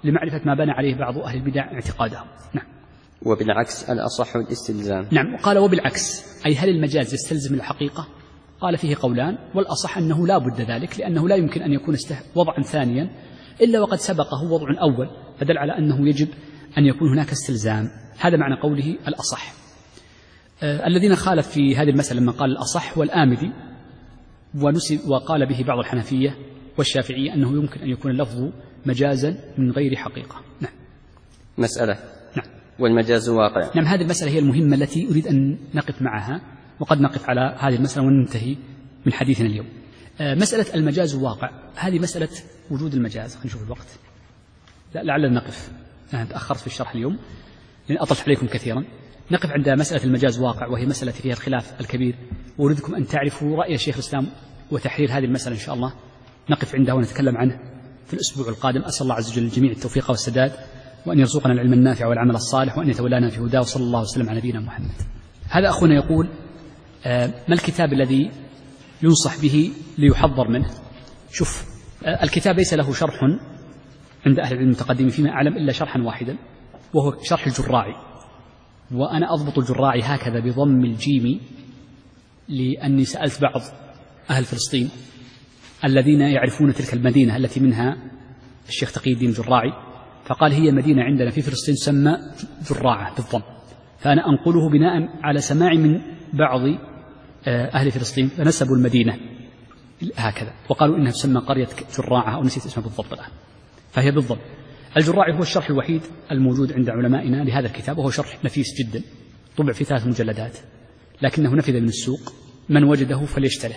لمعرفة ما بنى عليه بعض أهل البدع اعتقادهم. نعم. وبالعكس الأصح الاستلزام. نعم. قال وبالعكس، أي هل المجاز يستلزم الحقيقة؟ قال فيه قولان، والأصح أنه لا بد ذلك، لأنه لا يمكن أن يكون وضعا ثانيا إلا وقد سبقه وضع أول، فدل على أنه يجب أن يكون هناك استلزام. هذا معنى قوله الأصح. آه الذين خالف في هذه المسألة لما قال الأصح والآمدي، ونسب وقال به بعض الحنفية والشافعية أنه يمكن أن يكون اللفظ مجازا من غير حقيقة. نعم. مسألة. نعم. والمجاز واقع. نعم. هذه المسألة هي المهمة التي أريد أن نقف معها، وقد نقف على هذه المسألة وننتهي من حديثنا اليوم. آه مسألة المجاز واقع، هذه مسألة وجود المجاز. خلينا نشوف الوقت، لا لعلنا نقف، أنا تأخرت في الشرح اليوم لأن أطلت عليكم كثيرا. نقف عند مسألة المجاز واقع، وهي مسألة فيها الخلاف الكبير، وأريدكم أن تعرفوا رأي شيخ الإسلام وتحرير هذه المسألة إن شاء الله. نقف عندها ونتكلم عنه في الأسبوع القادم. أسأل الله عز وجل الجميع التوفيق والسداد، وأن يرزقنا العلم النافع والعمل الصالح، وأن يتولانا في هداه، وصلى الله وسلم على نبينا محمد. هذا أخونا يقول آه ما الكتاب الذي ينصح به ليحضر منه؟ شوف، آه الكتاب ليس له شرح عند أهل العلم المتقدمين فيما أعلم إلا شرحا واحدا، وهو شرح الجراعي. وأنا أضبط الجراعي هكذا بضم الجيم، لأني سألت بعض أهل فلسطين الذين يعرفون تلك المدينة التي منها الشيخ تقي الدين الجراعي، فقال هي مدينة عندنا في فلسطين تسمى جراعة بالضم. فأنا أنقله بناء على سماع من بعض أهل فلسطين، فنسبوا المدينة هكذا وقالوا إنها تسمى قرية جراعة، أو نسيت اسمها بالضبط الآن، فهي بالضم. الجراعي هو الشرح الوحيد الموجود عند علمائنا لهذا الكتاب، وهو شرح نفيس جدا، طبع في ثلاث مجلدات، لكنه نفذ من السوق، من وجده فليشتره.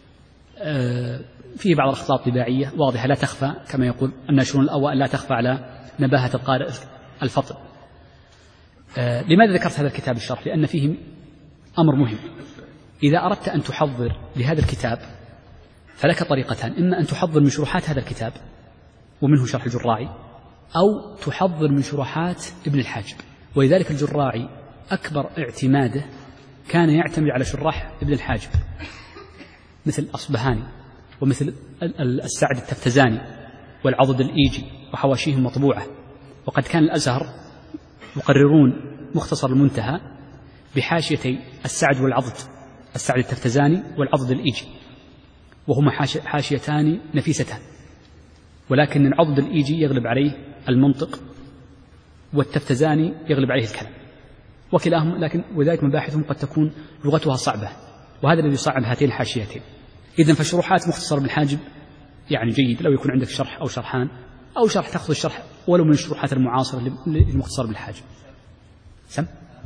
فيه بعض الأخطاء الطباعية واضحة لا تخفى، كما يقول الناشرون الأوائل لا تخفى على نباهة القارئ الفطن. لماذا ذكرت هذا الكتاب الشرح؟ لأن فيه أمر مهم. إذا أردت أن تحضر لهذا الكتاب فلك طريقتان، إما أن تحضر من شروحات هذا الكتاب ومنه شرح الجراعي، أو تحضر من شروحات ابن الحاجب. ولذلك الجراعي أكبر اعتماده كان يعتمد على شراح ابن الحاجب، مثل الأصبهاني ومثل السعد التفتزاني والعضد الإيجي وحواشيهم مطبوعة. وقد كان الأزهر يقررون مختصر المنتهى بحاشيتي السعد والعضد، السعد التفتزاني والعضد الإيجي، وهما حاشيتان نفيستان، ولكن العضد الإيجي يغلب عليه المنطق، والتفتزاني يغلب عليه الكلام، وكلاهما لكن وذلك مباحثهم قد تكون لغتها صعبة، وهذا الذي يصعب هاتين الحاشيتين. إذن فشروحات مختصر ابن الحاجب يعني جيد لو يكون عندك شرح أو شرحان، أو شرح تأخذ الشرح ولو من الشروحات المعاصرة للمختصر ابن الحاجب. سم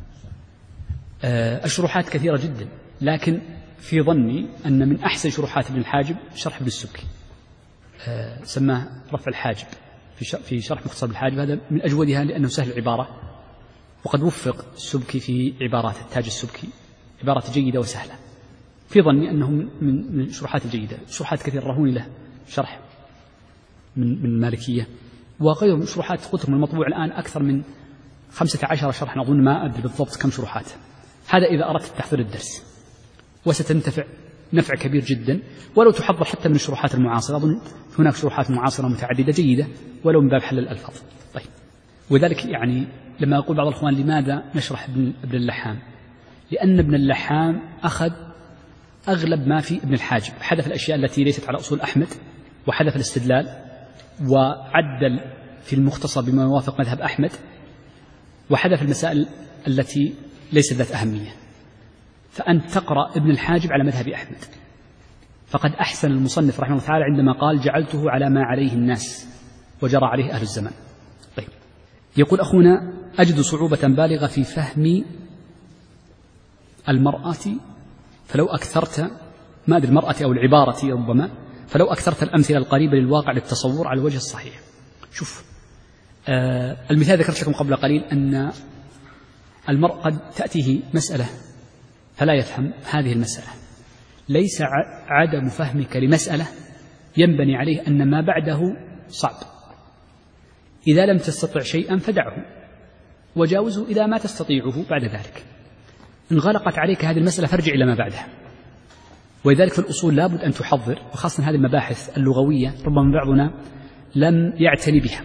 آه الشروحات كثيرة جدا، لكن في ظني أن من أحسن شروحات ابن الحاجب شرح ابن السبكي، آه سماه رفع الحاجب في شرح مختصر ابن الحاجب، هذا من أجودها لأنه سهل العبارة، وقد وفق السبكي في عبارات التاج السبكي عبارات جيدة وسهلة، في ظني أنه من الشروحات الجيدة. شروحات كثير رهوني له شرح من من المالكية وغيره من شروحات كتب المطبوع الآن أكثر من خمسة عشر شرحا، أظن ما أدري بالضبط كم شروحات. هذا إذا أردت تحضير الدرس، وستنتفع نفع كبير جدا ولو تحضر حتى من الشروحات المعاصرة. أظن هناك شروحات معاصرة متعددة جيدة ولو من باب حل الألفاظ. طيب، وذلك يعني لما أقول بعض الأخوان لماذا نشرح ابن, ابن اللحام، لأن ابن اللحام أخذ أغلب ما في ابن الحاجب، حذف الأشياء التي ليست على أصول أحمد، وحذف الاستدلال، وعدل في المختصر بما يوافق مذهب أحمد، وحذف المسائل التي ليست ذات أهمية. فأنت تقرأ ابن الحاجب على مذهب أحمد، فقد أحسن المصنف رحمه الله تعالى عندما قال جعلته على ما عليه الناس وجرى عليه أهل الزمان. طيب، يقول أخونا أجد صعوبة بالغة في فهم المرأة، فلو أكثرت ما أدري المرأة أو العبارة ربما، فلو أكثرت الأمثلة القريبة للواقع للتصور على الوجه الصحيح. شوف، آه المثال ذكرت لكم قبل قليل أن المرء قد تأتيه مسألة فلا يفهم هذه المسألة، ليس عدم فهمك لمسألة ينبني عليه أن ما بعده صعب. إذا لم تستطع شيئا فدعه وجاوزه إلى ما تستطيعه بعد ذلك. إن غلقت عليك هذه المسألة فارجع إلى ما بعدها. ولذلك في الأصول لابد أن تحضر، وخاصة هذه المباحث اللغوية ربما بعضنا لم يعتني بها،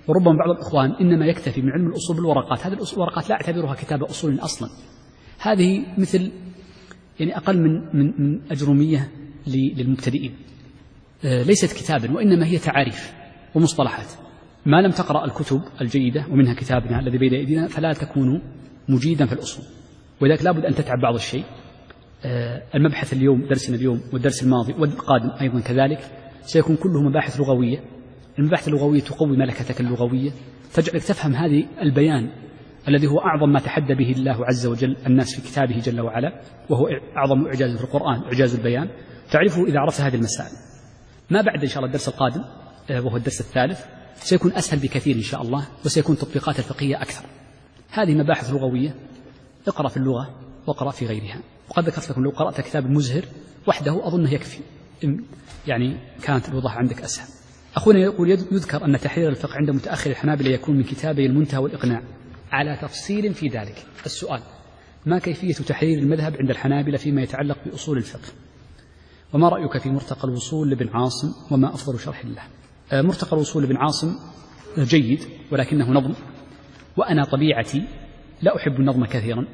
وربما بعض الإخوان إنما يكتفي من علم الأصول بالورقات. هذه الورقات لا أعتبرها كتاب أصول أصلا، هذه مثل يعني أقل من من, من أجرومية للمبتدئين، ليست كتابا وإنما هي تعاريف ومصطلحات. ما لم تقرأ الكتب الجيدة ومنها كتابنا الذي بين أيدينا فلا تكون مجيدا في الأصول، ولذلك لابد أن تتعب بعض الشيء. المبحث اليوم درسنا اليوم والدرس الماضي والقادم أيضا كذلك سيكون كله مباحث لغوية. المباحث اللغوية تقوي ملكتك اللغوية، تجعلك تفهم هذه البيان الذي هو أعظم ما تحدى به الله عز وجل الناس في كتابه جل وعلا، وهو أعظم إعجاز في القرآن إعجاز البيان، تعرفه إذا عرفت هذه المسائل. ما بعد إن شاء الله الدرس القادم وهو الدرس الثالث سيكون أسهل بكثير إن شاء الله، وسيكون تطبيقات الفقهية أكثر. هذه مباحث لغوية، اقرأ في اللغة واقرأ في غيرها. وقد ذكرت لكم لو قرأت كتاب مزهر وحده أظنه يكفي، يعني كانت الوضاحة عندك أسهل. أخونا يقول يذكر أن تحرير الفقه عند متأخر الحنابلة يكون من كتابي المنتهى والإقناع على تفصيل في ذلك. السؤال: ما كيفية تحرير المذهب عند الحنابلة فيما يتعلق بأصول الفقه؟ وما رأيك في مرتقى الوصول لابن عاصم وما أفضل شرح له؟ مرتقى الوصول لابن عاصم جيد ولكنه نظم، وأنا طبيعتي لا أحب النظم كثيرا،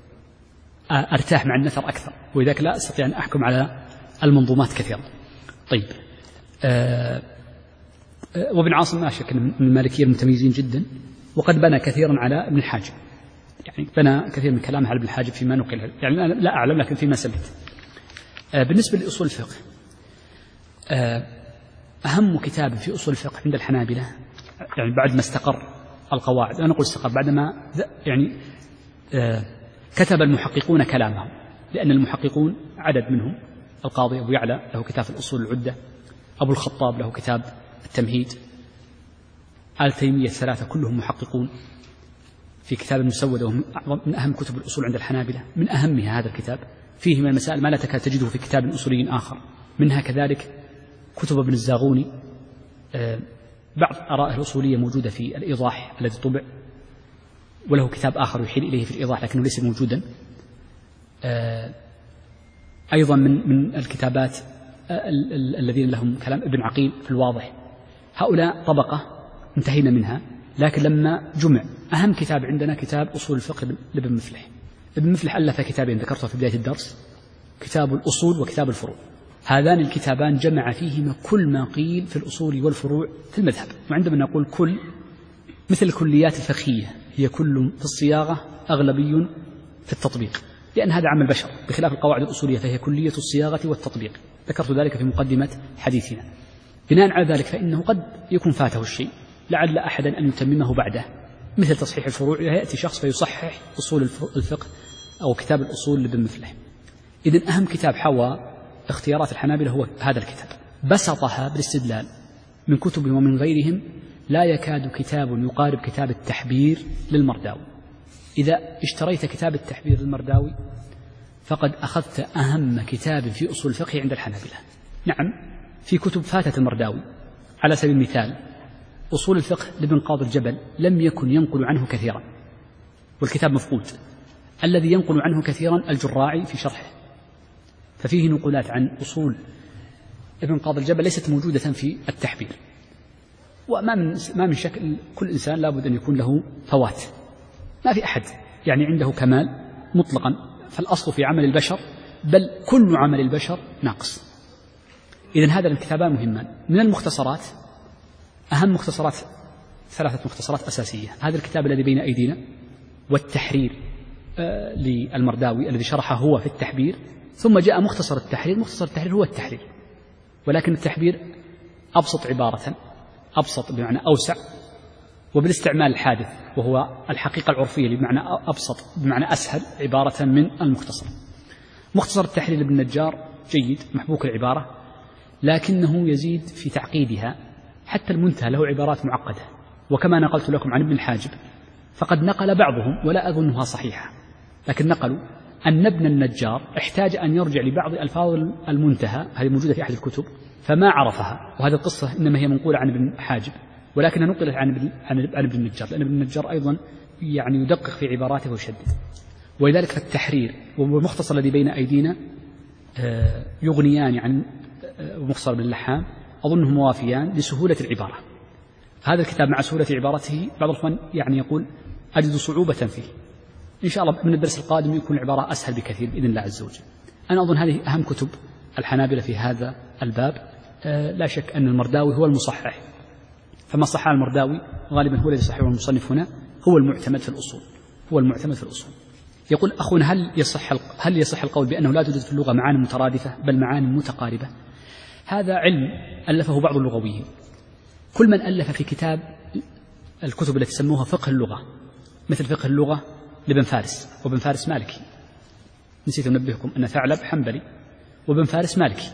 أرتاح مع النثر أكثر، ولذلك لا أستطيع أن أحكم على المنظومات كثيرا. طيب، أه وابن عاصم لا شك من المالكية المتميزين جدا، وقد بنى كثيرا على ابن الحاجب، يعني بنى كثير من كلامه على ابن الحاجب فيما نقل، يعني أنا لا أعلم لكن فيما سمعت. أه بالنسبة لأصول الفقه، أه أهم كتاب في أصول الفقه عند الحنابلة يعني بعد ما استقر القواعد، أنا أقول استقر بعدما يعني أه كتب المحققون كلامهم، لأن المحققون عدد منهم: القاضي أبو يعلى له كتاب الأصول العدة، أبو الخطاب له كتاب التمهيد، آل تيمية الثلاثة كلهم محققون في كتاب المسودة، وهم من أهم كتب الأصول عند الحنابلة. من أهمها هذا الكتاب، فيه من المسائل ما لا تكاد تجده في كتاب أصولي آخر، منها كذلك كتب ابن الزاغوني، بعض آرائه الأصولية موجودة في الإيضاح الذي طبع، وله كتاب آخر يحيل إليه في الإيضاح لكنه ليس موجودا. أيضا من من الكتابات الذين لهم كلام ابن عقيل في الواضح. هؤلاء طبقة انتهينا منها، لكن لما جمع أهم كتاب عندنا كتاب أصول الفقه لابن مفلح. ابن مفلح ألف كتابين ذكرته في بداية الدرس: كتاب الأصول وكتاب الفروع. هذان الكتابان جمع فيهما كل ما قيل في الأصول والفروع في المذهب. وعندما نقول كل، مثل الكليات الفقهية هي كل في الصياغة أغلبي في التطبيق، لأن هذا عمل بشر، بخلاف القواعد الأصولية فهي كلية الصياغة والتطبيق. ذكرت ذلك في مقدمة حديثنا. بناء على ذلك فإنه قد يكون فاته الشيء، لعل أحدا أن يتممه بعده، مثل تصحيح الفروع، يأتي شخص فيصحح أصول الفقه أو كتاب الأصول لابن مفلح. إذن أهم كتاب حوى اختيارات الحنابلة هو هذا الكتاب، بسطها بالاستدلال من كتبهم ومن غيرهم. لا يكاد كتاب يقارب كتاب التحبير للمرداوي. إذا اشتريت كتاب التحبير للمرداوي فقد أخذت أهم كتاب في أصول الفقه عند الحنابلة. نعم، في كتب فاتت المرداوي، على سبيل المثال أصول الفقه لابن قاضي الجبل لم يكن ينقل عنه كثيرا، والكتاب مفقود. الذي ينقل عنه كثيرا الجراعي في شرحه، ففيه نقولات عن أصول ابن قاضي الجبل ليست موجودة في التحبير. وما من ما من شك كل إنسان لابد أن يكون له فوات، ما في أحد يعني عنده كمال مطلقا، فالأصل في عمل البشر بل كل عمل البشر ناقص. إذن هذا الكتابان مهمان. من المختصرات أهم مختصرات ثلاثة مختصرات أساسية: هذا الكتاب الذي بين أيدينا، والتحرير آه للمرداوي الذي شرحه هو في التحبير، ثم جاء مختصر التحرير. مختصر التحرير هو التحرير، ولكن التحبير أبسط عبارة، أبسط بمعنى أوسع، وبالاستعمال الحادث وهو الحقيقة العرفية بمعنى أبسط بمعنى أسهل عبارة من المختصر. مختصر التحرير لابن النجار جيد محبوك العبارة، لكنه يزيد في تعقيدها، حتى المنتهى له عبارات معقدة. وكما نقلت لكم عن ابن الحاجب فقد نقل بعضهم ولا أظنها صحيحة، لكن نقلوا أن ابن النجار احتاج أن يرجع لبعض ألفاظ المنتهى، هذه موجودة في أحد الكتب، فما عرفها. وهذه القصة إنما هي منقولة عن ابن حاجب، ولكنها نقلت عن ابن, عن ابن النجار، لأن ابن النجار أيضا يعني يدقق في عباراته ويشدد. ولذلك فالتحرير والمختصر الذي بين أيدينا يغنيان عن مختصر ابن اللحام، أظنهم موافيان لسهولة العبارة. هذا الكتاب مع سهولة عبارته بعض الإخوان يعني يقول أجد صعوبة فيه. إن شاء الله من الدرس القادم يكون العبارة أسهل بكثير بإذن الله عز وجل. أنا أظن هذه أهم كتب الحنابلة في هذا الباب. آه لا شك أن المرداوي هو المصحح، فما صح المرداوي غالبا هو الذي صححه المصنف هنا، هو المعتمد في الأصول، هو المعتمد في الأصول. يقول أخونا هل يصح هل يصح القول بأنه لا توجد في اللغة معاني مترادفة بل معاني متقاربة؟ هذا علم ألفه بعض اللغويين. كل من ألف في كتاب الكتب التي سموها فقه اللغة، مثل فقه اللغة لابن فارس، وابن فارس مالكي، نسيت أنبهكم أن ثعلب حنبلي وابن فارس مالكي.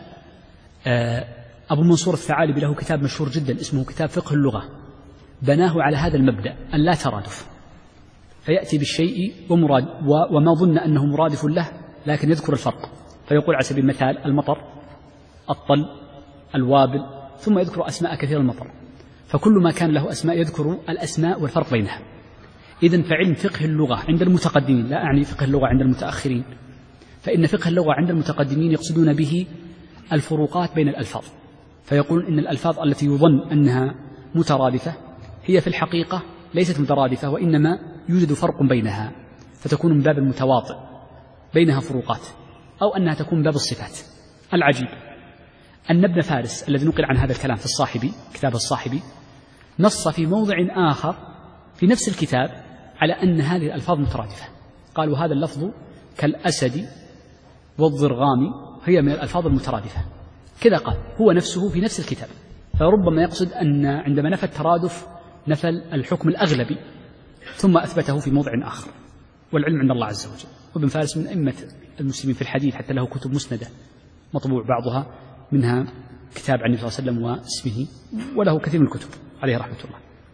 أبو منصور الثعالبي له كتاب مشهور جدا اسمه كتاب فقه اللغة، بناه على هذا المبدأ أن لا ترادف، فيأتي بالشيء ومراد وما ظن أنه مرادف له لكن يذكر الفرق، فيقول على سبيل المثال المطر، الطل، الوابل، ثم يذكر أسماء كثيرة المطر، فكل ما كان له أسماء يذكر الأسماء والفرق بينها. إذن فعلم فقه اللغة عند المتقدمين، لا أعني فقه اللغة عند المتأخرين، فإن فقه اللغة عند المتقدمين يقصدون به الفروقات بين الألفاظ، فيقولون إن الألفاظ التي يظن أنها مترادفة هي في الحقيقة ليست مترادفة، وإنما يوجد فرق بينها، فتكون من باب المتواطئ بينها فروقات، أو أنها تكون من باب الصفات. العجيب أن ابن فارس الذي نقل عن هذا الكلام في الصاحبي، كتاب الصاحبي، نص في موضع آخر في نفس الكتاب على أن هذه الألفاظ مترادفة، قالوا هذا اللفظ كالأسد والضرغام هي من الألفاظ المترادفة، كذا قال هو نفسه في نفس الكتاب. فربما يقصد أن عندما نفى الترادف نفى الحكم الأغلبي ثم أثبته في موضع آخر، والعلم عند الله عز وجل. وابن فارس من أئمة المسلمين في الحديث، حتى له كتب مسندة مطبوع بعضها منها كتاب عن النبي صلى الله عليه وسلم واسمه، وله كثير من الكتب عليه رحمة الله.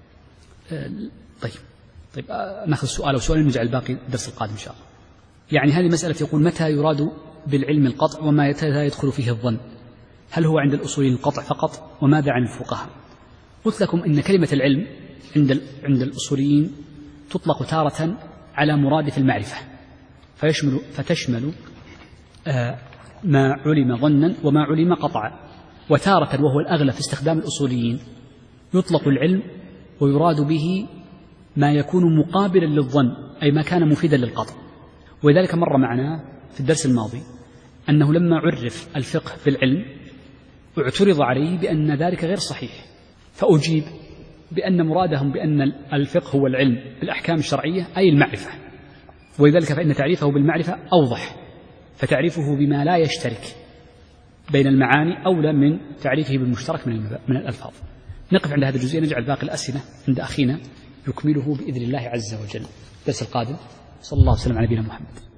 طيب طيب نأخذ سؤال أو سؤالين نجعل الباقي الدرس القادم إن شاء الله. يعني هذه مسألة يقول متى يراد بالعلم القطع وما يدخل فيه الظن؟ هل هو عند الأصوليين القطع فقط؟ وماذا عن الفقهاء؟ قلت لكم إن كلمة العلم عند عند الأصوليين تطلق تارة على مرادف المعرفة، فيشمل فتشمل آه ما علم ظنا وما علم قطعا، وتارة وهو الأغلب في استخدام الأصوليين يطلق العلم ويراد به ما يكون مقابلا للظن، أي ما كان مفيدا للقطع. ولذلك مر معنا في الدرس الماضي أنه لما عرف الفقه بالعلم اعترض عليه بأن ذلك غير صحيح، فأجيب بأن مرادهم بأن الفقه هو العلم بالأحكام الشرعية أي المعرفة، ولذلك فإن تعريفه بالمعرفة أوضح، فتعريفه بما لا يشترك بين المعاني أولى من تعريفه بالمشترك من الألفاظ. نقف عند هذه الجزئية، نجعل باقي الأسئلة عند أخينا يكمله بإذن الله عز وجل. الدرس القادم صلى الله وسلم على نبينا محمد.